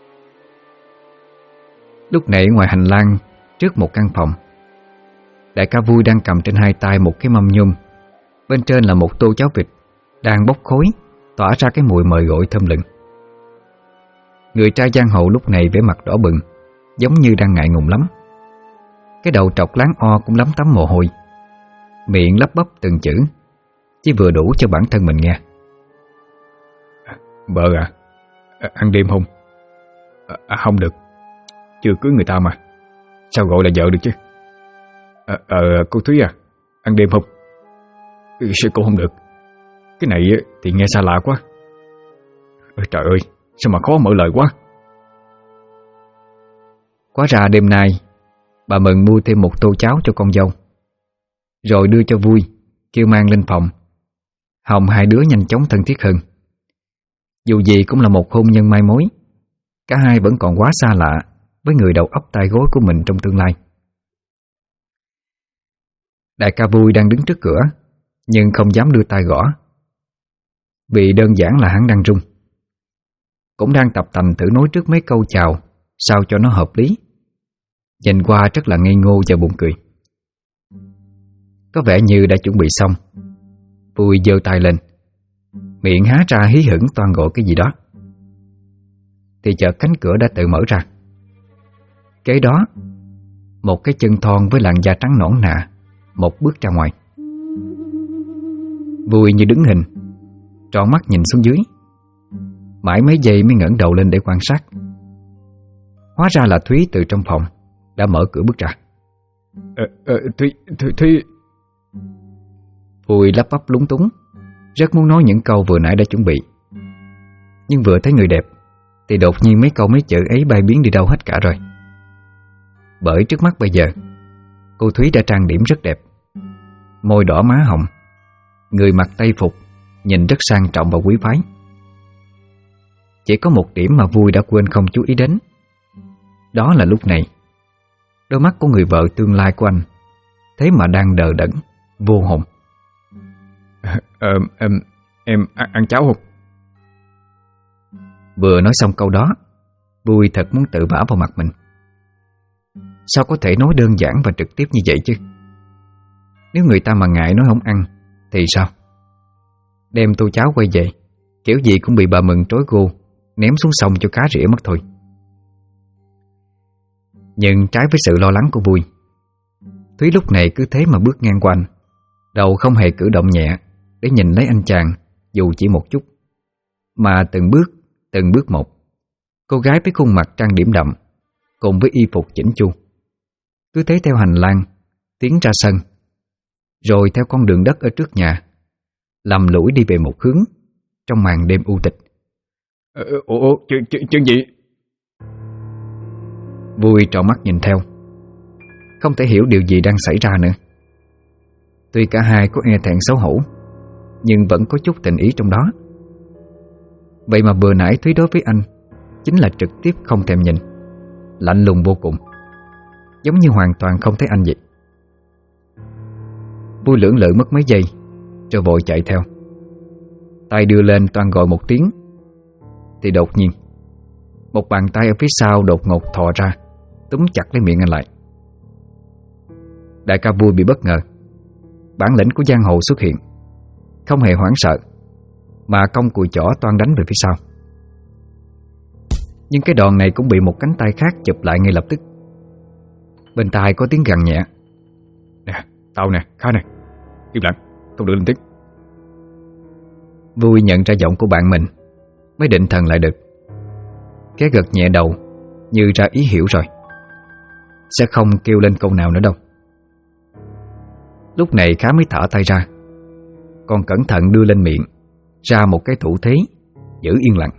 [SPEAKER 3] Lúc nãy ngoài hành lang trước một căn phòng, đại ca Vui đang cầm trên hai tay một cái mâm nhôm, bên trên là một tô cháo vịt đang bốc khói, tỏa ra cái mùi mời gọi thơm lừng. Người trai giang hồ lúc này vẻ mặt đỏ bừng, giống như đang ngại ngùng lắm. Cái đầu trọc láng o cũng lấm tấm mồ hôi, miệng lắp bắp từng chữ, chỉ vừa đủ cho bản thân mình nghe.
[SPEAKER 2] Vợ à, ăn đêm không? Không được, chưa cưới người ta mà, sao gọi là vợ được chứ? Cô Thúy à, ăn đêm không? Sao cô không được? Cái này thì nghe xa lạ quá. Trời ơi, sao mà khó mở lời quá.
[SPEAKER 3] Quá ra đêm nay bà Mừng mua thêm một tô cháo cho con dâu, rồi đưa cho Vui, kêu mang lên phòng, hòng hai đứa nhanh chóng thân thiết hơn. Dù gì cũng là một hôn nhân mai mối, cả hai vẫn còn quá xa lạ với người đầu óc tai gối của mình trong tương lai. Đại ca Vui đang đứng trước cửa, nhưng không dám đưa tay gõ, vì đơn giản là hắn đang run. Cũng đang tập tành thử nói trước mấy câu chào sao cho nó hợp lý. Nhìn qua rất là ngây ngô và buồn cười. Có vẻ như đã chuẩn bị xong, Vui giơ tay lên, miệng há ra hí hửng toan gọi cái gì đó, thì chợt cánh cửa đã tự mở ra. Kế đó, một cái chân thon với làn da trắng nõn nà một bước ra ngoài. Vui như đứng hình, tròn mắt nhìn xuống dưới, mãi mấy giây mới ngẩng đầu lên để quan sát. Hóa ra là Thúy từ trong phòng đã mở cửa bước ra.
[SPEAKER 2] Thúy.
[SPEAKER 3] Vui lắp bắp lúng túng, rất muốn nói những câu vừa nãy đã chuẩn bị, nhưng vừa thấy người đẹp thì đột nhiên mấy câu mấy chữ ấy bay biến đi đâu hết cả rồi. Bởi trước mắt bây giờ cô Thúy đã trang điểm rất đẹp, môi đỏ má hồng, người mặc tây phục, nhìn rất sang trọng và quý phái. Chỉ có một điểm mà Vui đã quên không chú ý đến, đó là lúc này đôi mắt của người vợ tương lai của anh thế mà đang đờ đẫn, vô hồn.
[SPEAKER 2] Em ăn cháo không?
[SPEAKER 3] Vừa nói xong câu đó, Vui thật muốn tự vả vào mặt mình. Sao có thể nói đơn giản và trực tiếp như vậy chứ? Nếu người ta mà ngại nói không ăn thì sao? Đem tô cháo quay về, kiểu gì cũng bị bà Mừng trối gu, ném xuống sông cho cá rỉa mất thôi. Nhưng trái với sự lo lắng của Vui, Thúy lúc này cứ thế mà bước ngang qua anh, đầu không hề cử động nhẹ để nhìn lấy anh chàng dù chỉ một chút, mà từng bước một. Cô gái với khuôn mặt trang điểm đậm cùng với y phục chỉnh chu cứ thế theo hành lang tiến ra sân, rồi theo con đường đất ở trước nhà lầm lũi đi về một hướng trong màn đêm u tịch.
[SPEAKER 2] Chuyện gì?
[SPEAKER 3] Vui tròn mắt nhìn theo, không thể hiểu điều gì đang xảy ra nữa. Tuy cả hai có e thẹn xấu hổ, nhưng vẫn có chút tình ý trong đó. Vậy mà vừa nãy Thúy đối với anh chính là trực tiếp không thèm nhìn, lạnh lùng vô cùng, giống như hoàn toàn không thấy anh vậy. Vui lưỡng lự mất mấy giây, rồi vội chạy theo. Tay đưa lên toan gọi một tiếng, thì đột nhiên một bàn tay ở phía sau đột ngột thò ra, túm chặt lấy miệng anh lại. Đại ca Vui bị bất ngờ, bản lĩnh của giang hồ xuất hiện, không hề hoảng sợ, mà cong cùi chỏ toan đánh về phía sau. Nhưng cái đòn này cũng bị một cánh tay khác chụp lại ngay lập tức. Bên tai có tiếng gằn nhẹ.
[SPEAKER 2] Tao nè, Khá nè, im lặng, không được lên tiếng.
[SPEAKER 1] Vui nhận ra giọng của bạn mình, mới định thần lại được. Cái gật nhẹ đầu, như ra ý hiểu rồi, sẽ không kêu lên câu nào nữa đâu. Lúc này Khá mới thả tay ra, còn cẩn thận đưa lên miệng ra một cái thủ thế giữ yên lặng.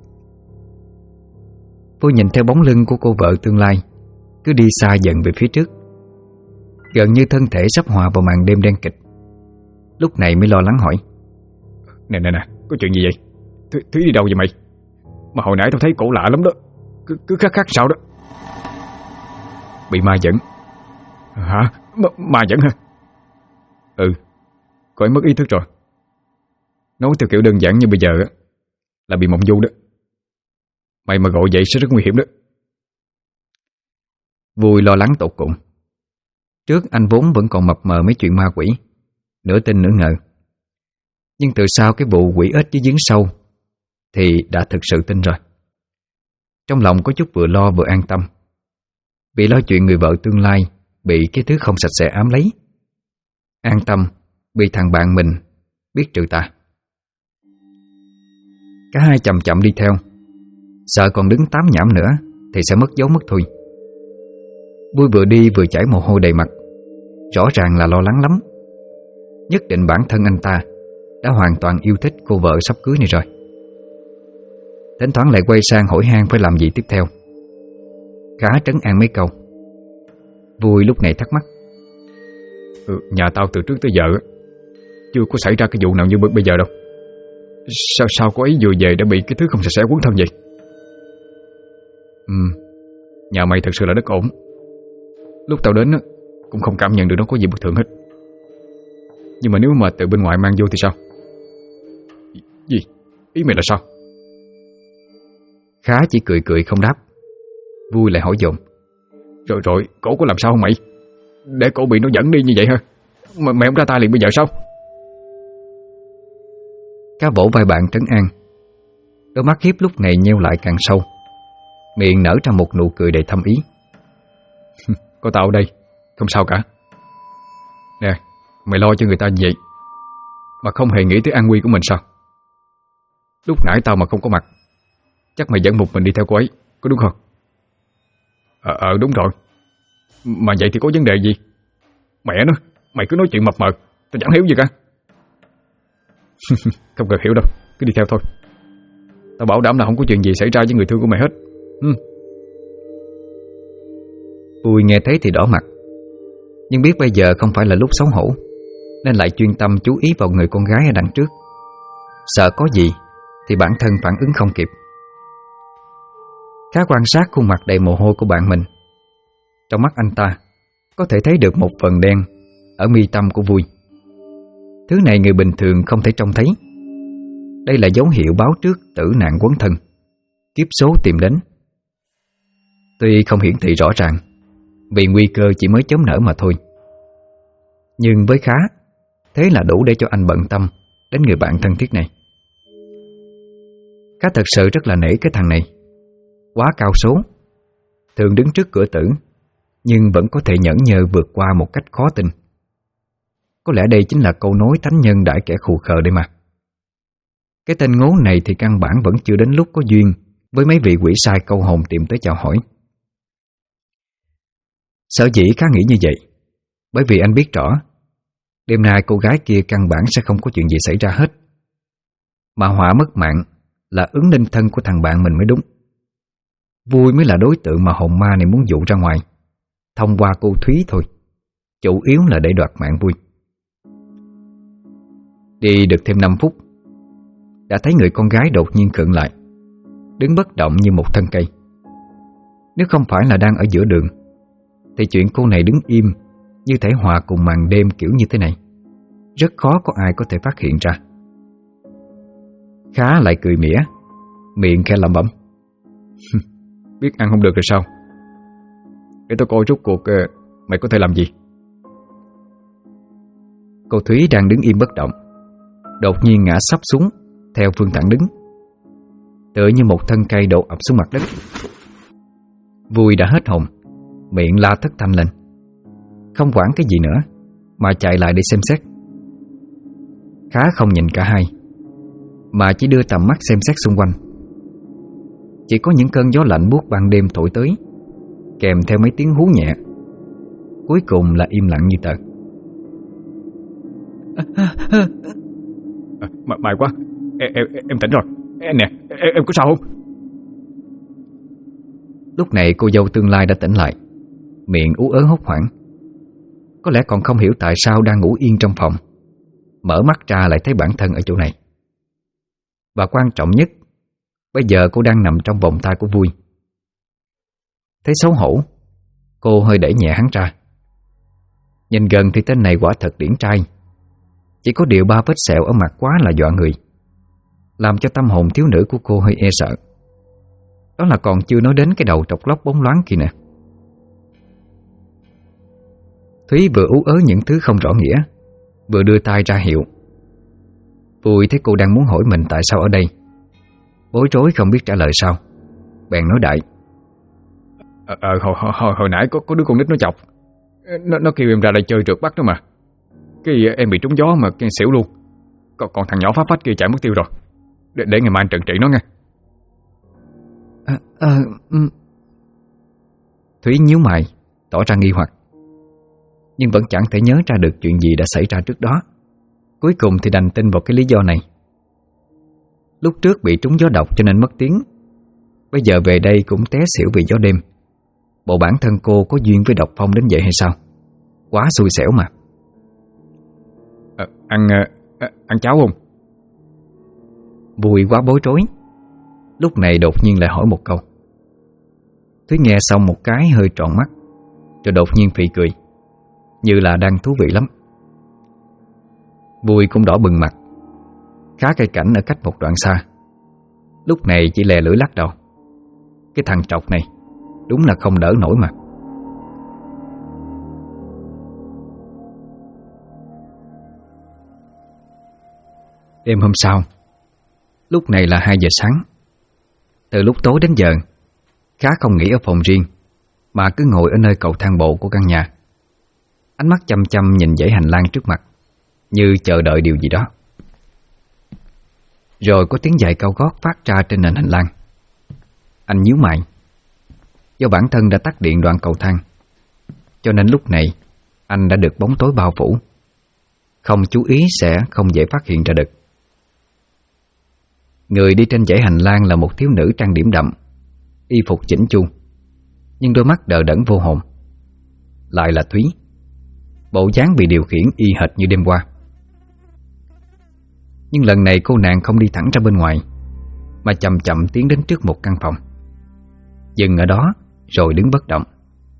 [SPEAKER 1] Vui nhìn theo bóng lưng của cô vợ tương lai cứ đi xa dần về phía trước, gần như thân thể sắp hòa vào màn đêm đen kịch. Lúc này mới lo lắng hỏi:
[SPEAKER 2] Nè, có chuyện gì vậy? Thúy đi đâu vậy mày? Mà hồi nãy tao thấy cổ lạ lắm đó, cứ khác sao đó.
[SPEAKER 1] Bị ma dẫn.
[SPEAKER 2] Hả? Ma dẫn hả?
[SPEAKER 1] Ừ, cô ấy mất ý thức rồi. Nói theo kiểu đơn giản như bây giờ là bị mộng du đó. Mày mà gọi vậy sẽ rất nguy hiểm đó. Vui lo lắng tột cùng. Trước anh vốn vẫn còn mập mờ mấy chuyện ma quỷ, nửa tin nửa ngờ. Nhưng từ sau cái vụ quỷ ếch với giếng sâu thì đã thực sự tin rồi. Trong lòng có chút vừa lo vừa an tâm, vì lo chuyện người vợ tương lai bị cái thứ không sạch sẽ ám lấy. An tâm vì thằng bạn mình biết trừ tà. Cả hai chậm chậm đi theo, sợ còn đứng tám nhảm nữa thì sẽ mất dấu mất thôi. Vui vừa đi vừa chảy mồ hôi đầy mặt, rõ ràng là lo lắng lắm. Nhất định bản thân anh ta đã hoàn toàn yêu thích cô vợ sắp cưới này rồi. Thỉnh thoảng lại quay sang hỏi han phải làm gì tiếp theo. Khá trấn an mấy câu. Vui lúc này thắc mắc:
[SPEAKER 2] Nhà tao từ trước tới giờ chưa có xảy ra cái vụ nào như bây giờ đâu. Sao cô ấy vừa về đã bị cái thứ không sạch sẽ quấn thân vậy?
[SPEAKER 1] Nhà mày thật sự là đất ổn. Lúc tao đến cũng không cảm nhận được nó có gì bất thường hết. Nhưng mà nếu mà từ bên ngoài mang vô thì sao?
[SPEAKER 2] Gì? Ý mày là sao?
[SPEAKER 1] Khá chỉ cười cười không đáp. Vui lại hỏi dồn:
[SPEAKER 2] Rồi, cổ có làm sao không mày? Để cổ bị nó dẫn đi như vậy hả? Mà mày không ra tay liền bây giờ sao?
[SPEAKER 1] Cá vỗ vai bạn trấn an. Đôi mắt hiếp lúc này nheo lại càng sâu, miệng nở ra một nụ cười đầy thâm ý.
[SPEAKER 2] Có tao ở đây, không sao cả. Nè, mày lo cho người ta như vậy mà không hề nghĩ tới an nguy của mình sao? Lúc nãy tao mà không có mặt, chắc mày dẫn một mình đi theo cô ấy, có đúng không? Đúng rồi. Mà vậy thì có vấn đề gì? Mẹ nó, mày cứ nói chuyện mập mờ, tao chẳng hiểu gì cả. Không cần hiểu đâu, cứ đi theo thôi. Tao bảo đảm là không có chuyện gì xảy ra với người thương của mày hết.
[SPEAKER 1] Vui nghe thấy thì đỏ mặt, nhưng biết bây giờ không phải là lúc xấu hổ, nên lại chuyên tâm chú ý vào người con gái ở đằng trước. Sợ có gì thì bản thân phản ứng không kịp. Khá quan sát khuôn mặt đầy mồ hôi của bạn mình. Trong mắt anh ta có thể thấy được một phần đen ở mi tâm của Vui. Thứ này người bình thường không thể trông thấy. Đây là dấu hiệu báo trước tử nạn quấn thân, kiếp số tìm đến. Tuy không hiển thị rõ ràng, vì nguy cơ chỉ mới chớm nở mà thôi, nhưng với Khá, thế là đủ để cho anh bận tâm đến người bạn thân thiết này. Khá thật sự rất là nể cái thằng này. Quá cao số, thường đứng trước cửa tử, nhưng vẫn có thể nhẫn nhơ vượt qua một cách khó tin. Có lẽ đây chính là câu nói thánh nhân đãi kẻ khù khờ đây mà. Cái tên ngố này thì căn bản vẫn chưa đến lúc có duyên với mấy vị quỷ sai câu hồn tìm tới chào hỏi. Sở dĩ Khá nghĩ như vậy bởi vì anh biết rõ đêm nay cô gái kia căn bản sẽ không có chuyện gì xảy ra hết, mà họa mất mạng là ứng linh thân của thằng bạn mình mới đúng. Vui mới là đối tượng mà hồn ma này muốn dụ ra ngoài thông qua cô Thúy thôi, chủ yếu là để đoạt mạng Vui. Đi được thêm 5 phút, đã thấy người con gái đột nhiên khựng lại, đứng bất động như một thân cây. Nếu không phải là đang ở giữa đường thì chuyện cô này đứng im như thể hòa cùng màn đêm kiểu như thế này rất khó có ai có thể phát hiện ra. Khá lại cười mỉa, miệng khe lẩm bẩm:
[SPEAKER 2] Biết ăn không được rồi sao? Để tôi coi rốt cuộc mày có thể làm gì.
[SPEAKER 1] Cô Thúy đang đứng im bất động, đột nhiên ngã sắp xuống theo phương thẳng đứng, tựa như một thân cây đổ ập xuống mặt đất. Vui đã hết hồn, miệng la thất thanh lên, không quản cái gì nữa
[SPEAKER 3] mà chạy lại để xem xét. Khá không nhìn cả hai, mà chỉ đưa tầm mắt xem xét xung quanh. Chỉ có những cơn gió lạnh buốt ban đêm thổi tới, kèm theo mấy tiếng hú nhẹ. Cuối cùng là im lặng như tờ.
[SPEAKER 2] May quá, em tỉnh rồi. Nè, em có sao không?
[SPEAKER 3] Lúc này cô dâu tương lai đã tỉnh lại, miệng ú ớ hốt hoảng. Có lẽ còn không hiểu tại sao đang ngủ yên trong phòng, mở mắt ra lại thấy bản thân ở chỗ này. Và quan trọng nhất, bây giờ cô đang nằm trong vòng tay của Vui. Thấy xấu hổ, cô hơi đẩy nhẹ hắn ra. Nhìn gần thì tên này quả thật điển trai, chỉ có điều 3 vết sẹo ở mặt quá là dọa người, làm cho tâm hồn thiếu nữ của cô hơi e sợ. Đó là còn chưa nói đến cái đầu trọc lóc bóng loáng kia nè. Thúy vừa ú ớ những thứ không rõ nghĩa, vừa đưa tay ra hiệu. Vui thấy cô đang muốn hỏi mình tại sao ở đây, bối rối không biết trả lời sao, bèn nói đại.
[SPEAKER 2] Hồi nãy có đứa con nít nó chọc. Nó kêu em ra đây chơi trượt bắt đó mà. Cái em bị trúng gió mà xỉu luôn. Còn thằng nhỏ phá phách kia chạy mất tiêu rồi. Để ngày mai anh trừng trị nó nghe.
[SPEAKER 3] Thúy nhíu mày, tỏ ra nghi hoặc, nhưng vẫn chẳng thể nhớ ra được chuyện gì đã xảy ra trước đó. Cuối cùng thì đành tin vào cái lý do này. Lúc trước bị trúng gió độc cho nên mất tiếng, bây giờ về đây cũng té xỉu vì gió đêm. Bộ bản thân cô có duyên với độc phong đến vậy hay sao? Quá xui xẻo mà.
[SPEAKER 2] Ăn cháo không?
[SPEAKER 3] Vui quá bối rối, lúc này đột nhiên lại hỏi một câu. Thúy nghe xong một cái hơi tròn mắt, rồi đột nhiên phì cười, như là đang thú vị lắm. Vui cũng đỏ bừng mặt. Khá cây cảnh ở cách một đoạn xa, lúc này chỉ lè lưỡi lắc đầu. Cái thằng trọc này đúng là không đỡ nổi mà. Đêm hôm sau, lúc này là 2 giờ sáng. Từ lúc tối đến giờ, Khá không nghỉ ở phòng riêng, mà cứ ngồi ở nơi cầu thang bộ của căn nhà, ánh mắt chăm chăm nhìn dãy hành lang trước mặt, như chờ đợi điều gì đó. Rồi có tiếng giày cao gót phát ra trên nền hành lang. Anh nhíu mày. Do bản thân đã tắt điện đoạn cầu thang, cho nên lúc này anh đã được bóng tối bao phủ, không chú ý sẽ không dễ phát hiện ra được. Người đi trên dãy hành lang là một thiếu nữ trang điểm đậm, y phục chỉnh chu, nhưng đôi mắt đờ đẫn vô hồn. Lại là Thúy, bộ dáng bị điều khiển y hệt như đêm qua. Nhưng lần này cô nàng không đi thẳng ra bên ngoài, mà chậm chậm tiến đến trước một căn phòng, dừng ở đó rồi đứng bất động.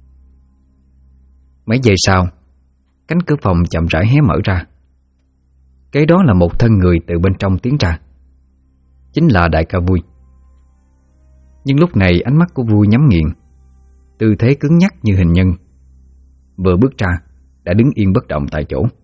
[SPEAKER 3] Mấy giây sau, cánh cửa phòng chậm rãi hé mở ra. Kế đó là một thân người từ bên trong tiến ra, chính là đại ca Vui. Nhưng lúc này ánh mắt của Vui nhắm nghiền, tư thế cứng nhắc như hình nhân. Vừa bước ra đã đứng yên bất động tại chỗ.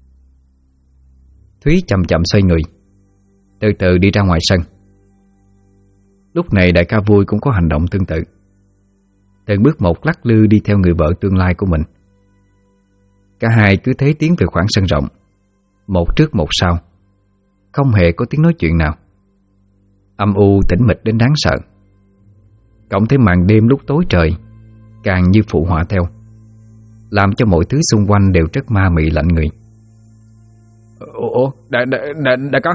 [SPEAKER 3] Thúy chậm chậm xoay người, từ từ đi ra ngoài sân. Lúc này đại ca Vui cũng có hành động tương tự, từng bước một lắc lư đi theo người vợ tương lai của mình. Cả hai cứ thế tiến về khoảng sân rộng, một trước một sau, không hề có tiếng nói chuyện nào. Âm u tĩnh mịch đến đáng sợ, cộng thêm màn đêm lúc tối trời càng như phụ họa theo, làm cho mọi thứ xung quanh đều rất ma mị lạnh người.
[SPEAKER 2] Đại ca.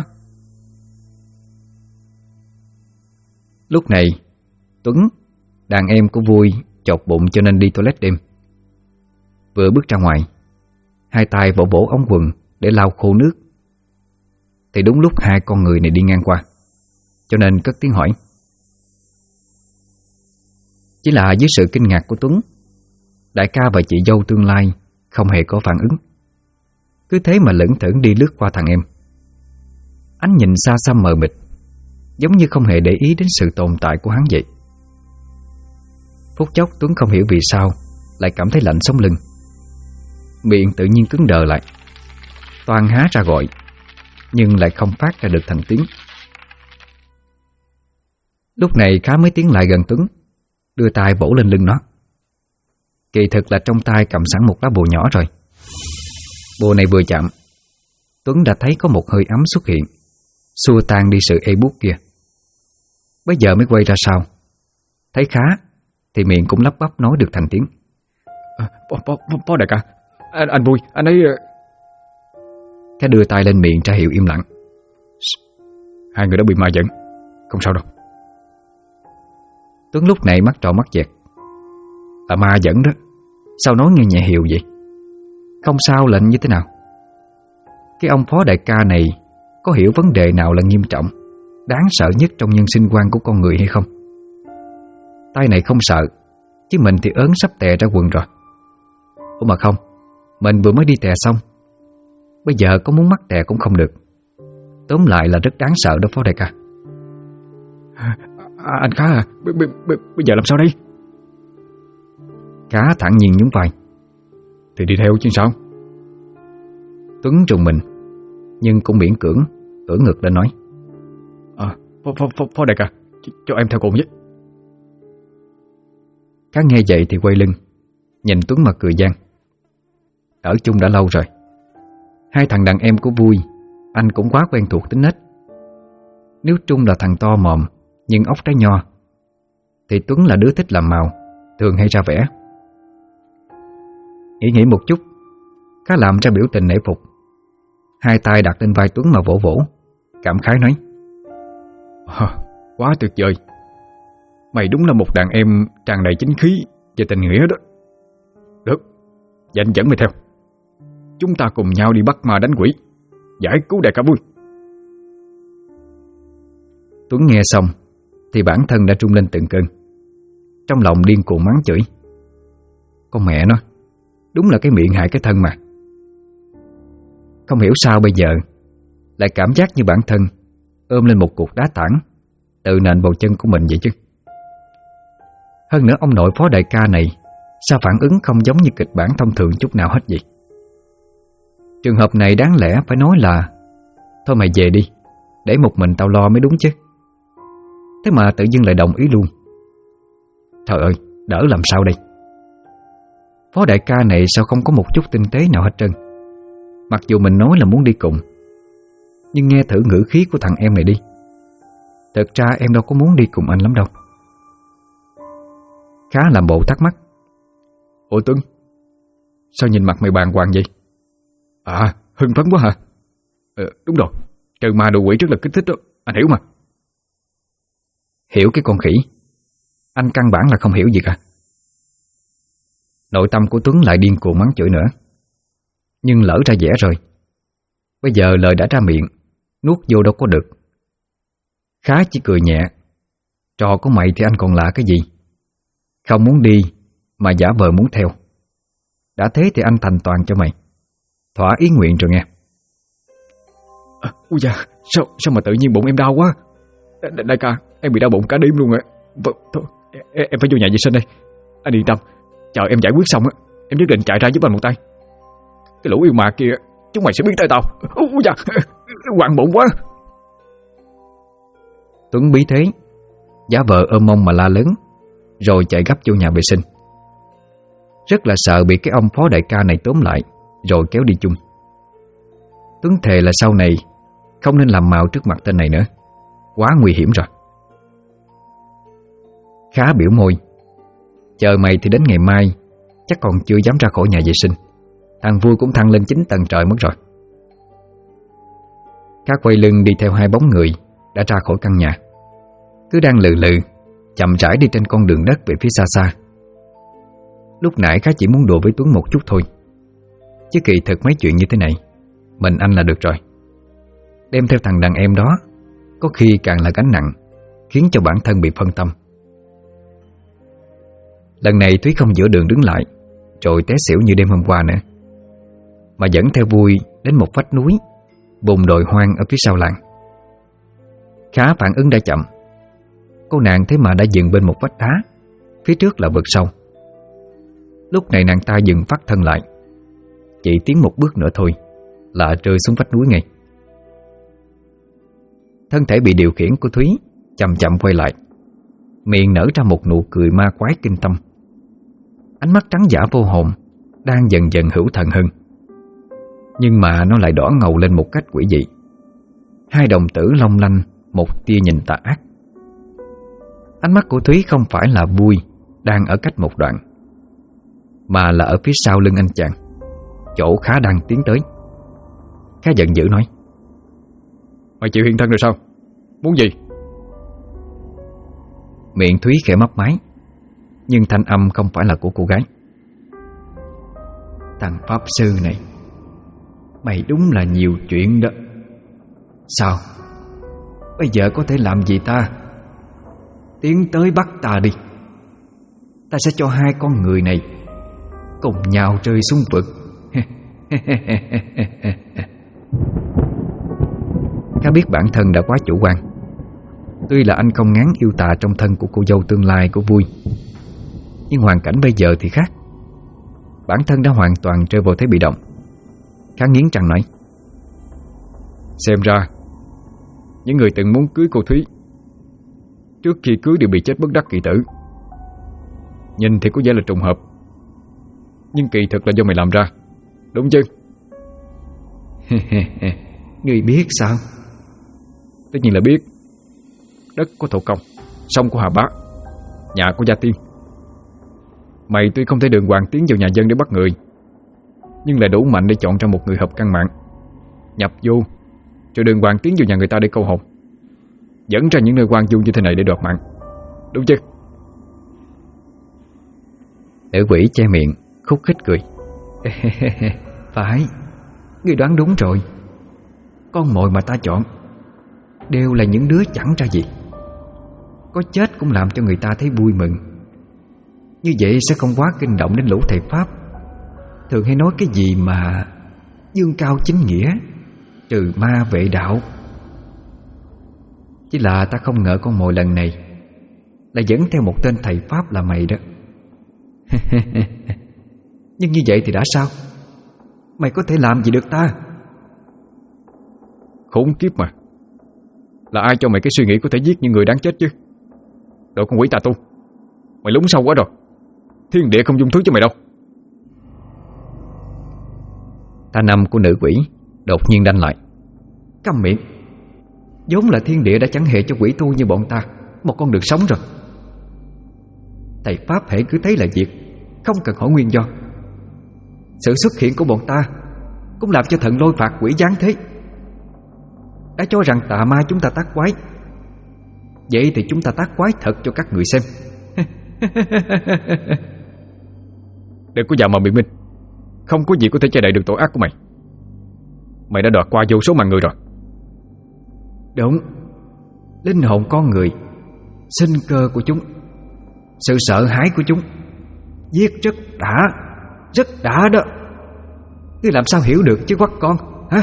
[SPEAKER 3] Lúc này Tuấn, đàn em của Vui, chột bụng cho nên đi toilet đêm. Vừa bước ra ngoài, hai tay vỗ vỗ ống quần để lau khô nước, thì đúng lúc hai con người này đi ngang qua, cho nên cất tiếng hỏi. Chỉ là dưới sự kinh ngạc của Tuấn, đại ca và chị dâu tương lai không hề có phản ứng, cứ thế mà lững thững đi lướt qua thằng em. Ánh nhìn xa xăm mờ mịt, giống như không hề để ý đến sự tồn tại của hắn vậy. Phút chốc Tuấn không hiểu vì sao lại cảm thấy lạnh sống lưng, miệng tự nhiên cứng đờ lại, toan há ra gọi, nhưng lại không phát ra được thành tiếng. Lúc này Khá mới tiến lại gần Tuấn, đưa tay vỗ lên lưng nó. Kỳ thực là trong tay cầm sẵn một lá bùa nhỏ rồi.
[SPEAKER 1] Bùa này vừa chạm, Tuấn đã thấy có một hơi ấm xuất hiện, xua tan đi sự ê buốt kia. Bây giờ mới quay ra sau, thấy Khá thì miệng cũng lắp bắp nói được thành tiếng.
[SPEAKER 2] Phó đại ca, anh vui, anh ấy...
[SPEAKER 1] Khá đưa tay lên miệng ra hiệu im lặng.
[SPEAKER 2] Hai người đã bị ma dẫn, không sao đâu.
[SPEAKER 1] Tuấn lúc này mắt tròn mắt dẹt. Là ma dẫn đó, sao nói nghe nhẹ hiệu vậy? Không sao lệnh như thế nào? Cái ông phó đại ca này có hiểu vấn đề nào là nghiêm trọng, đáng sợ nhất trong nhân sinh quan của con người hay không? Tay này không sợ, chứ mình thì ớn sắp tè ra quần rồi. Ủa mà không, mình vừa mới đi tè xong, bây giờ có muốn mắc tè cũng không được. Tóm lại là rất đáng sợ đó phó đại ca.
[SPEAKER 2] Anh Khá à, bây giờ làm sao đây?
[SPEAKER 1] Khá thản nhiên nhún vai.
[SPEAKER 2] Thì đi theo chứ sao?
[SPEAKER 1] Tuấn trùng mình, nhưng cũng miễn cưỡng ưỡn ngực lên nói.
[SPEAKER 2] Phó đại ca, cho em theo cùng với.
[SPEAKER 1] Khá nghe vậy thì quay lưng, nhìn Tuấn mà cười gian. Ở chung đã lâu rồi, hai thằng đàn em của Vui anh cũng quá quen thuộc tính nết. Nếu Trung là thằng to mồm nhưng óc trái nho, thì Tuấn là đứa thích làm màu, thường hay ra vẻ. Nghĩ một chút, Khá làm ra biểu tình nể phục, hai tay đặt lên vai Tuấn mà vỗ vỗ, cảm khái nói.
[SPEAKER 2] Quá tuyệt vời. Mày đúng là một đàn em tràn đầy chính khí và tình nghĩa đó. Được, vậy anh dẫn mày theo. Chúng ta cùng nhau đi bắt ma đánh quỷ, giải cứu đại ca Vui.
[SPEAKER 1] Tuấn nghe xong thì bản thân đã trung lên từng cơn, trong lòng điên cuồng mắng chửi. Con mẹ nó, đúng là cái miệng hại cái thân mà. Không hiểu sao bây giờ lại cảm giác như bản thân ôm lên một cục đá tảng tự nện vào chân của mình vậy chứ. Hơn nữa ông nội phó đại ca này sao phản ứng không giống như kịch bản thông thường chút nào hết vậy? Trường hợp này đáng lẽ phải nói là thôi mày về đi, để một mình tao lo mới đúng chứ. Thế mà tự dưng lại đồng ý luôn. Trời ơi, đỡ làm sao đây? Phó đại ca này sao không có một chút tinh tế nào hết trơn? Mặc dù mình nói là muốn đi cùng, nhưng nghe thử ngữ khí của thằng em này đi, thật ra em đâu có muốn đi cùng anh lắm đâu. Khá làm bộ thắc mắc.
[SPEAKER 2] Ủa Tuấn, sao nhìn mặt mày bàng hoàng vậy? Hưng phấn quá hả? Đúng rồi, trừ ma đồ quỷ rất là kích thích đó, anh hiểu mà.
[SPEAKER 1] Hiểu cái con khỉ, anh căn bản là không hiểu gì cả. Nội tâm của Tuấn lại điên cuồng mắng chửi nữa, nhưng lỡ ra vẻ rồi. Bây giờ lời đã ra miệng, nuốt vô đâu có được. Khá chỉ cười nhẹ. Trò của mày thì anh còn lạ cái gì? Không muốn đi mà giả vờ muốn theo. Đã thế thì anh thành toàn cho mày, thỏa ý nguyện rồi nghe.
[SPEAKER 2] Ui da, sao mà tự nhiên bụng em đau quá. Đại ca, em bị đau bụng cả đêm luôn rồi. Thôi, em phải vô nhà vệ sinh đây. Anh yên tâm, chờ em giải quyết xong á, em nhất định chạy ra giúp anh một tay. Cái lũ yêu ma kia, chúng mày sẽ biết tay tao. Ui da, hoảng bụng quá.
[SPEAKER 1] Tuấn bí thế, giả vờ ôm mông mà la lớn, rồi chạy gấp vô nhà vệ sinh. Rất là sợ bị cái ông phó đại ca này tóm lại rồi kéo đi chung. Tuấn thề là sau này không nên làm màu trước mặt tên này nữa, quá nguy hiểm rồi. Khá biểu môi. Chờ mày thì đến ngày mai chắc còn chưa dám ra khỏi nhà vệ sinh. Thằng Vui cũng thăng lên 9 tầng trời mất rồi. Khá quay lưng đi theo hai bóng người đã ra khỏi căn nhà, cứ đang lừ lừ chậm rãi đi trên con đường đất về phía xa xa. Lúc nãy Khá chỉ muốn đùa với Tuấn một chút thôi, chứ kỳ thực mấy chuyện như thế này mình anh là được rồi. Đem theo thằng đàn em đó có khi càng là gánh nặng, khiến cho bản thân bị phân tâm. Lần này Thúy không giữa đường đứng lại rồi té xỉu như đêm hôm qua nữa, mà dẫn theo Vui đến một vách núi vùng đồi hoang ở phía sau làng. Khá phản ứng đã chậm. Cô nàng thế mà đã dừng bên một vách đá, phía trước là vực sâu. Lúc này nàng ta dừng phát thân lại, chỉ tiến một bước nữa thôi là rơi xuống vách núi ngay. Thân thể bị điều khiển của Thúy chậm chậm quay lại, miệng nở ra một nụ cười ma quái kinh tâm. Ánh mắt trắng dã vô hồn đang dần dần hữu thần hơn. Nhưng mà nó lại đỏ ngầu lên một cách quỷ dị. Hai đồng tử long lanh, một tia nhìn tà ác. Ánh mắt của Thúy không phải là vui đang ở cách một đoạn, mà là ở phía sau lưng anh chàng, chỗ Khá đang tiến tới. Khá giận dữ nói:
[SPEAKER 2] Mày chịu hiện thân rồi sao? Muốn gì?
[SPEAKER 1] Miệng Thúy khẽ mấp máy, nhưng thanh âm không phải là của cô gái. Thằng pháp sư này, mày đúng là nhiều chuyện đó. Sao? Bây giờ có thể làm gì ta? Tiến tới bắt ta đi. Ta sẽ cho hai con người này cùng nhau rơi xuống vực. Khá biết bản thân đã quá chủ quan. Tuy là anh không ngán yêu tà trong thân của cô dâu tương lai của Vui, nhưng hoàn cảnh bây giờ thì khác. Bản thân đã hoàn toàn rơi vào thế bị động. Khá nghiến răng nói:
[SPEAKER 2] Xem ra những người từng muốn cưới cô Thúy trước khi cưới đều bị chết bất đắc kỳ tử. Nhìn thì có vẻ là trùng hợp, nhưng kỳ thực là do mày làm ra, đúng chứ?
[SPEAKER 1] Ngươi biết sao?
[SPEAKER 2] Tất nhiên là biết. Đất của Thổ Công, sông của Hà Bá, nhà của Gia Tiên. Mày tuy không thể đường hoàng tiến vào nhà dân để bắt người, nhưng lại đủ mạnh để chọn ra một người hợp căn mạng, nhập vô, rồi đường hoàng tiến vào nhà người ta để câu hồn, dẫn ra những nơi hoang vu như thế này để đoạt mạng, đúng chứ?
[SPEAKER 1] Nữ quỷ che miệng khúc khích cười. Phải, ngươi đoán đúng rồi. Con mồi mà ta chọn đều là những đứa chẳng ra gì. Có chết cũng làm cho người ta thấy vui mừng. Như vậy sẽ không quá kinh động đến lũ thầy Pháp thường hay nói cái gì mà dương cao chính nghĩa, trừ ma vệ đạo. Chỉ là ta không ngờ con mồi lần này là dẫn theo một tên thầy Pháp là mày đó. Nhưng như vậy thì đã sao? Mày có thể làm gì được ta?
[SPEAKER 2] Khốn kiếp mà. Là ai cho mày cái suy nghĩ có thể giết những người đáng chết chứ? Đồ con quỷ tà tu, mày lún sâu quá rồi. Thiên địa không dung thứ cho mày đâu.
[SPEAKER 1] Thanh âm của nữ quỷ đột nhiên đanh lại. Câm miệng. Vốn là thiên địa đã chẳng hề cho quỷ tu như bọn ta một con đường sống rồi. Thầy Pháp hễ cứ thấy là diệt, không cần hỏi nguyên do. Sự xuất hiện của bọn ta cũng làm cho thần lôi phạt quỷ giáng thế. Đã cho rằng tà ma chúng ta tác quái, vậy thì chúng ta tác quái thật cho các người xem.
[SPEAKER 2] Đừng có vào mà biện minh. Không có gì có thể che đậy được tội ác của mày. Mày đã đoạt qua vô số mạng người rồi.
[SPEAKER 1] Đúng. Linh hồn con người, sinh cơ của chúng, sự sợ hãi của chúng, giết rất đã đó. Ngươi làm sao hiểu được chứ quắc con, hả?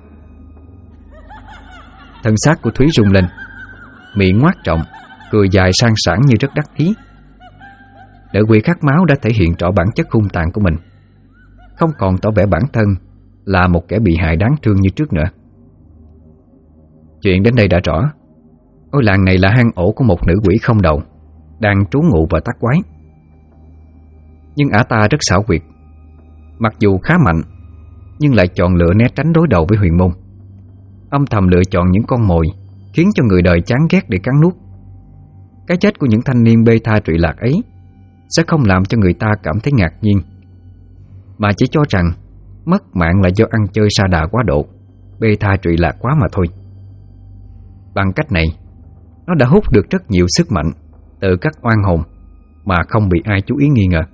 [SPEAKER 1] Thân xác của Thúy rung lên, miệng ngoác trọng, cười dài sang sảng như rất đắc ý. Nữ quỷ khát máu đã thể hiện rõ bản chất hung tàn của mình, không còn tỏ vẻ bản thân là một kẻ bị hại đáng thương như trước nữa. Chuyện đến đây đã rõ. Ngôi làng này là hang ổ của một nữ quỷ không đầu đang trú ngụ và tác quái. Nhưng ả ta rất xảo quyệt. Mặc dù khá mạnh, nhưng lại chọn lựa né tránh đối đầu với Huyền Môn, âm thầm lựa chọn những con mồi khiến cho người đời chán ghét để cắn nuốt. Cái chết của những thanh niên bê tha trụy lạc ấy sẽ không làm cho người ta cảm thấy ngạc nhiên, mà chỉ cho rằng mất mạng là do ăn chơi sa đà quá độ, bê tha trụy lạc quá mà thôi. Bằng cách này, nó đã hút được rất nhiều sức mạnh từ các oan hồn mà không bị ai chú ý nghi ngờ.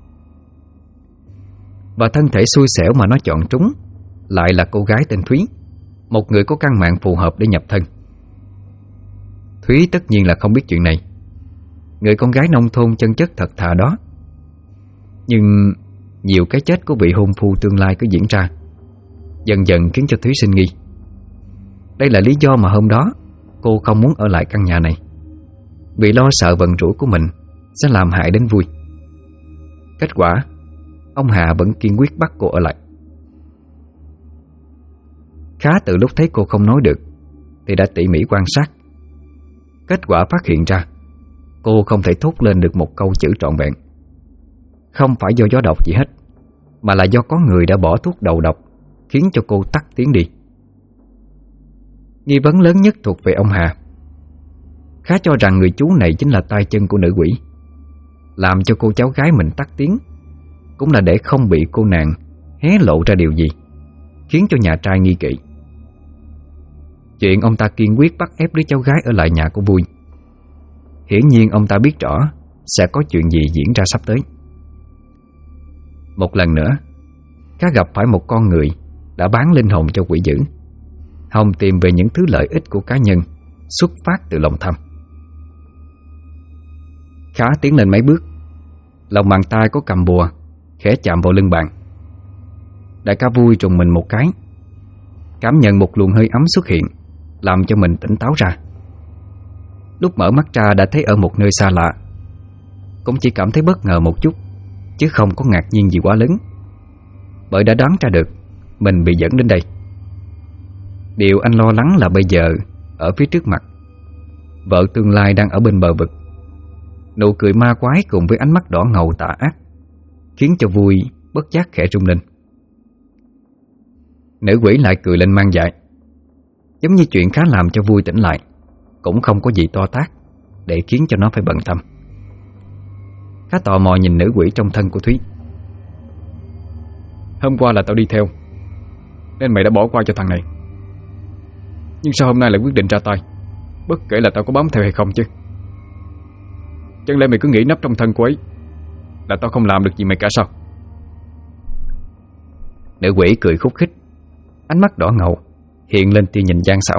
[SPEAKER 1] Và thân thể xui xẻo mà nó chọn trúng lại là cô gái tên Thúy, một người có căn mạng phù hợp để nhập thân. Thúy tất nhiên là không biết chuyện này, người con gái nông thôn chân chất thật thà đó. Nhưng nhiều cái chết của vị hôn phu tương lai cứ diễn ra, dần dần khiến cho Thúy sinh nghi. Đây là lý do mà hôm đó cô không muốn ở lại căn nhà này, vì lo sợ vận rủi của mình sẽ làm hại đến Vui. Kết quả, ông Hà vẫn kiên quyết bắt cô ở lại. Khá từ lúc thấy cô không nói được thì đã tỉ mỉ quan sát. Kết quả phát hiện ra cô không thể thốt lên được một câu chữ trọn vẹn. Không phải do gió độc gì hết, mà là do có người đã bỏ thuốc đầu độc khiến cho cô tắt tiếng đi. Nghi vấn lớn nhất thuộc về ông Hà. Khá cho rằng người chú này chính là tay chân của nữ quỷ. Làm cho cô cháu gái mình tắt tiếng cũng là để không bị cô nàng hé lộ ra điều gì khiến cho nhà trai nghi kỵ. Chuyện ông ta kiên quyết bắt ép đứa cháu gái ở lại nhà của Vui. Hiển nhiên ông ta biết rõ sẽ có chuyện gì diễn ra sắp tới. Một lần nữa, Khá gặp phải một con người đã bán linh hồn cho quỷ dữ, hòng tìm về những thứ lợi ích của cá nhân xuất phát từ lòng tham. Khá tiến lên mấy bước, lòng bàn tay có cầm bùa khẽ chạm vào lưng bạn. Đại ca Vui trùng mình một cái, cảm nhận một luồng hơi ấm xuất hiện, làm cho mình tỉnh táo ra. Lúc mở mắt ra đã thấy ở một nơi xa lạ, cũng chỉ cảm thấy bất ngờ một chút, chứ không có ngạc nhiên gì quá lớn, bởi đã đoán ra được mình bị dẫn đến đây. Điều anh lo lắng là bây giờ ở phía trước mặt, vợ tương lai đang ở bên bờ vực. Nụ cười ma quái cùng với ánh mắt đỏ ngầu tà ác khiến cho Vui bất giác khẽ rung lên. Nữ quỷ lại cười lên mang dại, giống như chuyện Khá làm cho Vui tỉnh lại cũng không có gì to tát để khiến cho nó phải bận tâm. Khá tò mò nhìn nữ quỷ trong thân của Thúy.
[SPEAKER 2] Hôm qua là tao đi theo nên mày đã bỏ qua cho thằng này, nhưng sao hôm nay lại quyết định ra tay, bất kể là tao có bám theo hay không chứ? Chẳng lẽ mày cứ nghĩ nấp trong thân cô ấy là tao không làm được gì mày cả sao?
[SPEAKER 1] Nữ quỷ cười khúc khích, ánh mắt đỏ ngầu hiện lên tia nhìn gian xảo.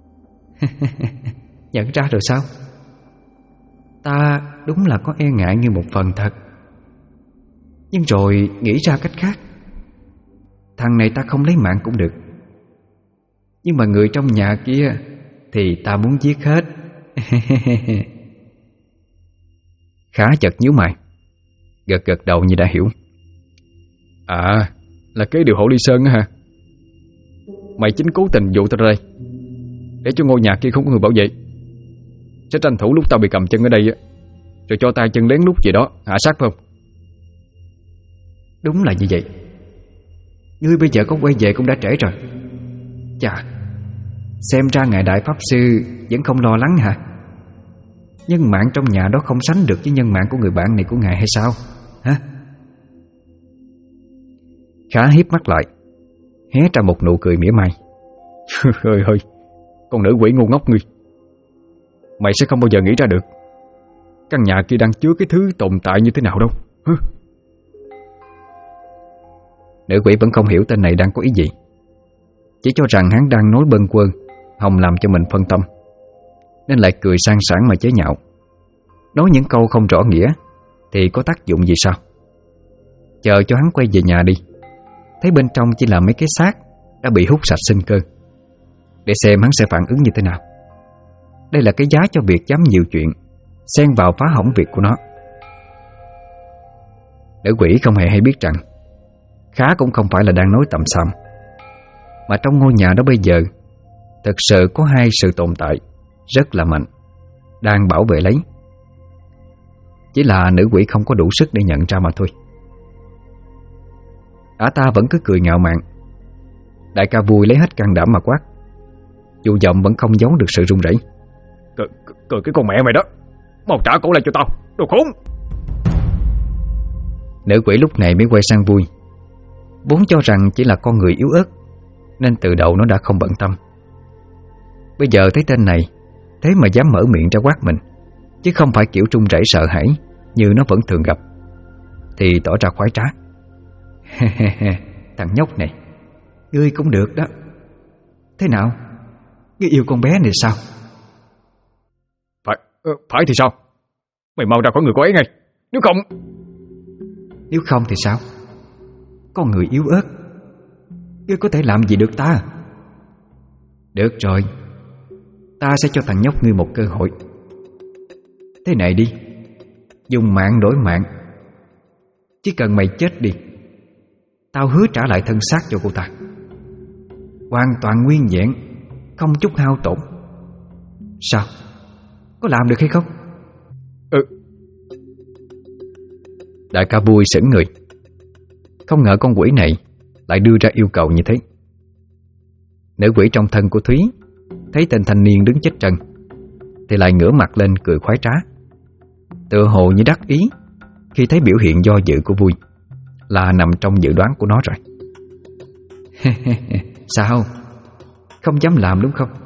[SPEAKER 3] Nhận ra rồi sao? Ta đúng là có e ngại như một phần thật, nhưng rồi nghĩ ra cách khác. Thằng này ta không lấy mạng cũng được, nhưng mà người trong nhà kia thì ta muốn giết hết.
[SPEAKER 1] Khá chợt nhíu mày, gật gật đầu như đã hiểu.
[SPEAKER 2] À, là kế điều hộ Ly Sơn á hả? Mày chính cố tình dụ tao ra đây để cho ngôi nhà kia không có người bảo vệ, sẽ tranh thủ lúc tao bị cầm chân ở đây á, rồi cho tay chân lén lút gì đó hạ sát phải không?
[SPEAKER 3] Đúng là như vậy. Ngươi bây giờ có quay về cũng đã trễ rồi. Chà, xem ra ngài đại pháp sư vẫn không lo lắng hả? Nhân mạng trong nhà đó không sánh được với nhân mạng của người bạn này của ngài hay sao? Hả?
[SPEAKER 1] Khá híp mắt lại, hé ra một nụ cười mỉa mai.
[SPEAKER 2] Hơi hơi, con nữ quỷ ngu ngốc ngươi, mày sẽ không bao giờ nghĩ ra được căn nhà kia đang chứa cái thứ tồn tại như thế nào đâu.
[SPEAKER 1] Nữ quỷ vẫn không hiểu tên này đang có ý gì, chỉ cho rằng hắn đang nói bâng quơ, hòng làm cho mình phân tâm, nên lại cười sang sảng mà chế nhạo. Nói những câu không rõ nghĩa thì có tác dụng gì sao? Chờ cho hắn quay về nhà đi, thấy bên trong chỉ là mấy cái xác đã bị hút sạch sinh cơ, để xem hắn sẽ phản ứng như thế nào. Đây là cái giá cho việc dám nhiều chuyện, xen vào phá hỏng việc của nó. Nữ quỷ không hề hay biết rằng Khá cũng không phải là đang nói tầm xăm, mà trong ngôi nhà đó bây giờ thật sự có hai sự tồn tại rất là mạnh đang bảo vệ lấy. Chỉ là nữ quỷ không có đủ sức để nhận ra mà thôi. Ả ta vẫn cứ cười ngạo mạn. Đại ca Vui lấy hết can đảm mà quát, dù giọng vẫn không giấu được sự run rẩy.
[SPEAKER 2] Cười cái con mẹ mày đó, mau trả cổ lại cho tao, đồ khốn!
[SPEAKER 1] Nữ quỷ lúc này mới quay sang Vui, vốn cho rằng chỉ là con người yếu ớt nên từ đầu nó đã không bận tâm. Bây giờ thấy tên này thế mà dám mở miệng ra quát mình, chứ không phải kiểu run rẩy sợ hãi như nó vẫn thường gặp, thì tỏ ra khoái trá.
[SPEAKER 3] Thằng nhóc này, ngươi cũng được đó. Thế nào, ngươi yêu con bé này sao?
[SPEAKER 2] Phải thì sao? Mày mau ra khỏi người cô ấy ngay, nếu không...
[SPEAKER 3] Nếu không thì sao? Con người yếu ớt, ngươi có thể làm gì được ta? Được rồi, ta sẽ cho thằng nhóc ngươi một cơ hội. Thế này đi, dùng mạng đổi mạng. Chỉ cần mày chết đi, tao hứa trả lại thân xác cho cô ta, hoàn toàn nguyên vẹn, không chút hao tổn. Sao? Có làm được hay không?
[SPEAKER 1] Đại ca Vui sững người, không ngờ con quỷ này lại đưa ra yêu cầu như thế. Nữ quỷ trong thân của Thúy thấy tên thanh niên đứng chết trân thì lại ngửa mặt lên cười khoái trá, tựa hồ như đắc ý khi thấy biểu hiện do dự của Vui là nằm trong dự đoán của nó rồi. Sao? Không dám làm đúng không?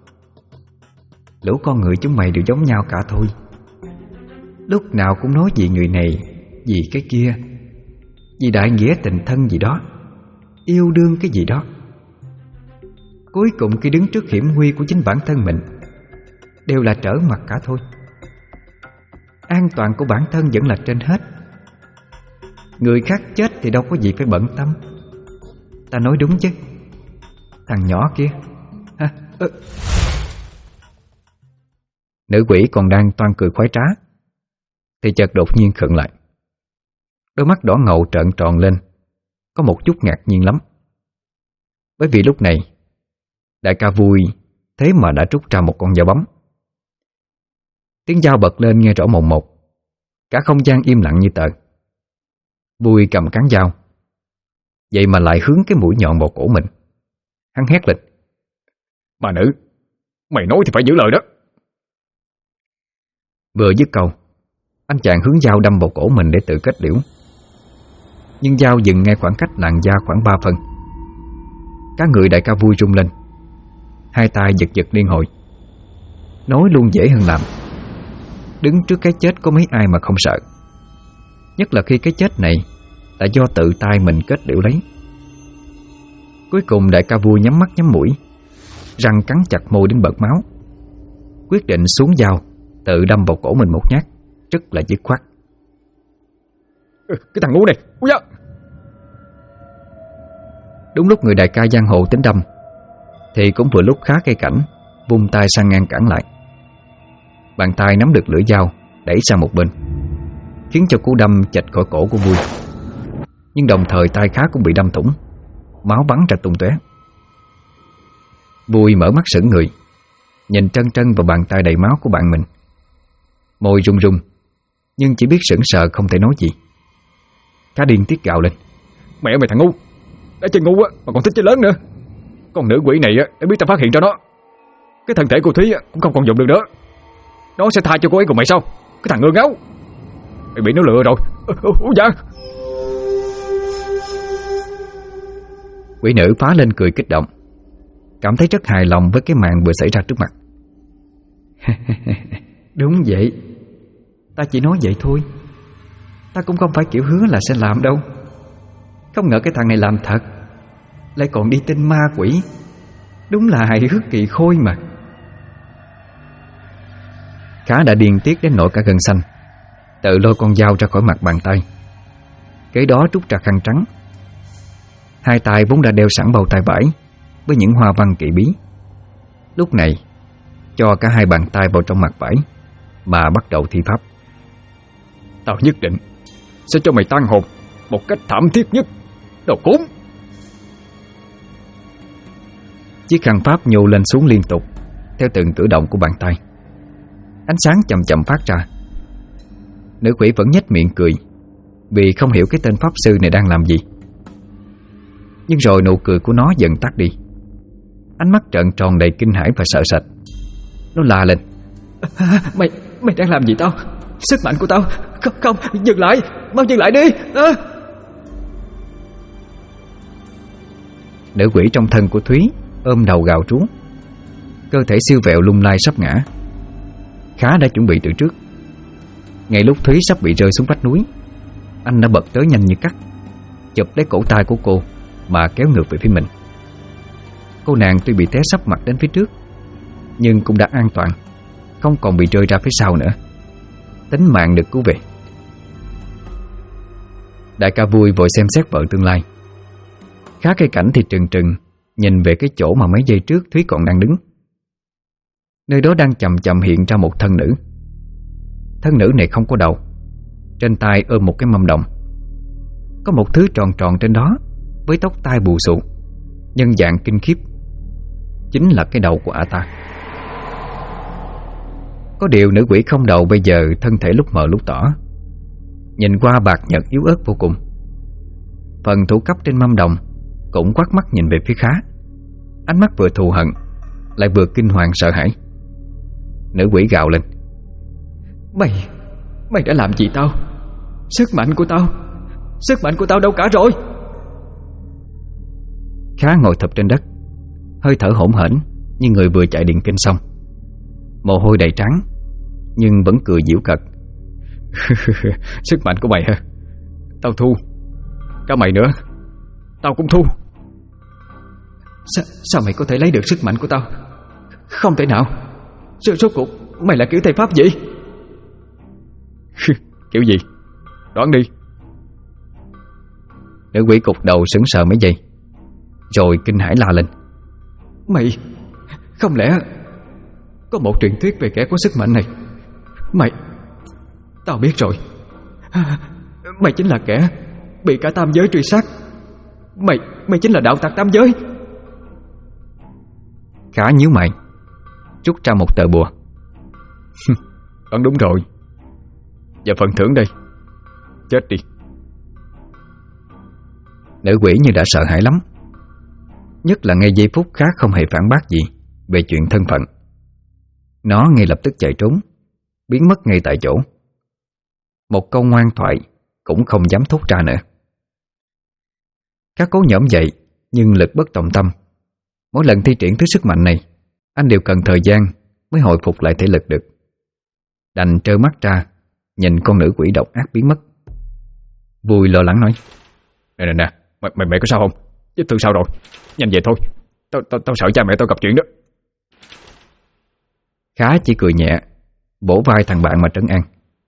[SPEAKER 1] Lũ con người chúng mày đều giống nhau cả thôi. Lúc nào cũng nói vì người này, vì cái kia, vì đại nghĩa tình thân gì đó, yêu đương cái gì đó. Cuối cùng khi đứng trước hiểm nguy của chính bản thân mình đều là trở mặt cả thôi. An toàn của bản thân vẫn là trên hết. Người khác chết thì đâu có gì phải bận tâm. Ta nói đúng chứ, thằng nhỏ kia ha? Nữ quỷ còn đang toan cười khoái trá thì chợt đột nhiên khựng lại. Đôi mắt đỏ ngầu trợn tròn lên, có một chút ngạc nhiên lắm. Bởi vì lúc này đại ca Vui thế mà đã rút ra một con dao bấm. Tiếng dao bật lên nghe rõ mồn một. Cả không gian im lặng như tờ. Vui cầm cán dao, vậy mà lại hướng cái mũi nhọn vào cổ mình. Hắn hét lên: "Bà nữ, mày nói thì phải giữ lời đó." Vừa dứt câu, anh chàng hướng dao đâm vào cổ mình để tự kết liễu. Nhưng dao dừng ngay khoảng cách làn da khoảng 3 phân. Cả người đại ca Vui rung lên, hai tay giật giật liên hồi. Nói luôn dễ hơn làm. Đứng trước cái chết có mấy ai mà không sợ, nhất là khi cái chết này là do tự tay mình kết liễu lấy. Cuối cùng đại ca Vui nhắm mắt nhắm mũi, răng cắn chặt môi đến bật máu, quyết định xuống dao tự đâm vào cổ mình một nhát, rất là dứt khoát.
[SPEAKER 2] Cái thằng ngu này, ui da!
[SPEAKER 1] Đúng lúc người đại ca giang hồ tính đâm thì cũng vừa lúc Khá Cây Cảnh vung tay sang ngăn cản lại. Bàn tay nắm được lưỡi dao đẩy sang một bên, khiến cho cú đâm chệch khỏi cổ của Vui. Nhưng đồng thời tay Khá cũng bị đâm thủng, máu bắn ra tung tóe. Vui mở mắt sững người, nhìn trân trân vào bàn tay đầy máu của bạn mình. Môi run run, nhưng chỉ biết sững sờ không thể nói gì. Khá điên tiết gào lên:
[SPEAKER 2] "Mẹ mày thằng ngu, đã chơi ngu á mà còn thích chơi lớn nữa. Con nữ quỷ này để biết ta phát hiện cho nó. Cái thân thể của Thúy cũng không còn dùng được nữa. Nó sẽ tha cho cô ấy của mày sao? Cái thằng ngơ ngáo, mày bị nó lừa rồi." Dạ.
[SPEAKER 1] Quỷ nữ phá lên cười kích động, cảm thấy rất hài lòng với cái màn vừa xảy ra trước mặt. Đúng vậy, ta chỉ nói vậy thôi. Ta cũng không phải kiểu hứa là sẽ làm đâu. Không ngờ cái thằng này làm thật, lại còn đi tin ma quỷ. Đúng là hài hước kỳ khôi mà. Khá đã điên tiết đến nỗi cả gân xanh, tự lôi con dao ra khỏi mặt bàn tay, kế đó rút ra khăn trắng. Hai tay vốn đã đeo sẵn bầu tay vải với những hoa văn kỳ bí, lúc này cho cả hai bàn tay vào trong mặt vải mà bắt đầu thi pháp.
[SPEAKER 2] "Tao nhất định sẽ cho mày tan hồn một cách thảm thiết nhất, đồ khốn."
[SPEAKER 1] Chiếc khăn pháp nhô lên xuống liên tục theo từng cử động của bàn tay. Ánh sáng chậm chậm phát ra. Nữ quỷ vẫn nhếch miệng cười vì không hiểu cái tên pháp sư này đang làm gì. Nhưng rồi nụ cười của nó dần tắt đi. Ánh mắt trợn tròn đầy kinh hãi và sợ sệt. Nó la lên: Mày đang làm gì tao? Sức mạnh của tao! Không, dừng lại! Mau dừng lại đi! Nữ quỷ trong thân của Thúy ôm đầu gào trú, cơ thể siêu vẹo lung lay sắp ngã. Khá đã chuẩn bị từ trước. Ngay lúc Thúy sắp bị rơi xuống vách núi, anh đã bật tới nhanh như cắt, chụp lấy cổ tay của cô mà kéo ngược về phía mình. Cô nàng tuy bị té sấp mặt đến phía trước, nhưng cũng đã an toàn, không còn bị rơi ra phía sau nữa. Tính mạng được cứu về. Đại ca Vui vội xem xét vợ tương lai. Khá Cây Cảnh thì trừng trừng nhìn về cái chỗ mà mấy giây trước Thúy còn đang đứng. Nơi đó đang chậm chậm hiện ra một thân nữ. Thân nữ này không có đầu, trên tay ôm một cái mâm đồng. Có một thứ tròn tròn trên đó với tóc tai bù xù, nhân dạng kinh khiếp. Chính là cái đầu của ả ta. Có điều nữ quỷ không đầu bây giờ thân thể lúc mờ lúc tỏ, nhìn qua bạc nhợt yếu ớt vô cùng. Phần thủ cấp trên mâm đồng cũng quắt mắt nhìn về phía Khá. Ánh mắt vừa thù hận lại vừa kinh hoàng sợ hãi. Nữ quỷ gào lên:
[SPEAKER 3] Mày đã làm gì tao? Sức mạnh của tao đâu cả rồi?
[SPEAKER 1] Khá ngồi thụp trên đất, hơi thở hổn hển như người vừa chạy điện kinh xong. Mồ hôi đầy trán, nhưng vẫn cười giễu cợt.
[SPEAKER 2] Sức mạnh của mày hả? Tao thu. Cả mày nữa, tao cũng thu.
[SPEAKER 3] Sao mày có thể lấy được sức mạnh của tao? Không thể nào. Rốt cuộc mày là kiểu thầy pháp gì?
[SPEAKER 2] Kiểu gì? Đoán đi.
[SPEAKER 1] Nữ quỷ cụp đầu sững sờ mấy giây, rồi kinh hãi la lên:
[SPEAKER 3] Mày, không lẽ có một truyền thuyết về kẻ có sức mạnh này? Tao biết rồi. Mày chính là kẻ bị cả tam giới truy sát. Mày chính là đạo tặc tam giới.
[SPEAKER 1] Khá nhíu mày, rút ra một tờ bùa.
[SPEAKER 2] Đoán đúng rồi. Và phần thưởng đây. Chết đi.
[SPEAKER 1] Nữ quỷ như đã sợ hãi lắm, nhất là ngay giây phút Khá không hề phản bác gì về chuyện thân phận. Nó ngay lập tức chạy trốn, biến mất ngay tại chỗ. Một câu ngoan thoại cũng không dám thốt ra nữa. Khá cố nhổm dậy, nhưng lực bất tòng tâm. Mỗi lần thi triển thứ sức mạnh này, anh đều cần thời gian mới hồi phục lại thể lực được. Đành trơ mắt ra nhìn con nữ quỷ độc ác biến mất. Vui lo lắng nói:
[SPEAKER 2] Nè, mày có sao không? Vết thương sao rồi? Nhanh về thôi. Tao sợ cha mẹ tao gặp chuyện đó.
[SPEAKER 1] Khá chỉ cười nhẹ, vỗ vai thằng bạn mà trấn an: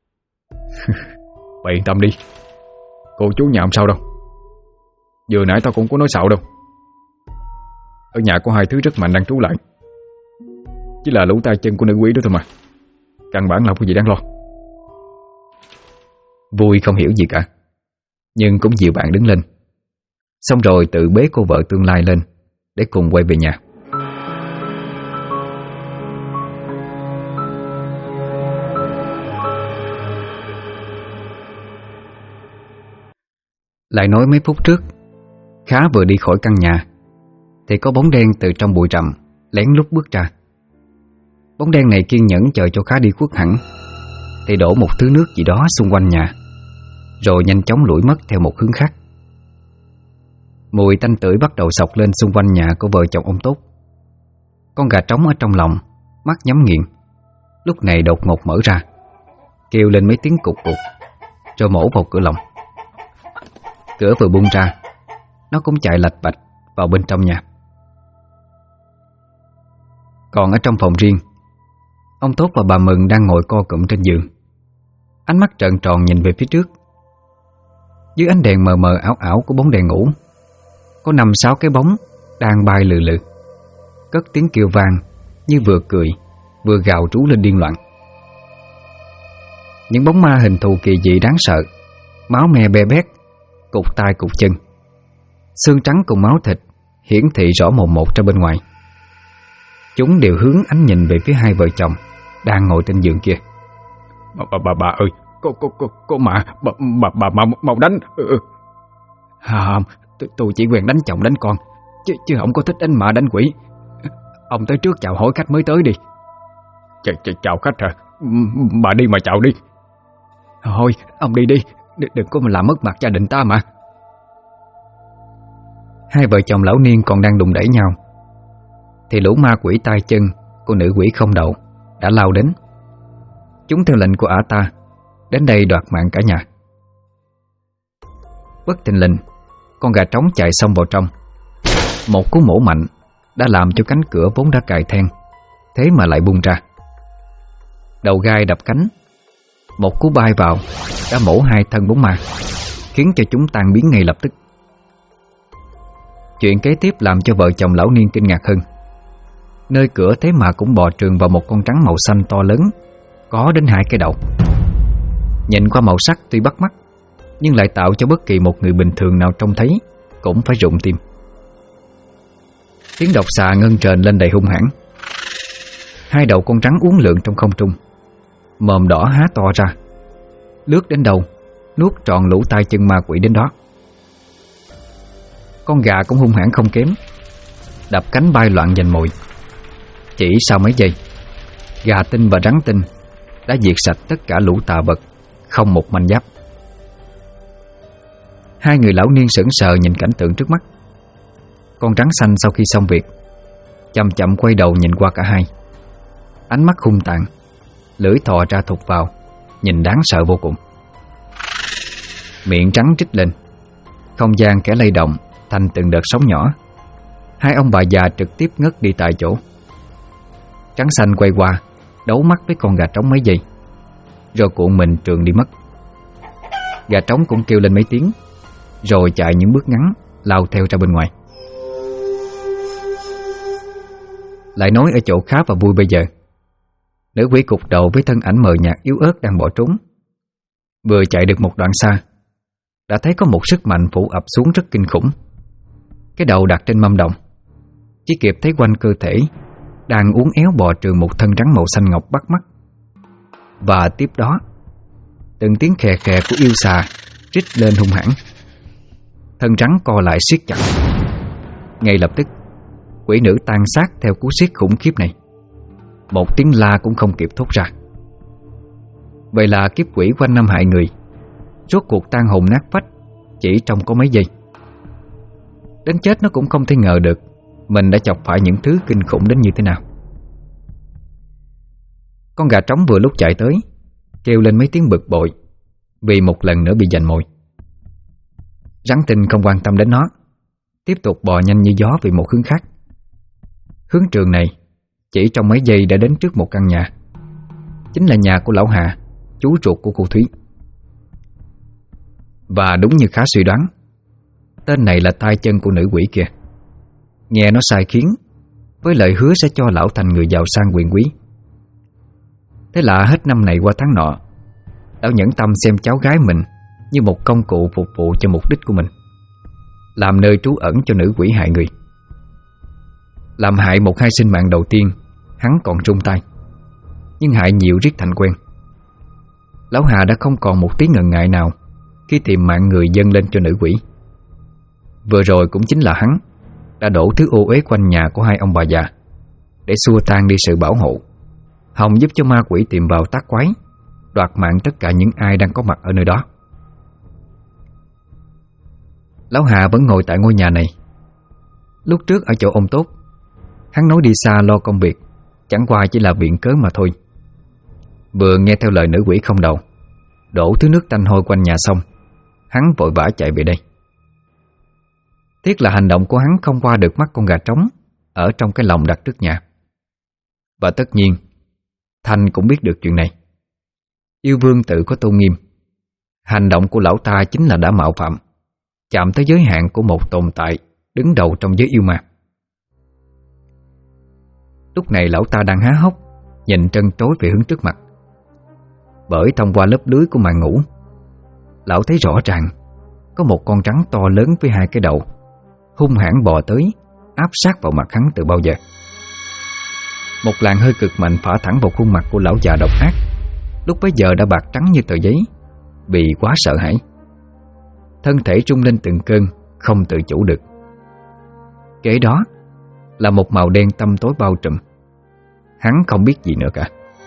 [SPEAKER 2] Mày yên tâm đi, cô chú nhà không sao đâu. Vừa nãy tao cũng có nói xạo đâu. Ở nhà có hai thứ rất mạnh đang trú lại, chỉ là lũ tay chân của nữ quỷ đó thôi mà. Căn bản là không có gì đáng lo.
[SPEAKER 1] Vui không hiểu gì cả, nhưng cũng dìu bạn đứng lên. Xong rồi tự bế cô vợ tương lai lên để cùng quay về nhà. Lại nói mấy phút trước, Khá vừa đi khỏi căn nhà thì có bóng đen từ trong bụi rậm lén lút bước ra. Bóng đen này kiên nhẫn chờ cho Khá đi khuất hẳn thì đổ một thứ nước gì đó xung quanh nhà, rồi nhanh chóng lủi mất theo một hướng khác. Mùi tanh tưởi bắt đầu xộc lên xung quanh nhà của vợ chồng ông Tốt. Con gà trống ở trong lòng, mắt nhắm nghiền, lúc này đột ngột mở ra, kêu lên mấy tiếng cục cục, rồi mổ vào cửa lòng. Cửa vừa bung ra, nó cũng chạy lạch bạch vào bên trong nhà. Còn ở trong phòng riêng, ông Tốt và bà Mừng đang ngồi co cụm trên giường, ánh mắt trợn tròn nhìn về phía trước. Dưới ánh đèn mờ mờ ảo ảo của bóng đèn ngủ, có 5-6 cái bóng đang bay lừ lừ, cất tiếng kêu vang như vừa cười vừa gào trú lên điên loạn. Những bóng ma hình thù kỳ dị đáng sợ, máu me be bét, cục tay cục chân, xương trắng cùng máu thịt hiển thị rõ mồn một ra bên ngoài. Chúng đều hướng ánh nhìn về phía hai vợ chồng đang ngồi trên giường kia.
[SPEAKER 2] Bà ơi, cô mà bà mau đánh.
[SPEAKER 3] Không, tôi chỉ quen đánh chồng đánh con, chứ không có thích đánh mạ đánh quỷ. Ông tới trước chào hỏi khách mới tới đi.
[SPEAKER 2] Chào khách hả? Bà đi mà chào đi.
[SPEAKER 3] Thôi, ông đi đi, đừng có mà làm mất mặt gia đình ta mà.
[SPEAKER 1] Hai vợ chồng lão niên còn đang đụng đẩy nhau thì lũ ma quỷ tay chân của nữ quỷ không đầu đã lao đến. Chúng theo lệnh của ả ta đến đây đoạt mạng cả nhà. Bất thình lình, con gà trống chạy xông vào trong. Một cú mổ mạnh đã làm cho cánh cửa vốn đã cài then thế mà lại bung ra. Đầu gai đập cánh, một cú bay vào đã mổ hai thân bóng ma, khiến cho chúng tan biến ngay lập tức. Chuyện kế tiếp làm cho vợ chồng lão niên kinh ngạc hơn. Nơi cửa thế mà cũng bò trường vào một con rắn màu xanh to lớn, có đến 2 cái đầu. Nhìn qua màu sắc tuy bắt mắt, nhưng lại tạo cho bất kỳ một người bình thường nào trông thấy cũng phải rụng tim. Tiếng độc xà ngân trền lên đầy hung hãn. 2 đầu con rắn uốn lượn trong không trung, mồm đỏ há to ra, lướt đến đâu nuốt trọn lũ tay chân ma quỷ đến đó. Con gà cũng hung hãn không kém,
[SPEAKER 3] đập cánh bay loạn giành mồi. Chỉ sau mấy giây, gà tinh và rắn tinh đã diệt sạch tất cả lũ tà vật, không một manh giáp. Hai người lão niên sững sờ nhìn cảnh tượng trước mắt. Con rắn xanh sau khi xong việc, chậm chậm quay đầu nhìn qua cả hai. Ánh mắt hung tàn, lưỡi thò ra thụt vào, nhìn đáng sợ vô cùng. Miệng trắng trích lên, không gian kẻ lay động thành từng đợt sóng nhỏ. Hai ông bà già trực tiếp ngất đi tại chỗ. Trắng xanh quay qua, đấu mắt với con gà trống mấy giây, rồi cuộn mình trườn đi mất. Gà trống cũng kêu lên mấy tiếng, rồi chạy những bước ngắn lao theo ra bên ngoài. Lại nói ở chỗ khá và vui bây giờ, nữ quỷ cục đầu với thân ảnh mờ nhạt yếu ớt đang bỏ trốn. Vừa chạy được một đoạn xa, đã thấy có một sức mạnh phủ ập xuống rất kinh khủng. Cái đầu đặt trên mâm đồng, chỉ kịp thấy quanh cơ thể đang uốn éo bò trườn một thân rắn màu xanh ngọc bắt mắt. Và tiếp đó, từng tiếng khè khè của yêu xà rít lên hung hãn. Thân rắn co lại siết chặt. Ngay lập tức, quỷ nữ tan xác theo cú siết khủng khiếp này. Một tiếng la cũng không kịp thốt ra. Vậy là kiếp quỷ quanh năm hại người rốt cuộc tan hồn nát phách chỉ trong có mấy giây. Đến chết nó cũng không thể ngờ được mình đã chọc phải những thứ kinh khủng đến như thế nào. Con gà trống vừa lúc chạy tới, kêu lên mấy tiếng bực bội vì một lần nữa bị giành mồi. Rắn tinh không quan tâm đến nó, tiếp tục bò nhanh như gió về một hướng khác. Hướng trường này chỉ trong mấy giây đã đến trước một căn nhà. Chính là nhà của lão Hà, chú ruột của cô Thúy. Và đúng như khá suy đoán, tên này là tay chân của nữ quỷ kia. Nghe nó sai khiến, với lời hứa sẽ cho lão thành người giàu sang quyền quý. Thế là hết năm này qua tháng nọ, lão nhẫn tâm xem cháu gái mình như một công cụ phục vụ cho mục đích của mình, làm nơi trú ẩn cho nữ quỷ hại người. Làm hại một hai sinh mạng đầu tiên, hắn còn run tay, nhưng hại nhiều riết thành quen. Lão Hà đã không còn một tí ngần ngại nào khi tìm mạng người dâng lên cho nữ quỷ. Vừa rồi cũng chính là hắn đã đổ thứ ô uế quanh nhà của hai ông bà già để xua tan đi sự bảo hộ, hòng giúp cho ma quỷ tìm vào tác quái, đoạt mạng tất cả những ai đang có mặt ở nơi đó. Lão Hà vẫn ngồi tại ngôi nhà này. Lúc trước ở chỗ ông Tốt, hắn nói đi xa lo công việc chẳng qua chỉ là viện cớ mà thôi. Vừa nghe theo lời nữ quỷ không đầu, đổ thứ nước tanh hôi quanh nhà xong, hắn vội vã chạy về đây. Tiếc là hành động của hắn không qua được mắt con gà trống ở trong cái lồng đặt trước nhà. Và tất nhiên Thành cũng biết được chuyện này. Yêu vương tự có tôn nghiêm. Hành động của lão ta chính là đã mạo phạm, chạm tới giới hạn của một tồn tại đứng đầu trong giới yêu ma. Lúc này lão ta đang há hốc nhìn trân trối về hướng trước mặt. Bởi thông qua lớp lưới của màn ngủ, lão thấy rõ ràng có một con rắn to lớn với hai cái đầu hung hãn bò tới, áp sát vào mặt hắn từ bao giờ. Một làn hơi cực mạnh phả thẳng vào khuôn mặt của lão già độc ác, lúc bấy giờ đã bạc trắng như tờ giấy, vì quá sợ hãi. Thân thể rung lên từng cơn, không tự chủ được. Kế đó là một màu đen tăm tối bao trùm. Hắn không biết gì nữa cả.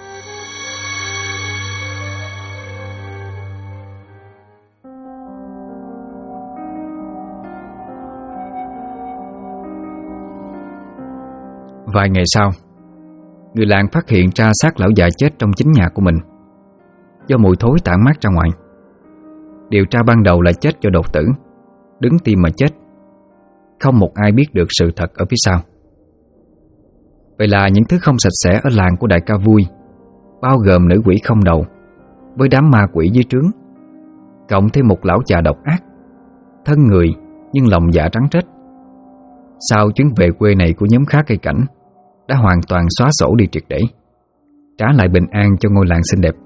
[SPEAKER 3] Vài ngày sau, người làng phát hiện ra xác lão già chết trong chính nhà của mình, do mùi thối tản mát ra ngoài. Điều tra ban đầu là chết do đột tử, đứng tim mà chết. Không một ai biết được sự thật ở phía sau. Vậy là những thứ không sạch sẽ ở làng của đại ca Vui, bao gồm nữ quỷ không đầu với đám ma quỷ dưới trướng, cộng thêm một lão già độc ác, thân người nhưng lòng dạ trắng trết, sau chuyến về quê này của nhóm khá cây cảnh, đã hoàn toàn xóa sổ đi triệt để, trả lại bình an cho ngôi làng xinh đẹp.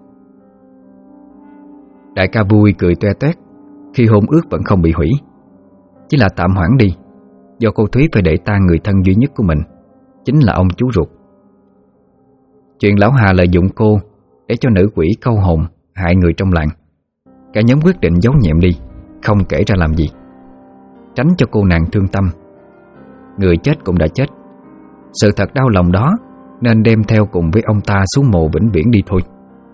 [SPEAKER 3] Đại ca Vui cười toe toét khi hôn ước vẫn không bị hủy, chỉ là tạm hoãn đi do cô Thúy phải để tang người thân duy nhất của mình, chính là ông chú ruột. Chuyện lão Hà lợi dụng cô để cho nữ quỷ câu hồn hại người trong làng, cả nhóm quyết định giấu nhẹm đi, không kể ra làm gì, tránh cho cô nàng thương tâm.
[SPEAKER 1] Người chết cũng đã chết. Sự thật đau lòng đó nên đem theo cùng với ông ta xuống mộ vĩnh viễn đi thôi.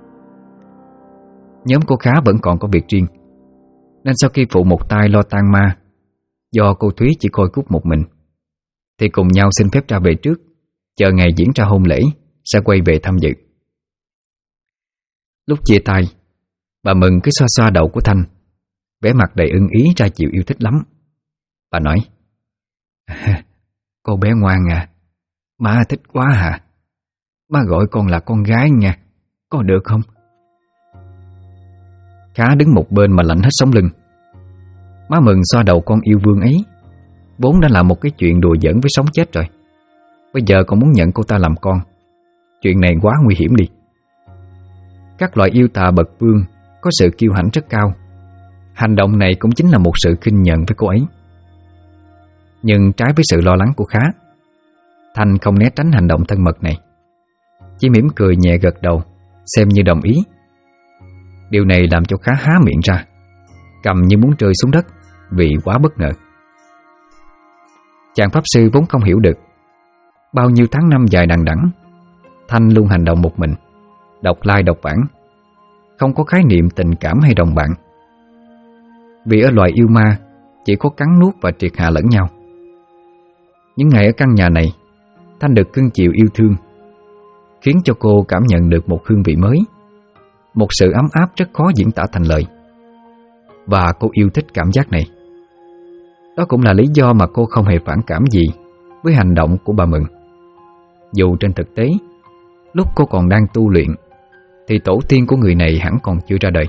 [SPEAKER 1] Nhóm cô Khá vẫn còn có việc riêng, nên sau khi phụ một tay lo tang ma, do cô Thúy chỉ coi Cúc một mình, thì cùng nhau xin phép ra về trước, chờ ngày diễn ra hôn lễ sẽ quay về tham dự. Lúc chia tay, bà Mừng cứ xoa xoa đầu của Thanh, vẻ mặt đầy ưng ý ra chịu yêu thích lắm. Bà nói: Cô bé ngoan à, má thích quá hả? Má gọi con là con gái nha, có được không? Khá đứng một bên mà lạnh hết sống lưng. Má Mừng xoa đầu con yêu vương ấy vốn đã là một cái chuyện đùa giỡn với sống chết rồi, bây giờ còn muốn nhận cô ta làm con. Chuyện này quá nguy hiểm đi. Các loại yêu tà bậc vương có sự kiêu hãnh rất cao. Hành động này cũng chính là một sự khinh nhẫn với cô ấy. Nhưng trái với sự lo lắng của Khá, Thanh không né tránh hành động thân mật này, chỉ mỉm cười nhẹ gật đầu, xem như đồng ý. Điều này làm cho Khá há miệng ra, cầm như muốn rơi xuống đất vì quá bất ngờ. Chàng pháp sư vốn không hiểu được, bao nhiêu tháng năm dài đằng đẵng, Thanh luôn hành động một mình, độc lai độc vãng, không có khái niệm tình cảm hay đồng bạn. Vì ở loài yêu ma chỉ có cắn nuốt và triệt hạ lẫn nhau. Những ngày ở căn nhà này, Thanh được cưng chiều yêu thương, khiến cho cô cảm nhận được một hương vị mới, một sự ấm áp rất khó diễn tả thành lời. Và cô yêu thích cảm giác này. Đó cũng là lý do mà cô không hề phản cảm gì với hành động của bà Mừng. Dù trên thực tế, lúc cô còn đang tu luyện thì tổ tiên của người này hẳn còn chưa ra đời.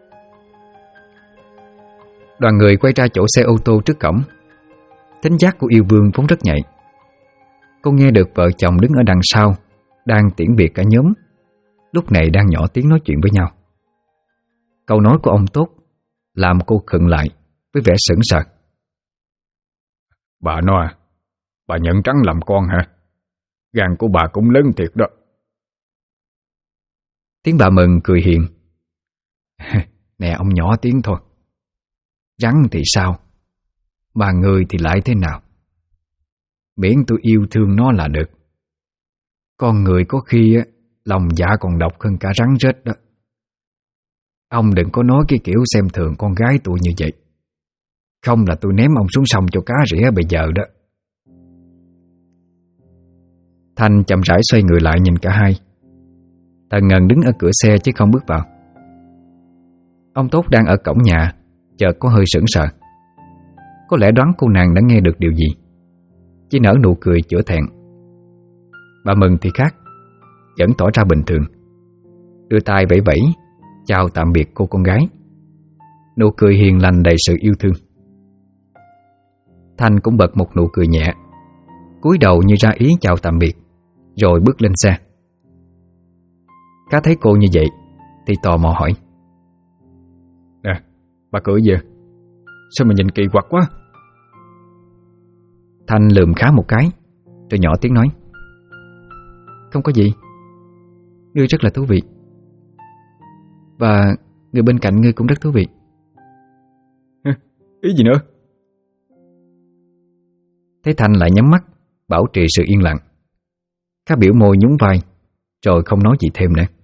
[SPEAKER 1] Đoàn người quay ra chỗ xe ô tô trước cổng. Thính giác của yêu vương vốn rất nhạy. Cô nghe được vợ chồng đứng ở đằng sau đang tiễn biệt cả nhóm, lúc này đang nhỏ tiếng nói chuyện với nhau. Câu nói của ông Tốt làm cô khựng lại với vẻ sững sờ.
[SPEAKER 2] Bà nói à, bà nhận Trắng làm con hả? Gan của bà cũng lớn thiệt đó.
[SPEAKER 1] Tiếng bà Mừng cười hiền. Nè ông nhỏ tiếng thôi. Rắn thì sao, mà người thì lại thế nào? Miễn tôi yêu thương nó là được. Con người có khi lòng dạ còn độc hơn cả rắn rết đó. Ông đừng có nói cái kiểu xem thường con gái tôi như vậy, không là tôi ném ông xuống sông cho cá rỉa bây giờ đó. Thanh chậm rãi xoay người lại nhìn cả hai. Thằng Ngân đứng ở cửa xe chứ không bước vào. Ông Tốt đang ở cổng nhà, chợt có hơi sững sờ. Có lẽ đoán cô nàng đã nghe được điều gì, chỉ nở nụ cười chữa thẹn. Bà Mừng thì khác, vẫn tỏ ra bình thường, đưa tay vẫy vẫy chào tạm biệt cô con gái. Nụ cười hiền lành đầy sự yêu thương. Thanh cũng bật một nụ cười nhẹ, cúi đầu như ra ý chào tạm biệt, rồi bước lên xe. Khá thấy cô như vậy thì tò mò hỏi:
[SPEAKER 2] Nè, bà cười gì? Sao mà nhìn kỳ quặc quá?
[SPEAKER 1] Thanh lườm Khá một cái, rồi nhỏ tiếng nói: Không có gì, ngươi rất là thú vị, và người bên cạnh ngươi cũng rất thú vị.
[SPEAKER 2] Ý gì nữa?
[SPEAKER 1] Thấy Thanh lại nhắm mắt bảo trì sự yên lặng, Khá biểu môi nhún vai, rồi không nói gì thêm nữa.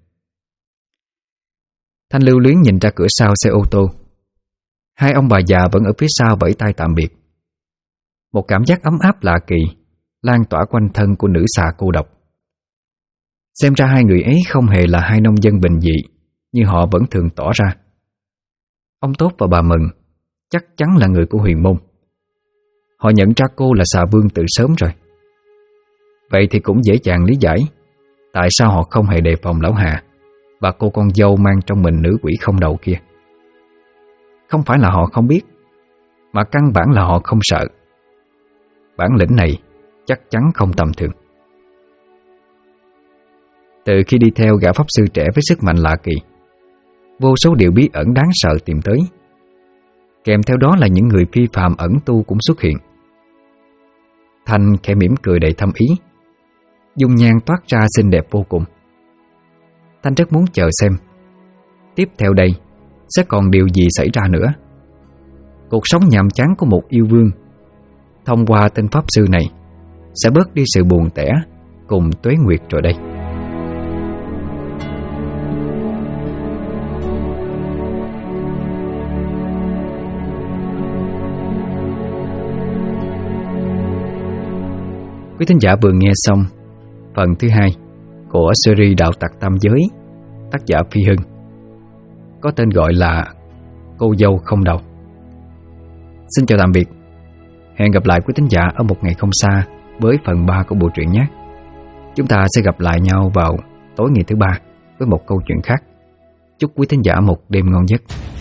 [SPEAKER 1] Thanh lưu luyến nhìn ra cửa sau xe ô tô. Hai ông bà già vẫn ở phía sau vẫy tay tạm biệt. Một cảm giác ấm áp lạ kỳ lan tỏa quanh thân của nữ xà cô độc. Xem ra hai người ấy không hề là hai nông dân bình dị như họ vẫn thường tỏ ra. Ông Tốt và bà Mừng chắc chắn là người của huyền môn. Họ nhận ra cô là xà vương từ sớm rồi. Vậy thì cũng dễ dàng lý giải tại sao họ không hề đề phòng lão Hà và cô con dâu mang trong mình nữ quỷ không đầu kia. Không phải là họ không biết, mà căn bản là họ không sợ. Bản lĩnh này chắc chắn không tầm thường. Từ khi đi theo gã pháp sư trẻ với sức mạnh lạ kỳ, vô số điều bí ẩn đáng sợ tìm tới. Kèm theo đó là những người phi phàm ẩn tu cũng xuất hiện. Thanh khẽ mỉm cười đầy thâm ý, dung nhan toát ra xinh đẹp vô cùng. Thanh rất muốn chờ xem tiếp theo đây sẽ còn điều gì xảy ra nữa. Cuộc sống nhàm chán của một yêu vương thông qua tên pháp sư này
[SPEAKER 3] sẽ bớt đi sự buồn tẻ cùng tuế nguyệt rồi đây. Quý thính giả vừa nghe xong phần thứ 2 của series Đạo Tặc Tam Giới, tác giả Phi Hưng, có tên gọi là Cô Dâu Không Đầu. Xin chào tạm biệt. Hẹn gặp lại quý thính giả ở một ngày không xa với phần 3 của bộ truyện nhé. Chúng ta sẽ gặp lại nhau vào tối ngày thứ 3 với một câu chuyện khác. Chúc quý thính giả một đêm ngon giấc.